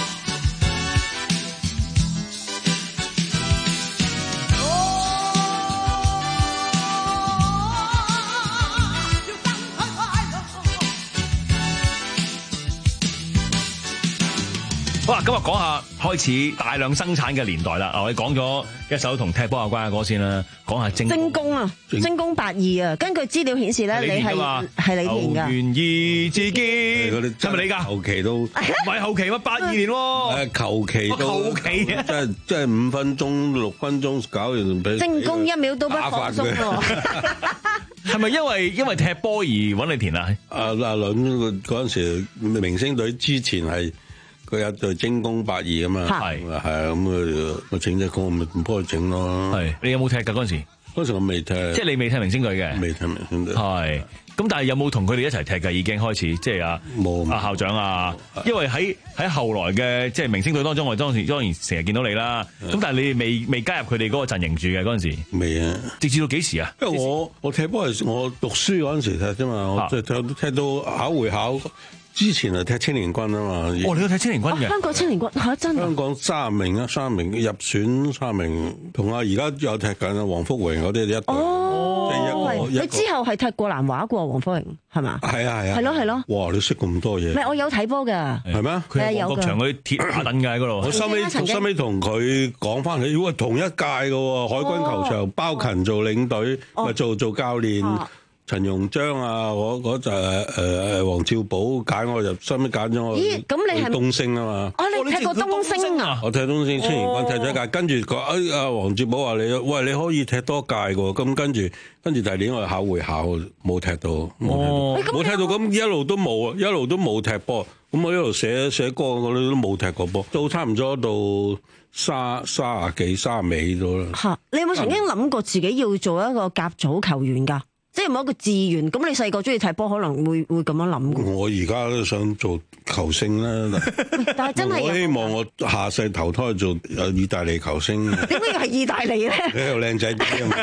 S20: 好啦，今日講下開始大量生產嘅年代啦。我哋講咗一首同踢波有關嘅歌先啦，講下精
S10: 精工啊，精工八二啊。根據資料顯示咧，你係係你填㗎。
S20: 願意自堅，係咪你㗎？
S19: 後期都唔
S20: 係後期乜？八二年喎。
S19: 誒，求其都
S20: 求其啊！
S19: 即係即係五分鐘、六分鐘搞完俾
S10: 精工一秒都不放鬆喎。
S20: 係咪因為因為踢波而揾你填啊？
S19: 阿阿倫嗰陣時明星隊之前係。佢有隊精工八二啊嘛，係係啊，咁啊我整隻歌咪唔幫佢整咯。
S20: 係你有冇踢㗎嗰陣時？
S19: 嗰陣時我未踢，
S20: 即係你未踢明星隊嘅，
S19: 未踢明星隊。
S20: 係咁，但係有冇同佢哋一齊踢㗎？已經開始，即係啊，
S19: 冇
S20: 啊校長啊，因為喺喺後來嘅即係明星隊當中，我哋當時當然成日見到你啦。咁但係你哋未未加入佢哋嗰個陣營住嘅嗰陣時，
S19: 未啊？
S20: 直至到幾時啊？
S19: 因為我我踢波係我讀書嗰陣時踢啫嘛，我即係踢踢到考會考。之前係踢青年軍啊嘛，
S20: 哦，你都踢青年軍嘅，
S10: 香港青年軍嚇真。
S19: 香港三名啊，三名入選三名，同啊而家有踢緊啊黃福榮嗰啲一隊。
S10: 哦，佢之後係踢過南華過黃福榮係嘛？
S19: 係啊係啊。
S10: 係咯係咯。
S19: 哇！你識咁多嘢。
S10: 唔係我有睇波㗎。
S19: 係咩？
S20: 佢有國場嗰啲鐵馬凳㗎喺嗰度。
S19: 我收尾收尾同佢講翻起，喂同一屆嘅喎，海軍球場包勤做領隊，咪做做教練。陳容章啊，我嗰就誒誒黃兆寶揀我入，收尾揀咗我。
S10: 咦？咁你係
S19: 東升啊嘛？
S10: 哦，你踢過東升啊？
S19: 我踢東升青年軍踢咗一屆，跟住個誒阿黃兆寶話你，喂你可以踢多屆嘅喎，咁跟住跟住第二年我考會考冇踢到，冇踢到，冇踢到，咁一路都冇啊，一路都冇踢波，咁我一路寫寫歌，我哋都冇踢過波，到差唔多到卅卅幾卅尾到啦。
S10: 嚇！你有冇曾經諗過自己要做一個甲組球員㗎？即係冇一個志願，咁你細個中意踢波，可能會會咁樣諗。
S19: 我而家都想做球星啦，
S10: 但係真係
S19: 我希望我下世投胎做意大利球星。
S10: 點解要係意大利咧？
S19: 你又靚仔啲啊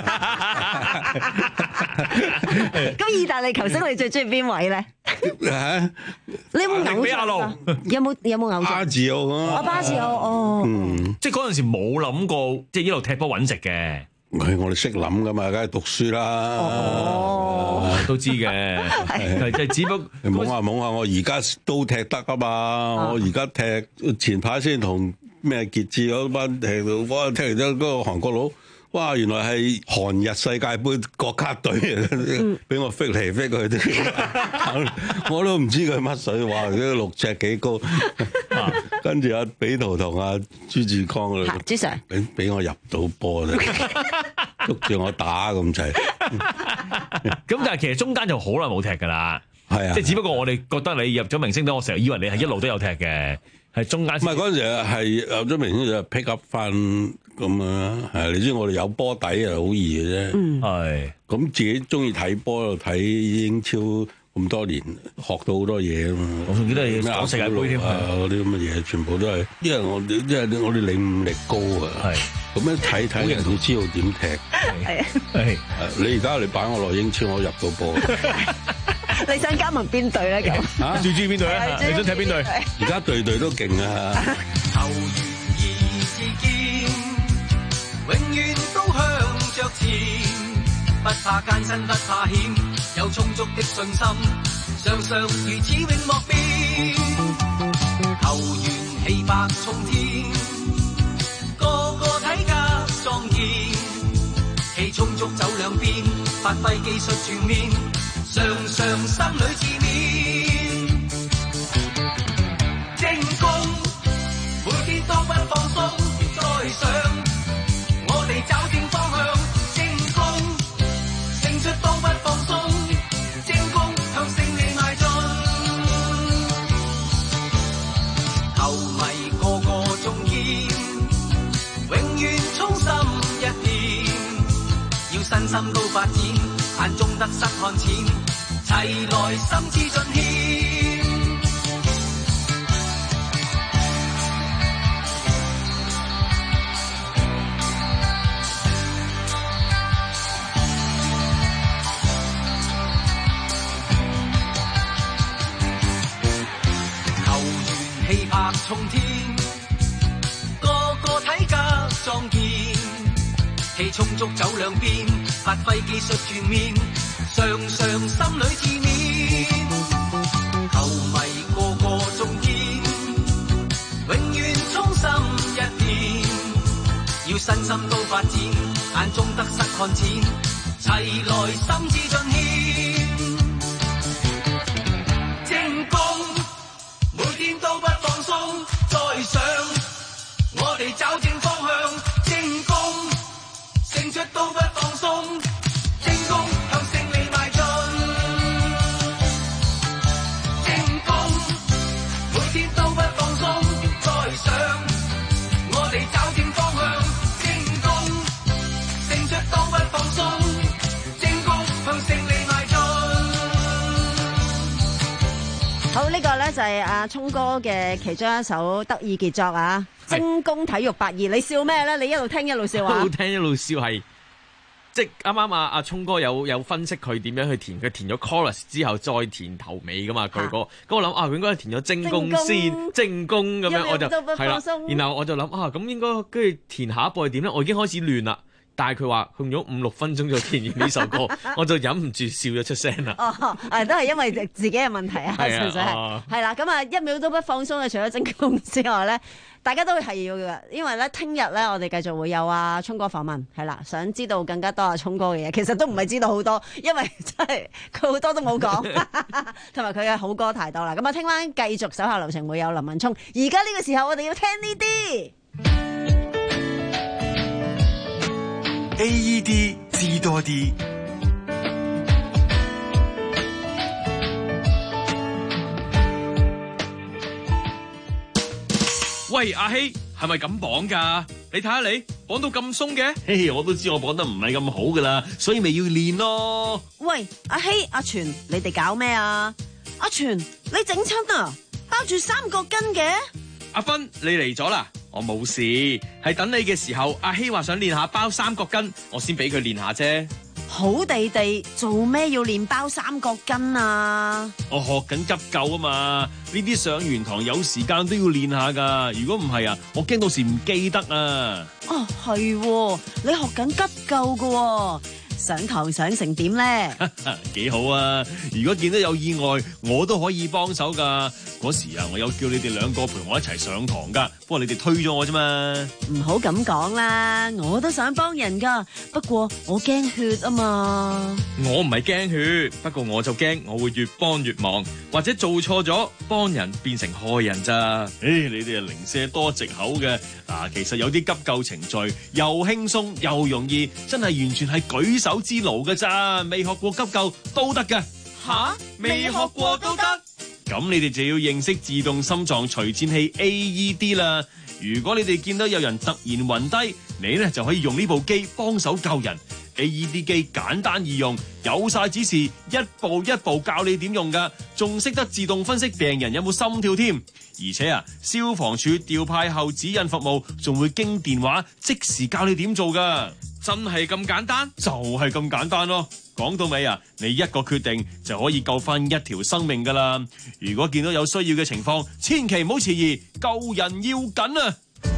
S19: 嘛！
S10: 咁意大利球星你最中意邊位咧？
S19: 嚇！
S10: 你有冇偶像？有冇有冇偶像？
S19: 巴治奧啊！
S10: 巴治奧哦，
S20: 嗯，即係嗰陣時冇諗過，即係一路踢波揾食嘅。
S19: 佢我哋識諗噶嘛，梗係讀書啦。
S20: 哦，都知嘅，係即係只不過
S19: 懵下懵下，我而家都踢得啊嘛！我而家踢前排先同咩傑志嗰班踢到，哇！踢完咗嗰個韓國佬。哇！原來係韓日世界盃國家隊嚟，俾我飛嚟飛去都，我都唔知佢乜水。哇！佢六尺幾高，跟住阿比圖同阿朱志剛啊，
S10: 朱 Sir
S19: 俾俾我入到波啦，捉住我打咁滯。
S20: 咁但係其實中間就好耐冇踢㗎啦，
S19: 係啊，
S20: 即係只不過我哋覺得你入咗明星隊，我成日以為你係一路都有踢嘅，係中間。
S19: 唔係嗰陣時係入咗明星就 pick up 翻。咁啊，係你知我哋有波底啊，好易嘅啫。
S20: 係咁
S19: 自己中意睇波，睇英超咁多年，學到好多嘢啊嘛。
S20: 我仲記得你講世界盃添
S19: 啊，嗰啲咁嘅嘢，全部都係，因為我因為我哋領悟力高啊。係咁樣睇睇人就知道點踢。
S10: 係啊，
S20: 係
S19: 你而家你擺我落英超，我入到波。
S10: 你想加盟邊隊咧？咁
S19: 啊，
S20: 最中意邊隊啊？你想踢邊隊？
S19: 而家隊隊都勁啊！
S3: 永遠都向着前，不怕艱辛，不怕險，有充足的信心，常常如此永莫變。球員氣魄衝天，個個體格壯健，氣充足走兩邊，發揮技術全面，常常心裏自勉。精攻，每天都不放鬆，再上。我哋找正方向，精攻，勝出都不放鬆，精攻向勝利邁進。球迷個個中堅，永遠衷心一片，要身心都發展，眼中得失看淺，齊來心知進獻。氣魄衝天，個個體格壯健，氣充足走兩邊，發揮技術全面，常常心裏自勉。球迷個個中堅，永遠衷心一片，要身心都發展，眼中得失看淺，齊來心知進獻。精攻，每天都不放鬆，再上，我哋找正方向，精攻，勝出都不放鬆，精攻向勝利邁進。精攻，每天都不放鬆，再上，我哋找正方向，精攻，勝出都不放鬆，精攻向勝利邁進。
S10: 好，呢、這個咧就係阿聰哥嘅其中一首得意傑作啊！精工體育八二，你笑咩咧？你一路聽一路笑啊！
S5: 一路聽一路笑係，即係啱啱啊阿聰哥有有分析佢點樣去填，佢填咗 chorus 之後再填頭尾噶嘛佢個，咁我諗啊佢應該係填咗精工先，精工咁樣我就係啦，然後我就諗啊咁應該跟住填下一步係點咧？我已經開始亂啦。但係佢話用咗五六分鐘就填完呢首歌，我就忍唔住笑咗出聲啦。
S10: 哦，誒都係因為自己嘅問題啊，純粹係係啦。咁啊，一秒都不放鬆嘅，除咗精工之外咧，大家都係要嘅，因為咧聽日咧我哋繼續會有阿聰哥訪問，係啦，想知道更加多阿聰哥嘅嘢，其實都唔係知道好多，因為真係佢好多都冇講，同埋佢嘅好歌太多啦。咁啊，聽晚繼續手下留情會有林文聰，而家呢個時候我哋要聽呢啲。
S6: A E D 知多啲。
S5: 喂，阿希係咪咁綁㗎？你睇下你綁到咁鬆嘅。
S20: 嘿，我都知我綁得唔係咁好㗎啦，所以咪要練咯。
S10: 喂，阿希、阿全，你哋搞咩啊？阿全，你整親啊？包住三角巾嘅。
S5: 阿芬，你嚟咗啦。我冇事，係等你嘅時候，阿希話想練下包三角巾，我先俾佢練下啫。
S10: 好地地做咩要練包三角巾啊？
S20: 我學緊急救啊嘛，呢啲上完堂有時間都要練下噶。如果唔係啊，我驚到時唔記得啊。
S10: 哦，係喎，你學緊急救噶喎。上堂上成點咧？
S20: 幾好啊！如果見到有意外，我都可以幫手噶。嗰時啊，我有叫你哋兩個陪我一齊上堂噶，不過你哋推咗我啫嘛。
S10: 唔好咁講啦，我都想幫人噶，不過我驚血啊嘛。
S5: 我唔係驚血，不過我就驚我會越幫越忙，或者做錯咗幫人變成害人咋。
S20: 誒，你哋係零舍多藉口嘅。嗱，其實有啲急救程序又輕鬆又容易，真係完全係舉手之勞嘅咋。未學過急救都得㗎。
S5: 吓？未學過都得？
S20: 咁你哋就要認識自動心臟除顫器 A E D 啦。如果你哋見到有人突然暈低，你咧就可以用呢部機幫手救人。A E D 機簡單易用，有晒指示，一步一步教你點用噶，仲識得自動分析病人有冇心跳添。而且啊，消防處調派後指引服務仲會經電話即時教你點做噶。
S5: 真係咁簡單？
S20: 就係咁簡單咯。講到尾啊，你一個決定就可以救翻一條生命噶啦。如果見到有需要嘅情況，千祈唔好遲疑，救人要緊啊！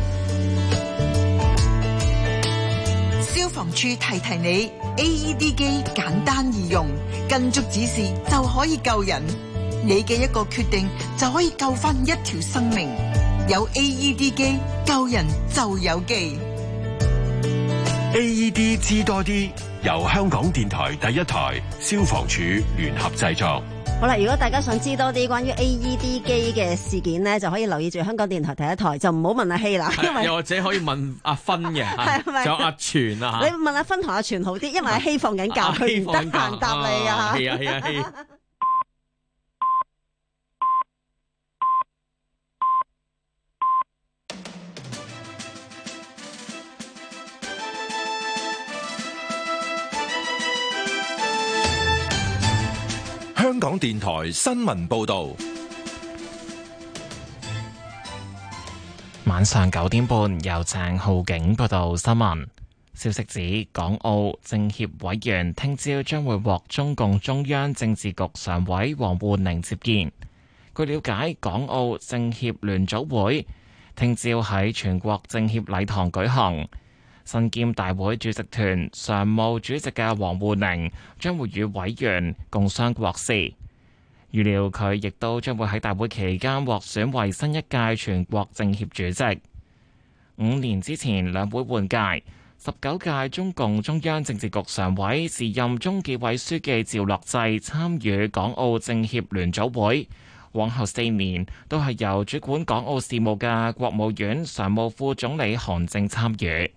S7: 消防處提提你 ，A E D 機簡單易用，跟足指示就可以救人。你嘅一個決定就可以救翻一條生命。有 A E D 機，救人就有機。
S6: A E D 知多啲，由香港電台第一台消防處聯合製作。
S10: 好啦，如果大家想知多啲關於 A E D 機嘅事件呢，就可以留意住香港電台第一台，就唔好問阿希啦，因為
S5: 又或者可以問阿芬嘅，仲有阿全啊。
S10: 你問阿芬同阿全好啲，因為阿希放緊假，佢唔得閒答你啊。
S5: 係啊係啊係。
S4: 香港電台新聞報道，
S1: 晚上九點半由鄭浩景報道新聞。消息指，港澳政協委員聽朝將會獲中共中央政治局常委王滬寧接見。據了解，港澳政協聯組會聽朝喺全國政協禮堂舉行。身兼大會主席團常務主席嘅王滬寧將會與委員共商國事，預料佢亦都將會喺大會期間獲選為新一屆全國政協主席。五年之前兩會換屆，十九屆中共中央政治局常委、時任中紀委書記趙樂際參與港澳政協聯組會，往後四年都係由主管港澳事務嘅國務院常務副總理韓正參與。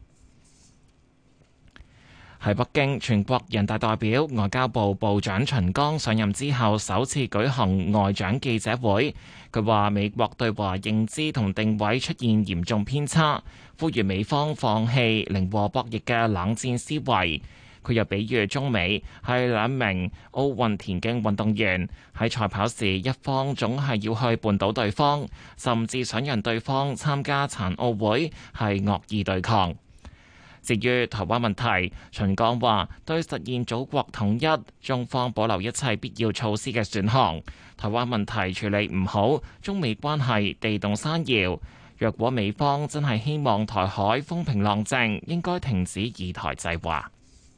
S1: 喺北京，全國人大代表、外交部部長秦剛上任之後首次舉行外長記者會。佢話美國對華認知同定位出現嚴重偏差，呼籲美方放棄零和博弈嘅冷戰思維。佢又比喻中美係兩名奧運田徑運動員，喺賽跑時一方總係要去絆倒對方，甚至想讓對方參加殘奧會，係惡意對抗。至於台灣問題，秦剛話對實現祖國統一，中方保留一切必要措施嘅選項。台灣問題處理唔好，中美關係地動山搖。若果美方真係希望台海風平浪靜，應該停止以台制華。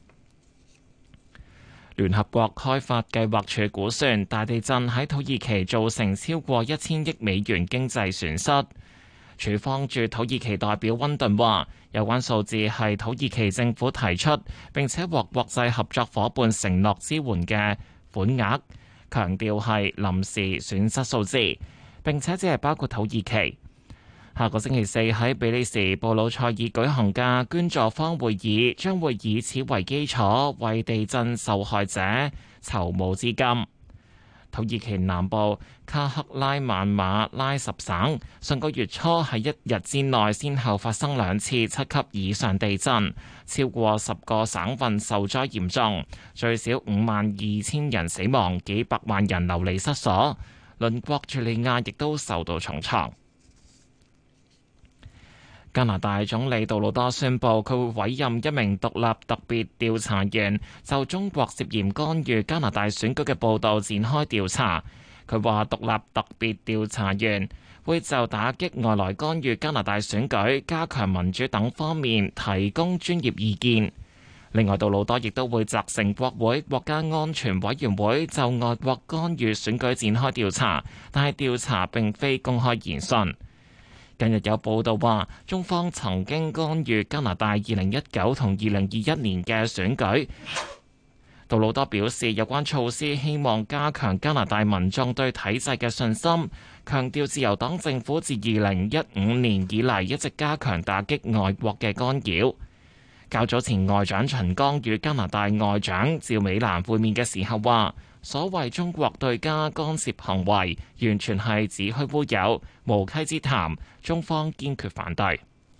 S1: 聯合國開發計劃署估算，大地震喺土耳其造成超過一千億美元經濟損失。署方駐土耳其代表溫頓話，有關數字係土耳其政府提出並且獲國際合作夥伴承諾支援嘅款額，強調係臨時損失數字，並且只係包括土耳其。下個星期四喺比利時布魯塞爾舉行嘅捐助方會議，將會以此為基礎，為地震受害者籌募資金。土耳其南部卡克拉曼馬拉什省上個月初喺一日之內先後發生兩次七級以上地震，超過十個省份受災嚴重，最少五萬二千人死亡，幾百萬人流離失所。鄰國敘利亞亦都受到重創。 加拿大總理杜魯多宣布，佢會委任一名獨立特別調查員就中國涉嫌干預加拿大選舉嘅報導展開調查。佢話獨立特別調查員會就打擊外來干預加拿大選舉、加強民主等方面提供專業意見。另外，杜魯多亦都會責成國會國家安全委員會就外國干預選舉展開調查，但係調查並非公開言訊。近日有報道話，中方曾經干預加拿大二零一九同二零二一年嘅選舉。杜魯多表示，有關措施希望加強加拿大民眾對體制嘅信心，強調自由黨政府自二零一五年以嚟一直加強打擊外國嘅干擾。較早前，外長秦剛與加拿大外長趙美蘭會面嘅時候話，所謂中國對加干涉行為，完全係子虛烏有、無稽之談，中方堅決反對。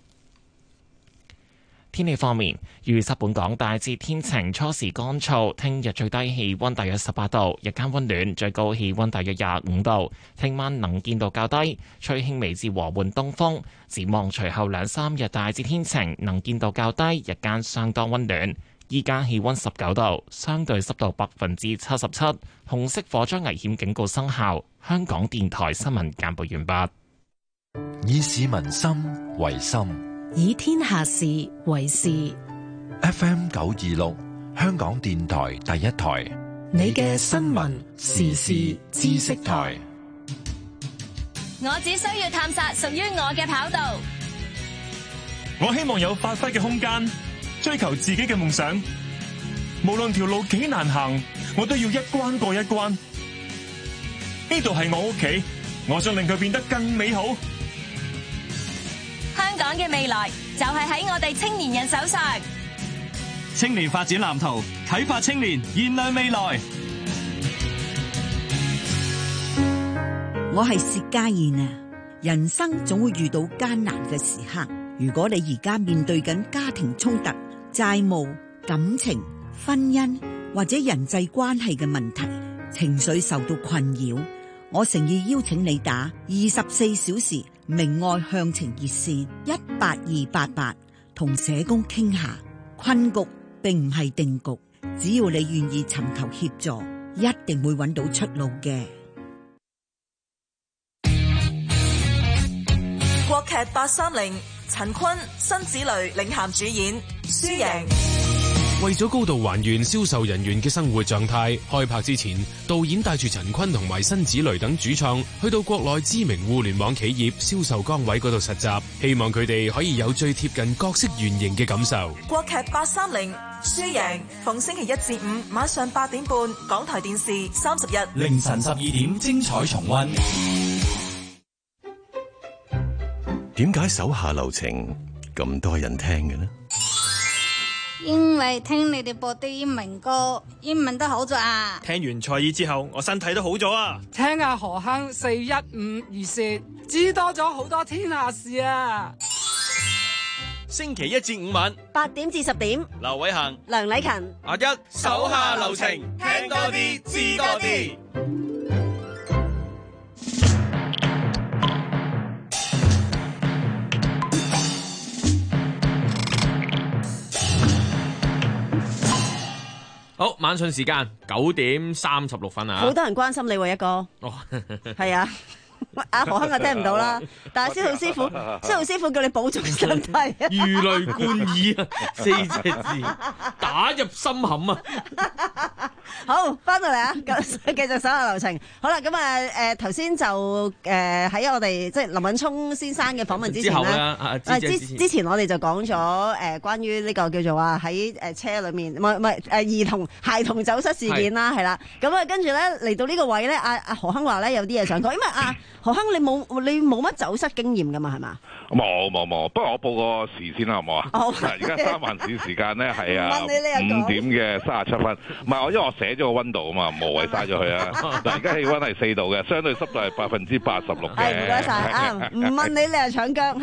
S1: 天氣方面，預測本港大致天晴，初時乾燥。聽日最低氣溫大約十八度，日間溫暖，最高氣溫大約廿五度。聽晚能見度較低，吹輕微至和緩東風。展望隨後兩三日大致天晴，能見度較低，日間相當溫暖。依家氣溫十九度，相對濕度百分之七十七，紅色火災危險警告生效。香港電台新聞簡報完畢。
S4: 以市民心為心，
S2: 以天下事為事。
S4: F M 九二六，香港電台第一台，
S2: 你嘅新聞時事知識台。
S8: 我只需要探索屬於我嘅跑道。
S9: 我希望有發揮嘅空間，追求自己嘅夢想。無論條路幾難行，我都要一關過一關。呢度係我屋企，我想令佢變得更美好。
S8: 香港嘅未來就係喺我哋青年人手上。
S9: 青年發展藍圖，啟發青年，燃亮未來。
S11: 我係薛家燕啊！人生總會遇到艱難嘅時刻。如果你而家面對緊家庭衝突、債務、感情、婚姻或者人際關係嘅問題，情緒受到困擾，我誠意邀請你打二十四小時明愛向晴熱線一八二八八，同社工傾下。困局並唔係定局，只要你願意尋求協助，一定會揾到出路嘅。
S13: 國劇八三零，陳坤、辛芷蕾領銜主演，輸贏。
S14: 為咗高度還原銷售人員嘅生活狀態，開拍之前，導演帶住陳坤同埋辛芷蕾等主創去到國內知名互聯網企業銷售崗位嗰度實習，希望佢哋可以有最貼近角色原型嘅感受。
S13: 國劇八三零，輸贏，逢星期一至五晚上八點半，港台電視三十日
S15: 凌晨十二點精彩重溫。
S17: 點解手下留情咁多人聽嘅呢？
S27: 因為聽你哋播啲英文歌，英文都好咗啊！
S9: 聽完賽爾之後，我身體都好咗啊！
S28: 聽下何坑四一五二說，知多咗好多天下事啊！
S9: 星期一至五晚
S10: 八點至十點，
S9: 劉偉恒、
S10: 梁禮勤、
S9: 阿一手下留情，聽多啲，知多啲。
S5: 好，晚上時間九點三十六分啊！
S10: 好多人關心你喎，一哥。哦，係啊。阿何亨就聽唔到啦，但係司徒師傅，司徒師傅叫你保重身體，
S5: 如雷貫耳啊，四隻字打入心坎啊！
S10: 好，翻到嚟啊，繼續手下留情。好啦，咁啊，誒頭先就誒喺我哋即係林敏聰先生嘅訪問之前咧，啊之之前我哋就講咗誒關於呢個叫做話喺誒車裏面，唔係唔係誒兒童孩童走失事件啦，係啦。咁啊跟住咧嚟到呢個位咧，阿阿何亨話咧有啲嘢想講，因為阿何亨你冇你冇乜走失經驗噶嘛，係嘛？
S29: 冇冇冇，不過我報個時先啦，好唔好啊？
S10: 好。
S29: 而家三藩市時間咧係啊五點嘅三十七分，唔係我因為我寫咗個溫度啊嘛，無謂嘥咗佢啊。嗱，而家氣溫係四度嘅，相對濕度係百分之八十六嘅。
S10: 係唔該晒啊！唔問你你係搶姜係。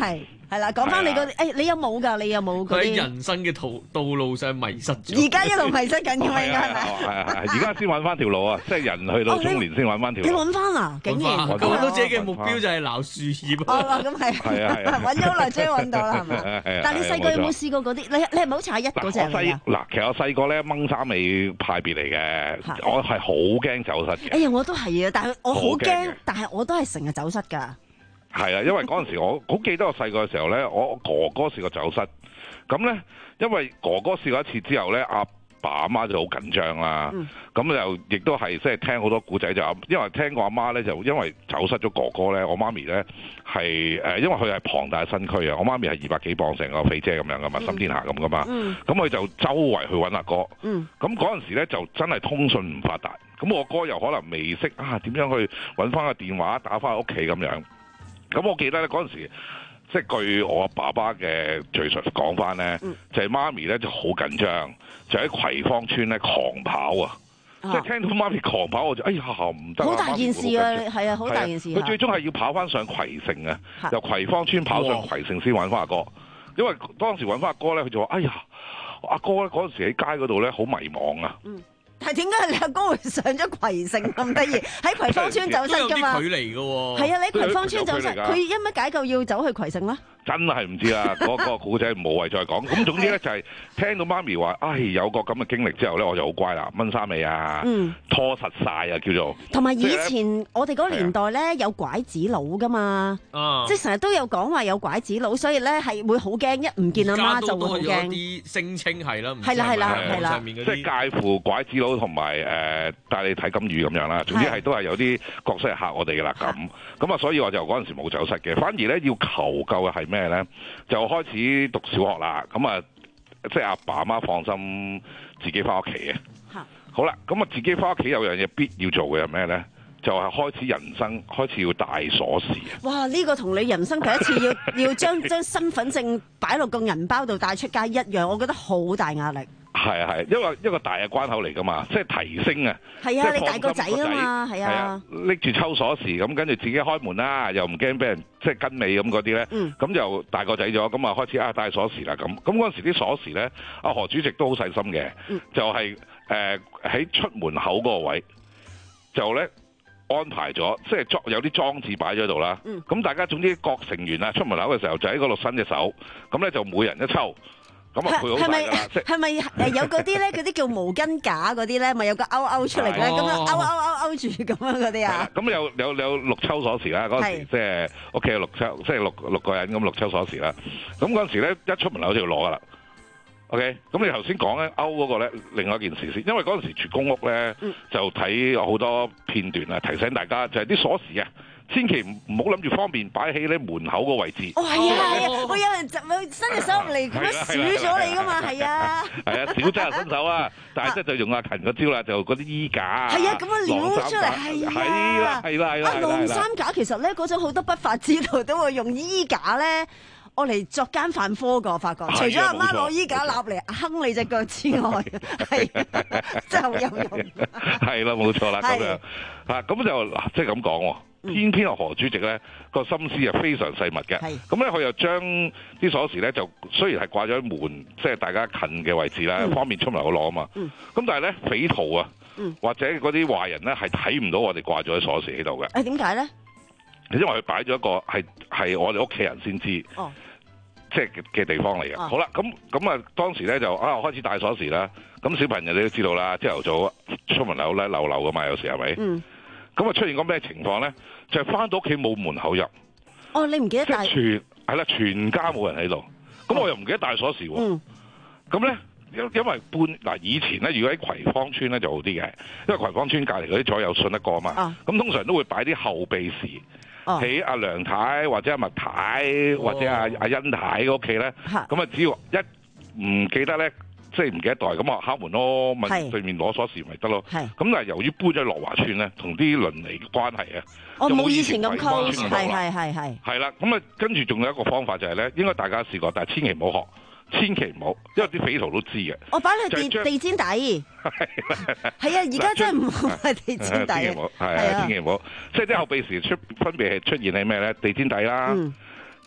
S10: 係啦，講翻你嗰啲，誒，你有冇㗎？你有冇嗰
S5: 佢喺
S10: 啲？
S5: 人生嘅途道路上迷失咗。
S10: 而家一路迷失緊㗎嘛，應該係咪？
S29: 係係係，而家先揾翻條路啊！即係人去到中年先揾翻條
S10: 你
S29: 路。
S10: 揾翻啊？竟然
S5: 咁揾到自己嘅目標就係撈樹葉。
S10: 哦，咁係。
S29: 係啊係啊，
S10: 揾咗好耐，終於揾到啦，係嘛？但係你細個有冇試過嗰啲？你你係咪好似阿一嗰只嚟㗎？
S29: 嗱，其實我細個咧掹衫尾派別嚟嘅，我係好驚走失嘅。
S10: 哎呀，我都係啊，但係我好
S29: 好驚
S10: 驚
S29: 嘅，
S10: 但係我都係成日走失㗎。
S29: 係啊，因為嗰陣時我好記得我細個嘅時候咧，我哥哥試過走失，咁咧因為哥哥試過一次之後咧，阿爸阿媽就好緊張啦，咁就亦都係即係聽好多古仔就，因為聽過阿媽咧就因為走失咗哥哥咧，我媽咪咧係誒，因為佢係龐大身軀啊，我媽咪係二百幾磅成個肥姐咁樣噶嘛，沈天霞咁噶嘛，咁佢就周圍去揾阿哥，咁嗰陣時咧就真係通訊唔發達，咁我哥又可能未識啊點樣去揾翻個電話打翻屋企咁樣。咁我記得咧嗰陣時，即係據我爸爸嘅敘述講翻咧，就係媽咪咧就好緊張，就喺葵芳村咧狂跑啊！即係聽到媽咪狂跑，我就哎呀唔得！
S10: 好大件事啊，係啊，好大件事。
S29: 佢最終係要跑翻上葵盛啊，由葵芳村跑上葵盛先揾翻阿哥，因為當時揾翻阿哥咧，佢就話：哎呀，阿哥咧嗰陣時喺街嗰度咧好迷茫啊！
S10: 但係點解你阿哥會上咗葵盛咁得意？喺葵芳村走失㗎嘛？
S5: 都有啲距離㗎喎。
S10: 係啊，你喺葵芳村走失，佢因乜解救要走去葵盛咧？
S29: 真係唔知啊！嗰、嗰個古仔無謂再講。咁總之咧就係聽到媽咪話，唉、哎、有個咁嘅經歷之後咧，我就好乖啦，掹衫尾啊，
S10: 嗯、
S29: 拖實晒啊，叫做。
S10: 同埋以前我哋嗰個年代咧有拐子佬噶嘛，
S5: 啊、
S10: 即係成日都有講話有拐子佬，所以咧係會好驚，一唔見阿媽就會好驚。
S5: 啲聲稱係啦，
S10: 係啦係啦係啦，
S29: 即係介乎拐子佬同埋誒帶你睇金魚咁樣啦。總之係都係有啲角色係嚇我哋噶啦咁。咁啊，所以我就嗰陣時冇走失嘅，反而咧要求救嘅係咩咧？就開始讀小學啦，咁啊，即係阿爸阿媽放心自己翻屋企嘅。好啦，咁啊自己翻屋企有樣嘢必要做嘅係咩咧？就係、是、開始人生開始要帶鎖匙啊！
S10: 哇！呢、這個同你人生第一次要要將將身份證擺落個銀包度帶出街一樣，我覺得好大壓力。
S29: 係啊係，因為一個大嘅關口嚟噶嘛，即係提升啊！
S10: 係啊，你大個仔啊嘛，係啊，
S29: 拎住抽鎖匙咁，跟住自己開門啦，又唔驚俾人即係跟尾咁嗰啲咧。咁、嗯、就大個仔咗，咁啊開始啊帶鎖匙啦咁。咁嗰陣時啲鎖匙咧，阿何主席都好細心嘅、嗯，就係誒喺出門口嗰個位就咧安排咗，即係裝有啲裝置擺咗喺度啦。咁、嗯、大家總之各成員啊出門口嘅時候就喺嗰度伸隻手，咁咧就每人一抽。咁啊，佢好大㗎啦！
S10: 係咪誒有嗰啲咧？嗰啲叫毛巾架嗰啲咧，咪有個勾勾出嚟咧？咁樣勾勾勾勾住咁樣嗰啲啊？咁
S29: 有有有六抽鎖匙啦，嗰陣時即係屋企有六抽，即係六六個人咁六抽鎖匙啦。咁嗰陣時咧，一出門口就要攞㗎啦。OK，咁你頭先講咧勾嗰個咧，另外一件事先，因為嗰陣時住公屋咧，就睇好多片段啊，提醒大家就係啲鎖匙啊。千祈唔唔好諗住方便擺喺你門口個位置。
S10: 哦，係啊，係啊，會有人就伸隻手入嚟咁樣數咗你噶嘛，係啊。係
S29: 啊，小真係伸手啊，但係即係就用阿勤個招啦，就嗰啲衣架。
S10: 係啊，咁樣撩出嚟，係啊。
S29: 係啦，係啦，係啦。
S10: 啊，晾衫架其實咧，嗰陣好多不法之徒都會用衣架咧，我嚟作奸犯科噶，我發覺。除咗阿媽攞衣架立嚟坑你隻腳之外，係真係好有用。
S29: 係啦，冇錯啦，咁樣嚇，咁就嗱，即係咁講喎。偏偏阿何主席咧個心思係非常細密嘅，咁咧佢又將啲鎖匙咧就雖然係掛咗喺門，即係大家近嘅位置啦、嗯，方便出門口攞啊嘛。咁、嗯、但係咧匪徒啊、嗯，或者嗰啲壞人咧係睇唔到我哋掛咗啲鎖匙喺度嘅。
S10: 誒點解咧？
S29: 因為佢擺咗一個係係我哋屋企人先知，哦、即係嘅地方嚟嘅、哦。好啦，咁咁啊當時咧就啊開始帶鎖匙啦。咁小朋友你都知道啦，朝頭早出門口咧漏漏噶嘛，有時係咪？嗯咁啊出現個咩情況咧？就係、是、翻到屋企冇門口入。
S10: 哦，你唔記得帶？
S29: 即係全係啦，全家冇人喺度。咁、哦、我又唔記得帶鎖匙喎。嗯。咁咧，因因為搬嗱以前咧，如果喺葵芳村咧就好啲嘅，因為葵芳村隔離嗰啲左右信得過啊嘛。咁、哦、通常都會擺啲後備匙喺阿梁太或者阿麥太、哦、或者阿阿欣太嘅屋企咧。咁啊，只要一唔記得咧。即係唔記得袋，咁我敲門咯，問對面攞鎖匙咪得咯。咁但係由於搬咗樂華村咧，同啲鄰里嘅關係啊，
S10: 我冇以前咁 close，係係係係。係
S29: 啦，咁啊跟住仲有一個方法就係、是、咧，應該大家試過，但係千祈唔好學，千祈唔好，因為啲匪徒都知嘅。
S10: 我擺喺地地氈底。係啊，而家真係唔好係地氈底。
S29: 千祈唔好，係啊，千祈唔好。即係啲後備匙出分別係出現喺咩咧？地氈底啦。嗯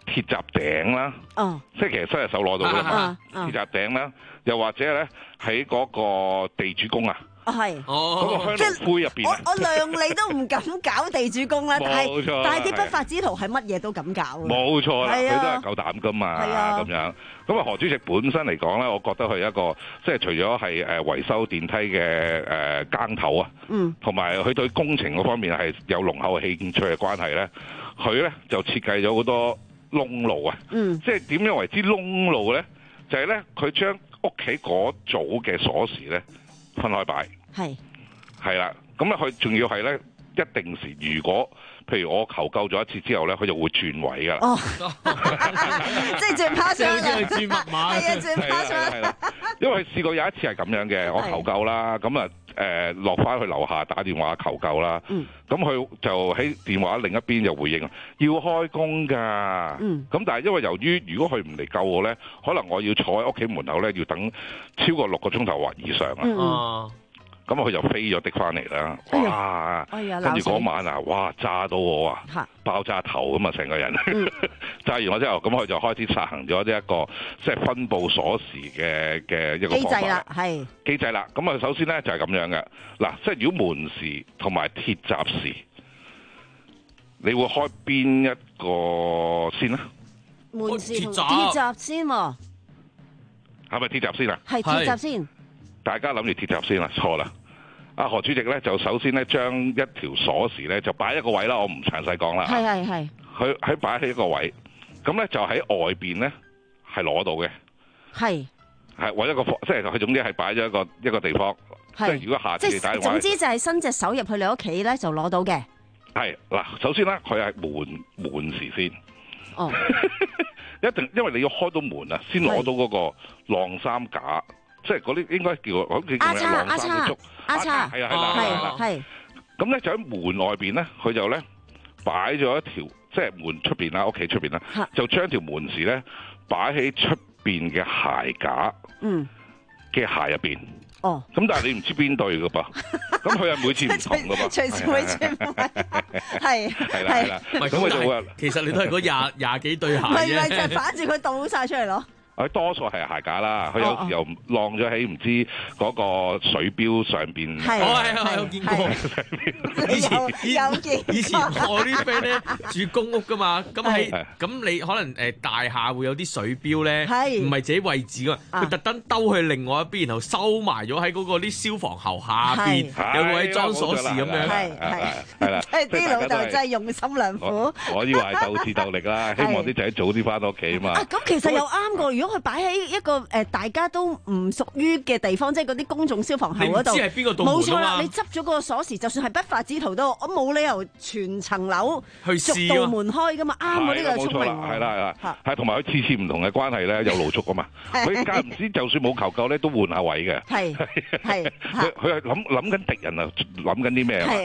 S29: 鐵閘頂啦，
S10: 哦，
S29: 即係其實伸隻手攞到㗎嘛，
S10: 啊啊
S29: 鐵閘頂啦，又或者咧喺嗰個地主公啊。
S10: 啊係，
S29: 嗰個香爐灰入邊啊
S10: 我我量你都唔敢搞地主公啦，但係
S29: 冇錯
S10: 但係啲
S29: 係
S10: 不法之徒係乜嘢都敢搞嘅。
S29: 冇錯啦，
S10: 係
S29: 佢都
S10: 啊
S29: 係夠膽噶嘛，
S10: 係啊
S29: 咁樣。咁啊，何主席本身嚟講咧，我覺得佢一個即係除咗係誒維修電梯嘅誒耕頭啊，
S10: 嗯，
S29: 同埋佢對工程嗰方面係有濃厚嘅興趣嘅關係咧，佢咧就設計咗好多窿路啊，
S10: 嗯，
S29: 即係點樣為之窿路咧？就係咧，佢將屋企嗰組嘅鎖匙咧分開擺，
S10: 係。
S29: 係啦，咁咧佢仲要係咧一定時，如果譬如我求救咗一次之後咧，佢就會轉位噶啦。
S10: 哦，即係轉 password
S29: 好似係轉密碼
S10: 係啊，轉 password
S29: 係啦，因為試過有一次係咁樣嘅，我求救啦，咁啊誒落翻去樓下打電話求救啦，
S10: 嗯，
S29: 咁佢就喺電話另一邊就回應要開工㗎，
S10: 嗯，
S29: 咁但係因為由於如果佢唔嚟救我咧，可能我要坐喺屋企門口咧要等超過六個鐘頭或以上啊。
S10: 嗯
S29: 嗯咁佢就飛咗的翻嚟啦，哇！
S10: 哎呀
S29: 跟住嗰晚啊，哇！炸到我啊，
S10: 嚇
S29: 爆炸頭咁啊，成個人。
S10: 嗯
S29: 炸完我之後，咁佢就開始實行咗一個即係分佈鎖匙嘅嘅一個方法
S10: 機制啦，係
S29: 機制啦。咁啊，首先咧就係咁樣嘅嗱，即係如果門匙同埋鐵閘匙，你會開邊一個先咧？
S10: 門匙同
S29: 鐵閘
S10: 鐵閘先喎，
S29: 係咪鐵閘先啊？
S10: 係鐵閘先。
S29: 大家諗住鐵閘先啦，錯啦！阿何主席咧就首先咧將一條鎖匙咧就擺一個位啦，我唔詳細講啦。
S10: 係係係。
S29: 佢喺擺喺一個位，咁咧就喺外邊咧係攞到嘅。
S10: 係。
S29: 係揾一個方，即係佢總之係擺咗一個一個地方。即係如果下次
S10: 即
S29: 你打電話，
S10: 係總之就係伸隻手入去你屋企咧就攞到嘅。
S29: 係嗱，首先咧佢係門門匙先。
S10: 哦。
S29: 一定因為你要開到門啊，先攞到嗰個晾衫架。即係嗰啲應該叫好似叫咩晾衫嘅竹，
S10: 阿叉
S29: 係啊係啦係啦
S10: 係。
S29: 咁咧就喺門外邊咧，佢就咧擺咗一條，即係門出邊啦，屋企出邊啦，就將條門匙咧擺喺出邊嘅鞋架，
S10: 嗯
S29: 嘅鞋入邊。
S10: 哦。
S29: 咁但係你唔知邊對噶噃，咁佢係每次唔同噶噃，
S10: 隨時會轉係
S29: 係啦係啦，
S5: 唔係
S29: 咁佢就會
S5: 其實你都係嗰廿廿幾對鞋
S10: 唔係唔係
S5: 啫。
S10: 就係反住佢倒晒出嚟攞。
S29: 佢多數係鞋架啦，佢有時又晾咗喺唔知嗰個水錶上邊。
S5: 係係係，我見過。以前
S10: 有見
S5: 以前我啲 friend 咧住公屋噶嘛，咁喺咁你可能誒大廈會有啲水錶咧，唔係自己位置噶，佢特登兜去另外一邊，然後收埋咗喺嗰個啲消防喉下邊，有個位裝鎖匙咁樣。
S10: 係係
S29: 係啦，
S10: 誒啲老豆真係用心良苦。
S29: 我以為係鬥智鬥力啦，希望啲仔早啲翻到屋企啊嘛。
S10: 啊，咁其實又啱過。如果佢擺喺一個誒大家都唔屬於嘅地方，即係嗰啲公眾消防喉嗰度，
S5: 你唔知係邊個道門啊嘛？
S10: 冇錯啦，你執咗個鎖匙，就算係不法之徒都，我冇理由全層樓
S29: 去試
S10: 逐道門開噶嘛，啱啊！呢個聰明喎。
S29: 係啦係啦，係同埋佢次次唔同嘅關係咧，有露足啊嘛。佢間唔知就算冇求救咧，都換下位嘅。
S10: 係係，
S29: 佢佢係諗諗緊敵人啊，諗緊啲咩啊？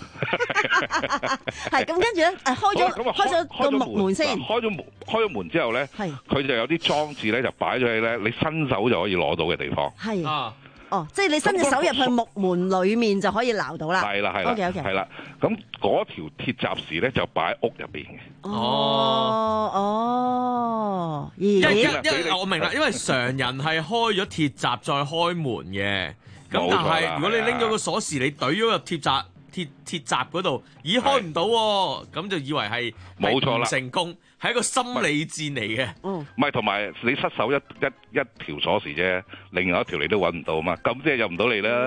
S10: 係咁跟住咧，誒開咗開咗個木門先，
S29: 開咗門開咗門之後咧，佢就有啲裝置咧，就擺咗喺咧，你伸手就可以攞到嘅地方。
S10: 係啊，哦，即係你伸隻手入去木門裡面就可以撈到啦。
S29: 係啦係啦
S10: ，OK OK，
S29: 係啦。咁嗰條鐵閘匙咧就擺喺屋入邊嘅。
S10: 哦哦，
S5: 因為因為我明啦，因為常人係開咗鐵閘再開門嘅，咁但係如果你拎咗個鎖匙，你懟咗入鐵閘。鐵鐵閘嗰度，咦開唔到喎，咁就以為係
S29: 冇錯啦，
S5: 成功係一個心理戰嚟嘅。
S29: 唔係同埋你失手一一一條鎖匙啫，另外一條你都揾唔到嘛，咁即係入唔到嚟啦。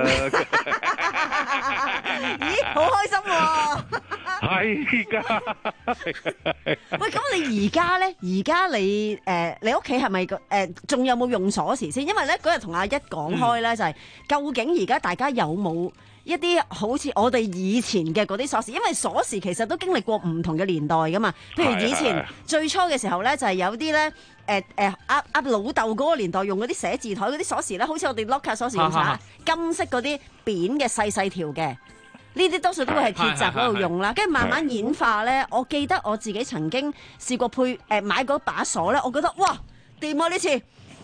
S10: 咦，好開心喎！
S29: 係㗎。
S10: 喂，咁你而家咧？而家你誒你屋企係咪個誒仲有冇用鎖匙先？因為咧嗰日同阿一講開咧，就係究竟而家大家有冇一啲好似我哋以前嘅嗰啲鎖匙，因為鎖匙其實都經歷過唔同嘅年代噶嘛。譬如以前最初嘅時候咧，就係有啲咧誒誒阿阿老豆嗰個年代用嗰啲寫字台嗰啲鎖匙咧，好似我哋 locker 鎖匙咁查，金色嗰啲扁嘅細細條嘅，呢啲多數都會係鐵閘嗰度用啦。跟住慢慢演化咧，我記得我自己曾經試過配誒買嗰把鎖咧，我覺得哇掂啊呢次！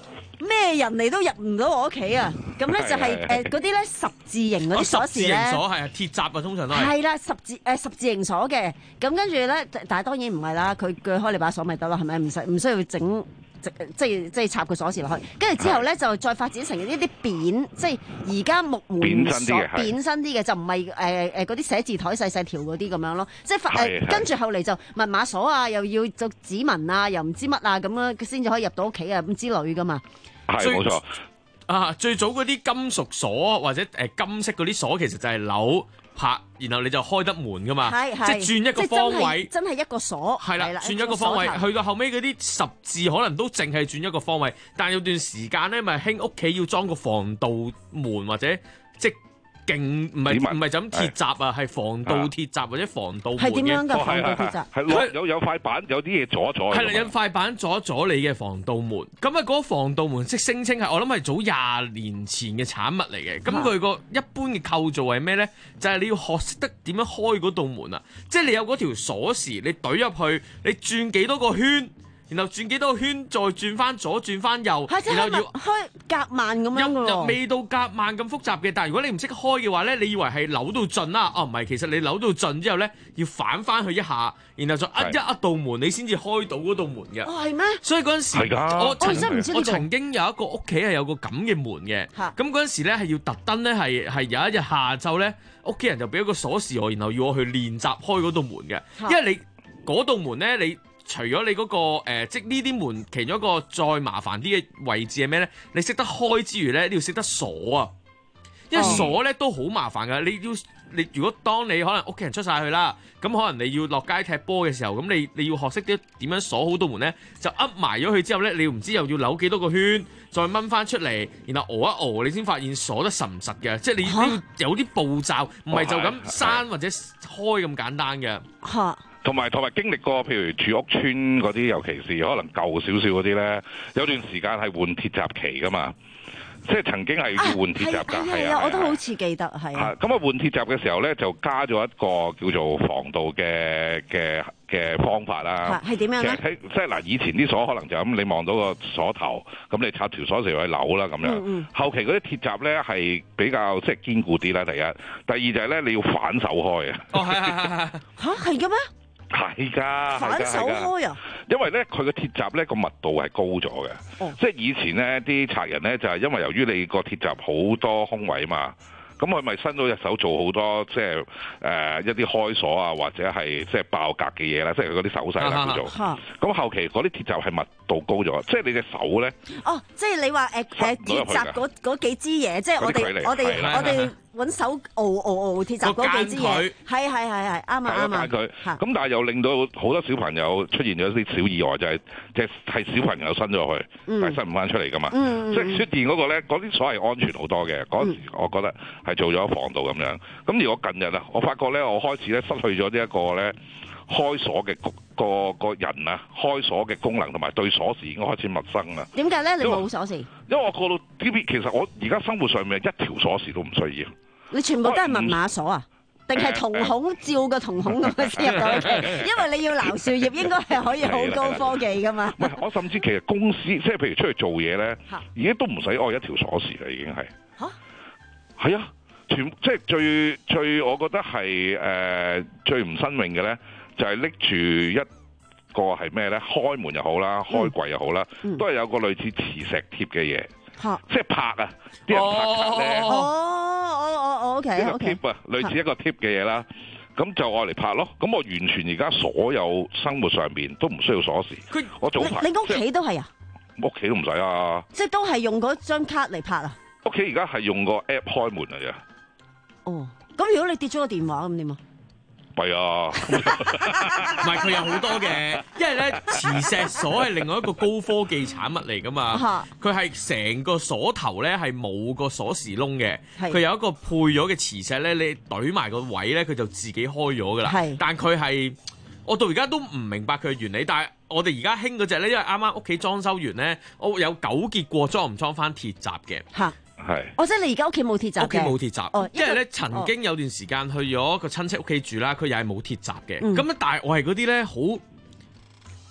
S10: 咩人嚟都入唔到我屋企啊！咁咧就係誒嗰啲咧十字形嗰啲鎖匙咧，
S5: 十字形鎖係啊，鐵閘啊，通常都係。
S10: 係啦，十字誒十字形鎖嘅，咁跟住咧，但係當然唔係啦，佢鋸開你把鎖咪得咯，係咪？唔使唔需要整。即係即係插個鎖匙落去，跟住之後咧就再發展成一啲扁，即係而家木門鎖扁身啲嘅，就唔係誒誒嗰啲寫字台細細條嗰啲咁樣咯。即係誒跟住後嚟就密碼鎖啊，又要做指紋啊，又唔知乜啊咁樣，先至可以入到屋企啊咁之類噶嘛。
S29: 係冇錯
S5: 啊！最早嗰啲金屬鎖或者誒金色嗰啲鎖，其實就係扭拍，然後你就開得門噶嘛，即係轉一個方位，
S10: 真係一個鎖。
S5: 係啦，轉一個方位，去到後尾嗰啲十字可能都淨係轉一個方位，但係有段時間咧，咪興屋企要裝個防盜門或者即係勁，唔係唔係就咁鐵閘啊，係防盜鐵閘或者防盜門嘅。
S10: 係點樣㗎？防盜鐵閘
S29: 係有有塊板，有啲嘢阻一阻。
S5: 係啦，有塊板阻一阻你嘅防盜門。咁啊，嗰個防盜門即聲稱係我諗係早廿年前嘅產物嚟嘅。咁佢個一般嘅構造係咩咧？就係你要學識得點樣開嗰道門啊！即係你有嗰條鎖匙，你懟入去，你轉幾多個圈。然後轉幾多個圈，再轉翻左，轉翻右，然後要
S10: 開夾萬咁樣嘅喎。
S5: 未到夾萬咁複雜嘅，但係如果你唔識開嘅話咧，你以為係扭到盡啦？哦，唔係，其實你扭到盡之後咧，要反翻去一下，然後再扼一扼道門，你先至開到嗰道門嘅。
S10: 哦，係咩？
S5: 所以嗰陣時，我
S10: 真係唔知呢個。
S5: 我曾經有一個屋企係有個咁嘅門嘅，咁嗰陣時咧係要特登咧係係有一日下晝咧，屋企人就俾一個鎖匙我，然後要我去練習開嗰道門嘅，因為你嗰道門咧你。除咗你嗰、那個、呃、即係呢啲門，其中一個再麻煩啲嘅位置係咩咧？你識得開之餘咧，你要識得鎖啊！因為鎖咧都好麻煩噶。你要你如果當你可能屋企人出晒去啦，咁可能你要落街踢波嘅時候，咁你你要學識啲點樣鎖好道門咧，就噏埋咗佢之後咧，你唔知又要扭幾多個圈，再掹翻出嚟，然後熬一熬，你先發現鎖得實唔實嘅。即係你要有啲步驟，唔係就咁閂或者開咁簡單嘅。
S10: 嚇！
S29: 同埋同埋經歷過，譬如住屋村嗰啲，尤其是可能舊少少嗰啲咧，有段時間係換鐵閘期噶嘛，即係曾經係要換鐵閘㗎，係啊，
S10: 我都好似記得係啊。
S29: 咁啊換鐵閘嘅時候咧，就加咗一個叫做防盜嘅嘅嘅方法啦。
S10: 係點樣咧？
S29: 其實即係嗱，以前啲鎖可能就咁，你望到個鎖頭，咁你插條鎖匙去扭啦咁樣。嗯嗯後期嗰啲鐵閘咧係比較即係堅固啲啦，第一。第二就係咧，你要反手開啊。
S5: 哦，係係係係。
S10: 嚇係嘅咩？
S29: 係㗎，
S10: 反手開啊！
S29: 因為咧，佢個鐵閘咧個密度係高咗嘅，哦、即係以前咧啲賊人咧就係、是、因為由於你個鐵閘好多空位嘛，咁佢咪伸到隻手做好多即係誒、呃、一啲開鎖啊，或者係即係爆格嘅嘢啦，即係佢嗰啲手勢啦叫做。咁、啊啊、後期嗰啲鐵閘係密度高咗，即係你隻手咧。
S10: 哦，即係你話誒誒鐵閘嗰嗰幾支嘢，即係我哋我哋我哋。揾手熬熬熬鐵閘嗰幾支嘢，係係係係啱啊啱啊！
S29: 佢咁但係又令到好多小朋友出現咗啲小意外，就係即係係小朋友伸咗去，嗯、但係伸唔翻出嚟噶嘛。嗯、即係出現嗰個咧，嗰啲鎖係安全好多嘅。嗰、嗯、時我覺得係做咗防盜咁樣。咁而我近日啊，我發覺咧，我開始咧失去咗呢一個咧開鎖嘅個個人啊，開鎖嘅功能同埋對鎖匙已經開始陌生啦。
S10: 點解咧？你冇鎖匙？
S29: 因為我過到 T V， 其實我而家生活上面一條鎖匙都唔需要。
S10: 你全部都係密碼鎖啊？定係瞳孔照個瞳孔咁樣先入到去？因為你要撈樹葉，應該係可以好高科技噶嘛。
S29: 唔係，我甚至其實公司即係譬如出去做嘢咧，已經都唔使愛一條鎖匙啦，已經係。嚇！係啊，全即係最最，我覺得係誒、呃、最唔新穎嘅咧，就係拎住一個係咩咧？開門又好啦，開櫃又好啦，嗯、都係有個類似磁石貼嘅嘢。即係拍啊！啲人拍卡咧，
S10: 哦哦哦哦，OK OK，
S29: 一個貼啊，類似一個貼嘅嘢啦，咁就愛嚟拍咯。咁我完全而家所有生活上邊都唔需要鎖匙。我早排
S10: 你屋企都係啊？
S29: 屋企都唔使啊！
S10: 即係都係用嗰張卡嚟拍啊？
S29: 屋企而家係用個 app 開門啊！啫。
S10: 哦，咁如果你跌咗個電話咁點啊？
S29: 係啊，
S5: 唔係佢有好多嘅，因為咧磁石鎖係另外一個高科技產物嚟噶嘛，佢係成個鎖頭咧係冇個鎖匙窿嘅，佢有一個配咗嘅磁石咧，你懟埋個位咧，佢就自己開咗噶啦。但佢係我到而家都唔明白佢嘅原理，但係我哋而家興嗰隻咧，因為啱啱屋企裝修完咧，我有糾結過裝唔裝翻鐵閘嘅。
S29: 係，
S10: 哦，即係你而家屋企冇鐵閘嘅，
S5: 屋企冇鐵閘，
S10: 哦、
S5: 因為咧曾經有段時間去咗個親戚屋企住啦，佢又係冇鐵閘嘅，咁、嗯、但係我係嗰啲咧好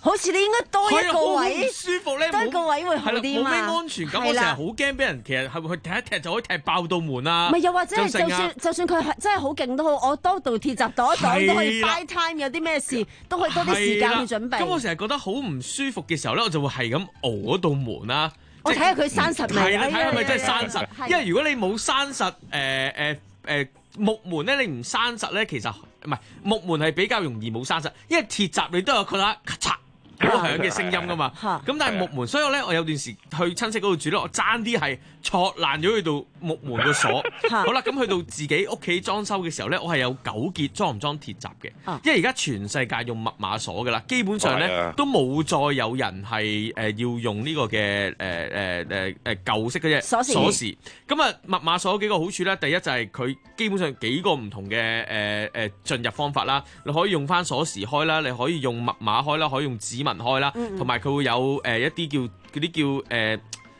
S10: 好似你應該多一個位，
S5: 唔舒服咧，
S10: 多一個位會好啲嘛。
S5: 冇咩安全感，我成日好驚俾人其實係咪去踢一踢就可以踢爆到門啊？
S10: 唔係，又或者係就算就算佢係真係好勁都好，我多道鐵閘擋一擋都可以 buy time，有啲咩事都可以多啲時間去準備。
S5: 咁我成日覺得好唔舒服嘅時候咧，我就會係咁熬嗰道門啦。
S10: 我睇下佢閂實未？
S5: 係啦，睇下係咪真係閂實？因為如果你冇閂實，誒誒誒木門咧，你唔閂實咧，其實唔係木門係比較容易冇閂實，因為鐵閘你都有佢啦，咔嚓。好響嘅聲音噶嘛，咁但係木門，所以我咧我有段時去親戚嗰度住咧，我爭啲係挫爛咗佢度木門個鎖。好啦，咁去到自己屋企裝修嘅時候咧，我係有糾結裝唔裝鐵閘嘅，因為而家全世界用密碼鎖噶啦，基本上咧都冇再有人係誒要用呢個嘅誒誒誒誒舊式嘅啫鎖匙。咁啊密碼鎖有幾個好處咧？第一就係佢基本上幾個唔同嘅誒誒進入方法啦，你可以用翻鎖匙開啦，你可以用密碼開啦，可以用指紋開啦，同埋佢會有誒、呃、一啲叫嗰啲叫誒。呃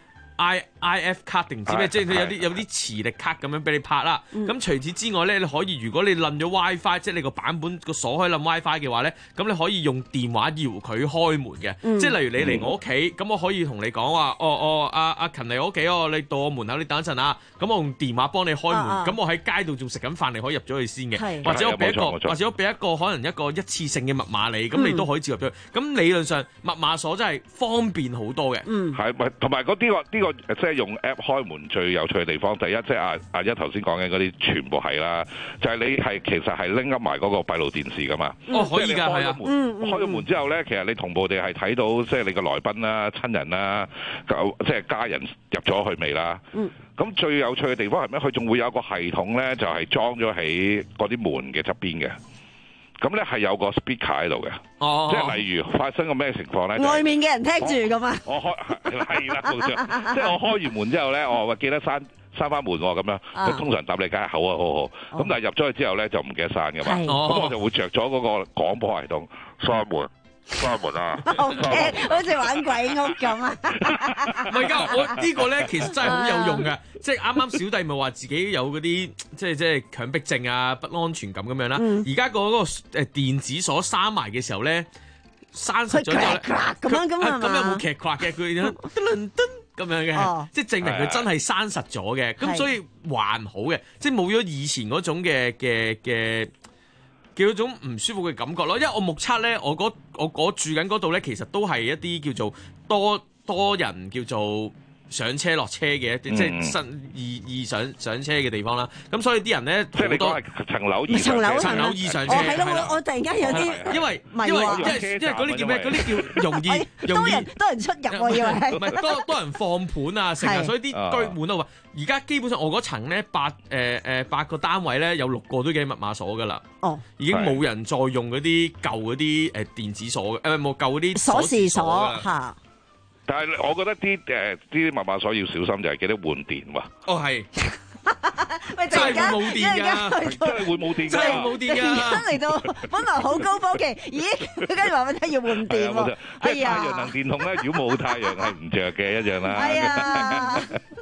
S5: I I F 卡定唔知咩，即係佢有啲有啲磁力卡咁樣俾你拍啦。咁、嗯、除此之外咧，你可以如果你冧咗 WiFi， 即係你個版本個鎖可以冧 WiFi 嘅話咧，咁你可以用電話搖佢開門嘅。嗯、即係例如你嚟我屋企，咁、嗯、我可以同你講話，哦哦，阿阿勤嚟我屋企哦，你到我門口，你等一陣啊。咁我用電話幫你開門，咁、啊啊、我喺街度仲食緊飯，你可以入咗去先嘅。或者我俾一個，或者我俾一個可能一個一次性嘅密碼你，咁、嗯、你都可以接入咗去。咁理論上密碼鎖真係方便好多嘅。嗯，係咪同埋嗰啲個呢個即係用 app 開門最有趣嘅地方，第一即係阿阿一頭先講嘅嗰啲全部係啦，就係、是、你係其實係拎噏埋嗰個閉路電視噶嘛。哦，可以㗎，係啊。嗯嗯、開咗門之後咧，其實你同步地係睇到即係你個來賓啦、親人啦、即係家人入咗去未啦。嗯。咁最有趣嘅地方係咩？佢仲會有一個系統咧，就係裝咗喺嗰啲門嘅側邊嘅。咁咧係有個 speaker 喺度嘅，哦、即係例如發生個咩情況咧？
S10: 外面嘅人聽住㗎嘛。我開
S29: 係啦，冇錯。即係我開完門之後咧，我話記得閂閂翻門喎，咁樣。佢、啊、通常答你梗係好啊，好好。咁、哦、但係入咗去之後咧，就唔記得閂㗎嘛。咁、哦、我就會着咗嗰個廣播系統閂門。閂門啊！
S10: 好驚，好似玩鬼屋咁啊！
S5: 唔係㗎，我呢個咧其實真係好有用嘅，即係啱啱小弟咪話自己有嗰啲即係即係強迫症啊、不安全感咁樣啦。而家嗰個誒電子鎖閂埋嘅時候咧，閂實咗之後咧，
S10: 咁樣咁啊嘛，
S5: 咁有冇劇框嘅佢噔噔咁樣嘅，即係證明佢真係閂實咗嘅。咁所以還好嘅，即係冇咗以前嗰種嘅嘅嘅。叫一種唔舒服嘅感覺咯，因為我目測咧，我嗰我嗰住緊嗰度咧，其實都係一啲叫做多多人叫做上車落車嘅一啲，嗯、即係新易易上上車嘅地方啦。咁所以啲人咧，即係你講係層樓易上車，層樓易上車。
S10: 係咯，我我突然間有啲，
S5: 因為因為因為因為嗰啲叫咩？嗰啲叫容易
S10: 容易多人多人出入，我以為係
S5: 唔係多多人放盤啊，成日所以啲居滿啊。而家基本上我嗰層咧八誒誒八個單位咧有六個都幾密碼鎖噶啦，哦，已經冇人再用嗰啲舊嗰啲誒電子鎖嘅，誒冇舊嗰啲鎖匙鎖嚇。但係我覺得啲誒啲密碼鎖要小心，就係記得換電喎。哦係，真係會冇電㗎，真係會冇電㗎，真係冇電㗎。
S10: 而家嚟到本來好高科技，咦？跟住話俾你聽要換電喎。
S29: 哎呀，太陽能電筒咧，如果冇太陽係唔着嘅一樣啦。係啊。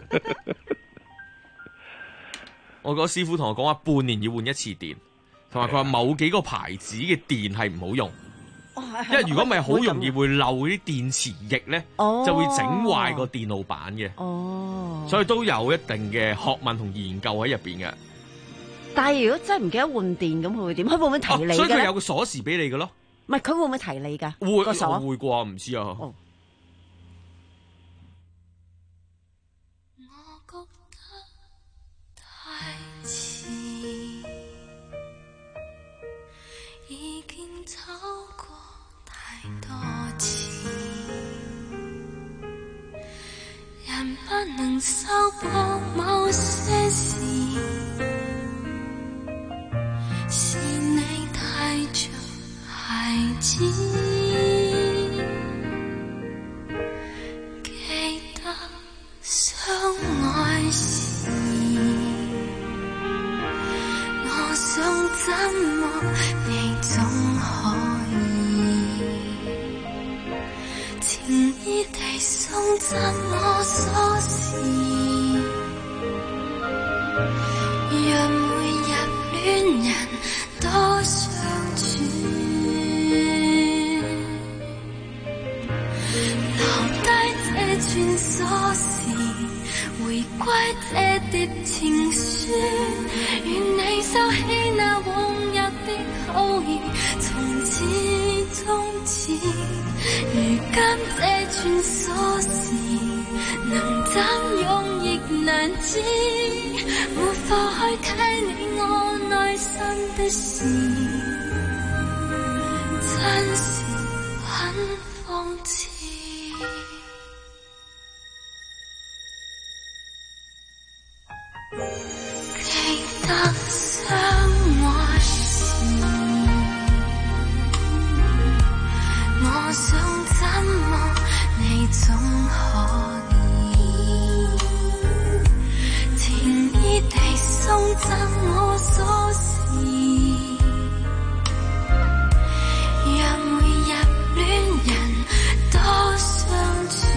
S29: 我個師傅同我講話，半年要換一次電，同埋佢話某幾個牌子嘅電係唔好用，哦、因為如果唔係好容易會漏啲電池液咧，哦、就會整壞個電路板嘅。哦，所以都有一定嘅學問同研究喺入邊嘅。
S10: 但係如果真係唔記得換電，咁佢會點？佢會唔會提你、啊？
S5: 所以佢有個鎖匙俾你嘅咯。
S10: 唔係，佢會唔會提你㗎？
S5: 會個鎖會啩？唔知啊。哦
S12: 不能修補某些事，是你太像孩子，記得相愛時，我想怎麼你總可以情意地送贈我鎖匙，讓每日戀人多相處。 歸這疊情書，願你收起那往日的好意，從此終止。如今這串鎖匙，能怎用亦難知，沒法去睇你我內心的事，真是很諷刺。記得相愛時，我想怎麼你總可以甜意地送贈我鎖匙，讓每日戀人多相處，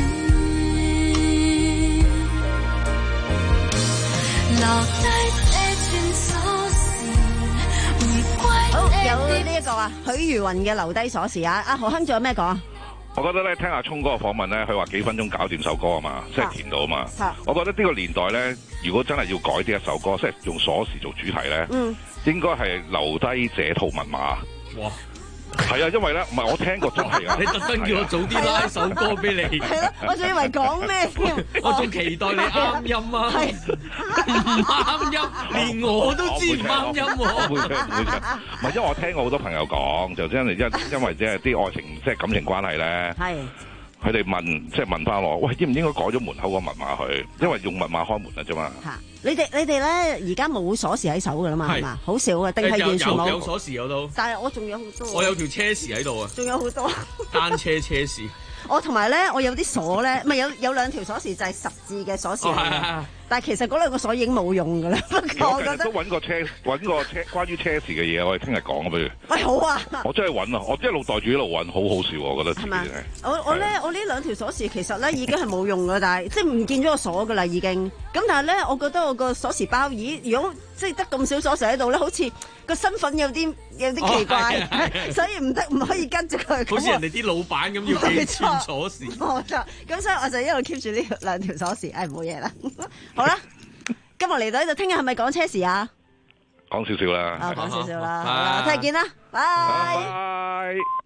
S12: 留低這串鎖匙，回歸。
S10: 好，有呢一個啊，許茹芸嘅留低鎖匙啊，阿何亨仲有咩講啊？
S29: 我覺得咧，聽阿聰哥嘅訪問咧，佢話幾分鐘搞掂首歌啊嘛，即係填到啊嘛。我覺得呢個年代咧，如果真係要改啲一首歌，即係用鎖匙做主題咧，嗯、應該係留低這套密碼。哇！係啊，因為咧，唔係我聽過真係啊。
S5: 你特登叫我早啲拉首歌俾你。
S10: 係咯，我仲以為講咩添？
S5: 我仲期待你啱音啊！唔啱音，連我都知唔啱音喎。
S29: 唔會唱，唔會唱。唔係因為我聽過好多朋友講，就真係因因為即係啲愛情即係感情關係咧。係。佢哋問即係問翻我，喂，應唔應該改咗門口個密碼佢？因為用密碼開門啊啫嘛。嚇！
S10: 你哋你哋咧而家冇鎖匙喺手㗎啦嘛，係嘛？好少嘅，定係完全冇？
S5: 有鎖匙我都。
S10: 但係我仲有好多。
S5: 我有條車匙喺度啊。
S10: 仲有好多。
S5: 單車車匙。
S10: 我同埋咧，我有啲鎖咧，唔係有有兩條鎖匙就係十字嘅鎖匙嚟嘅，但係其實嗰兩個鎖已經冇用㗎啦。不過我覺得
S29: 都揾個車揾個車關於車匙嘅嘢，我哋聽日講啊，不如。
S10: 喂，好啊！
S29: 我真係揾啊！我一路袋住一路揾，好好笑我覺得自己係。
S10: 我我咧我呢兩條鎖匙其實咧已經係冇用㗎，但係即係唔見咗個鎖㗎啦已經。咁但係咧，我覺得我個鎖匙包，咦？如果即係得咁少鎖匙喺度咧，好似個身份有啲有啲奇怪，哦、所以唔得唔可以跟住佢。
S5: 好似人哋啲老闆咁要幾串鎖匙。
S10: 冇錯，咁所以我就一路 keep 住呢兩條鎖匙，唉冇嘢啦。好啦，今日嚟到呢度，聽日係咪講車匙啊？
S29: 講少少啦。
S10: 啊，講少少啦，好啦，聽日見啦，拜拜。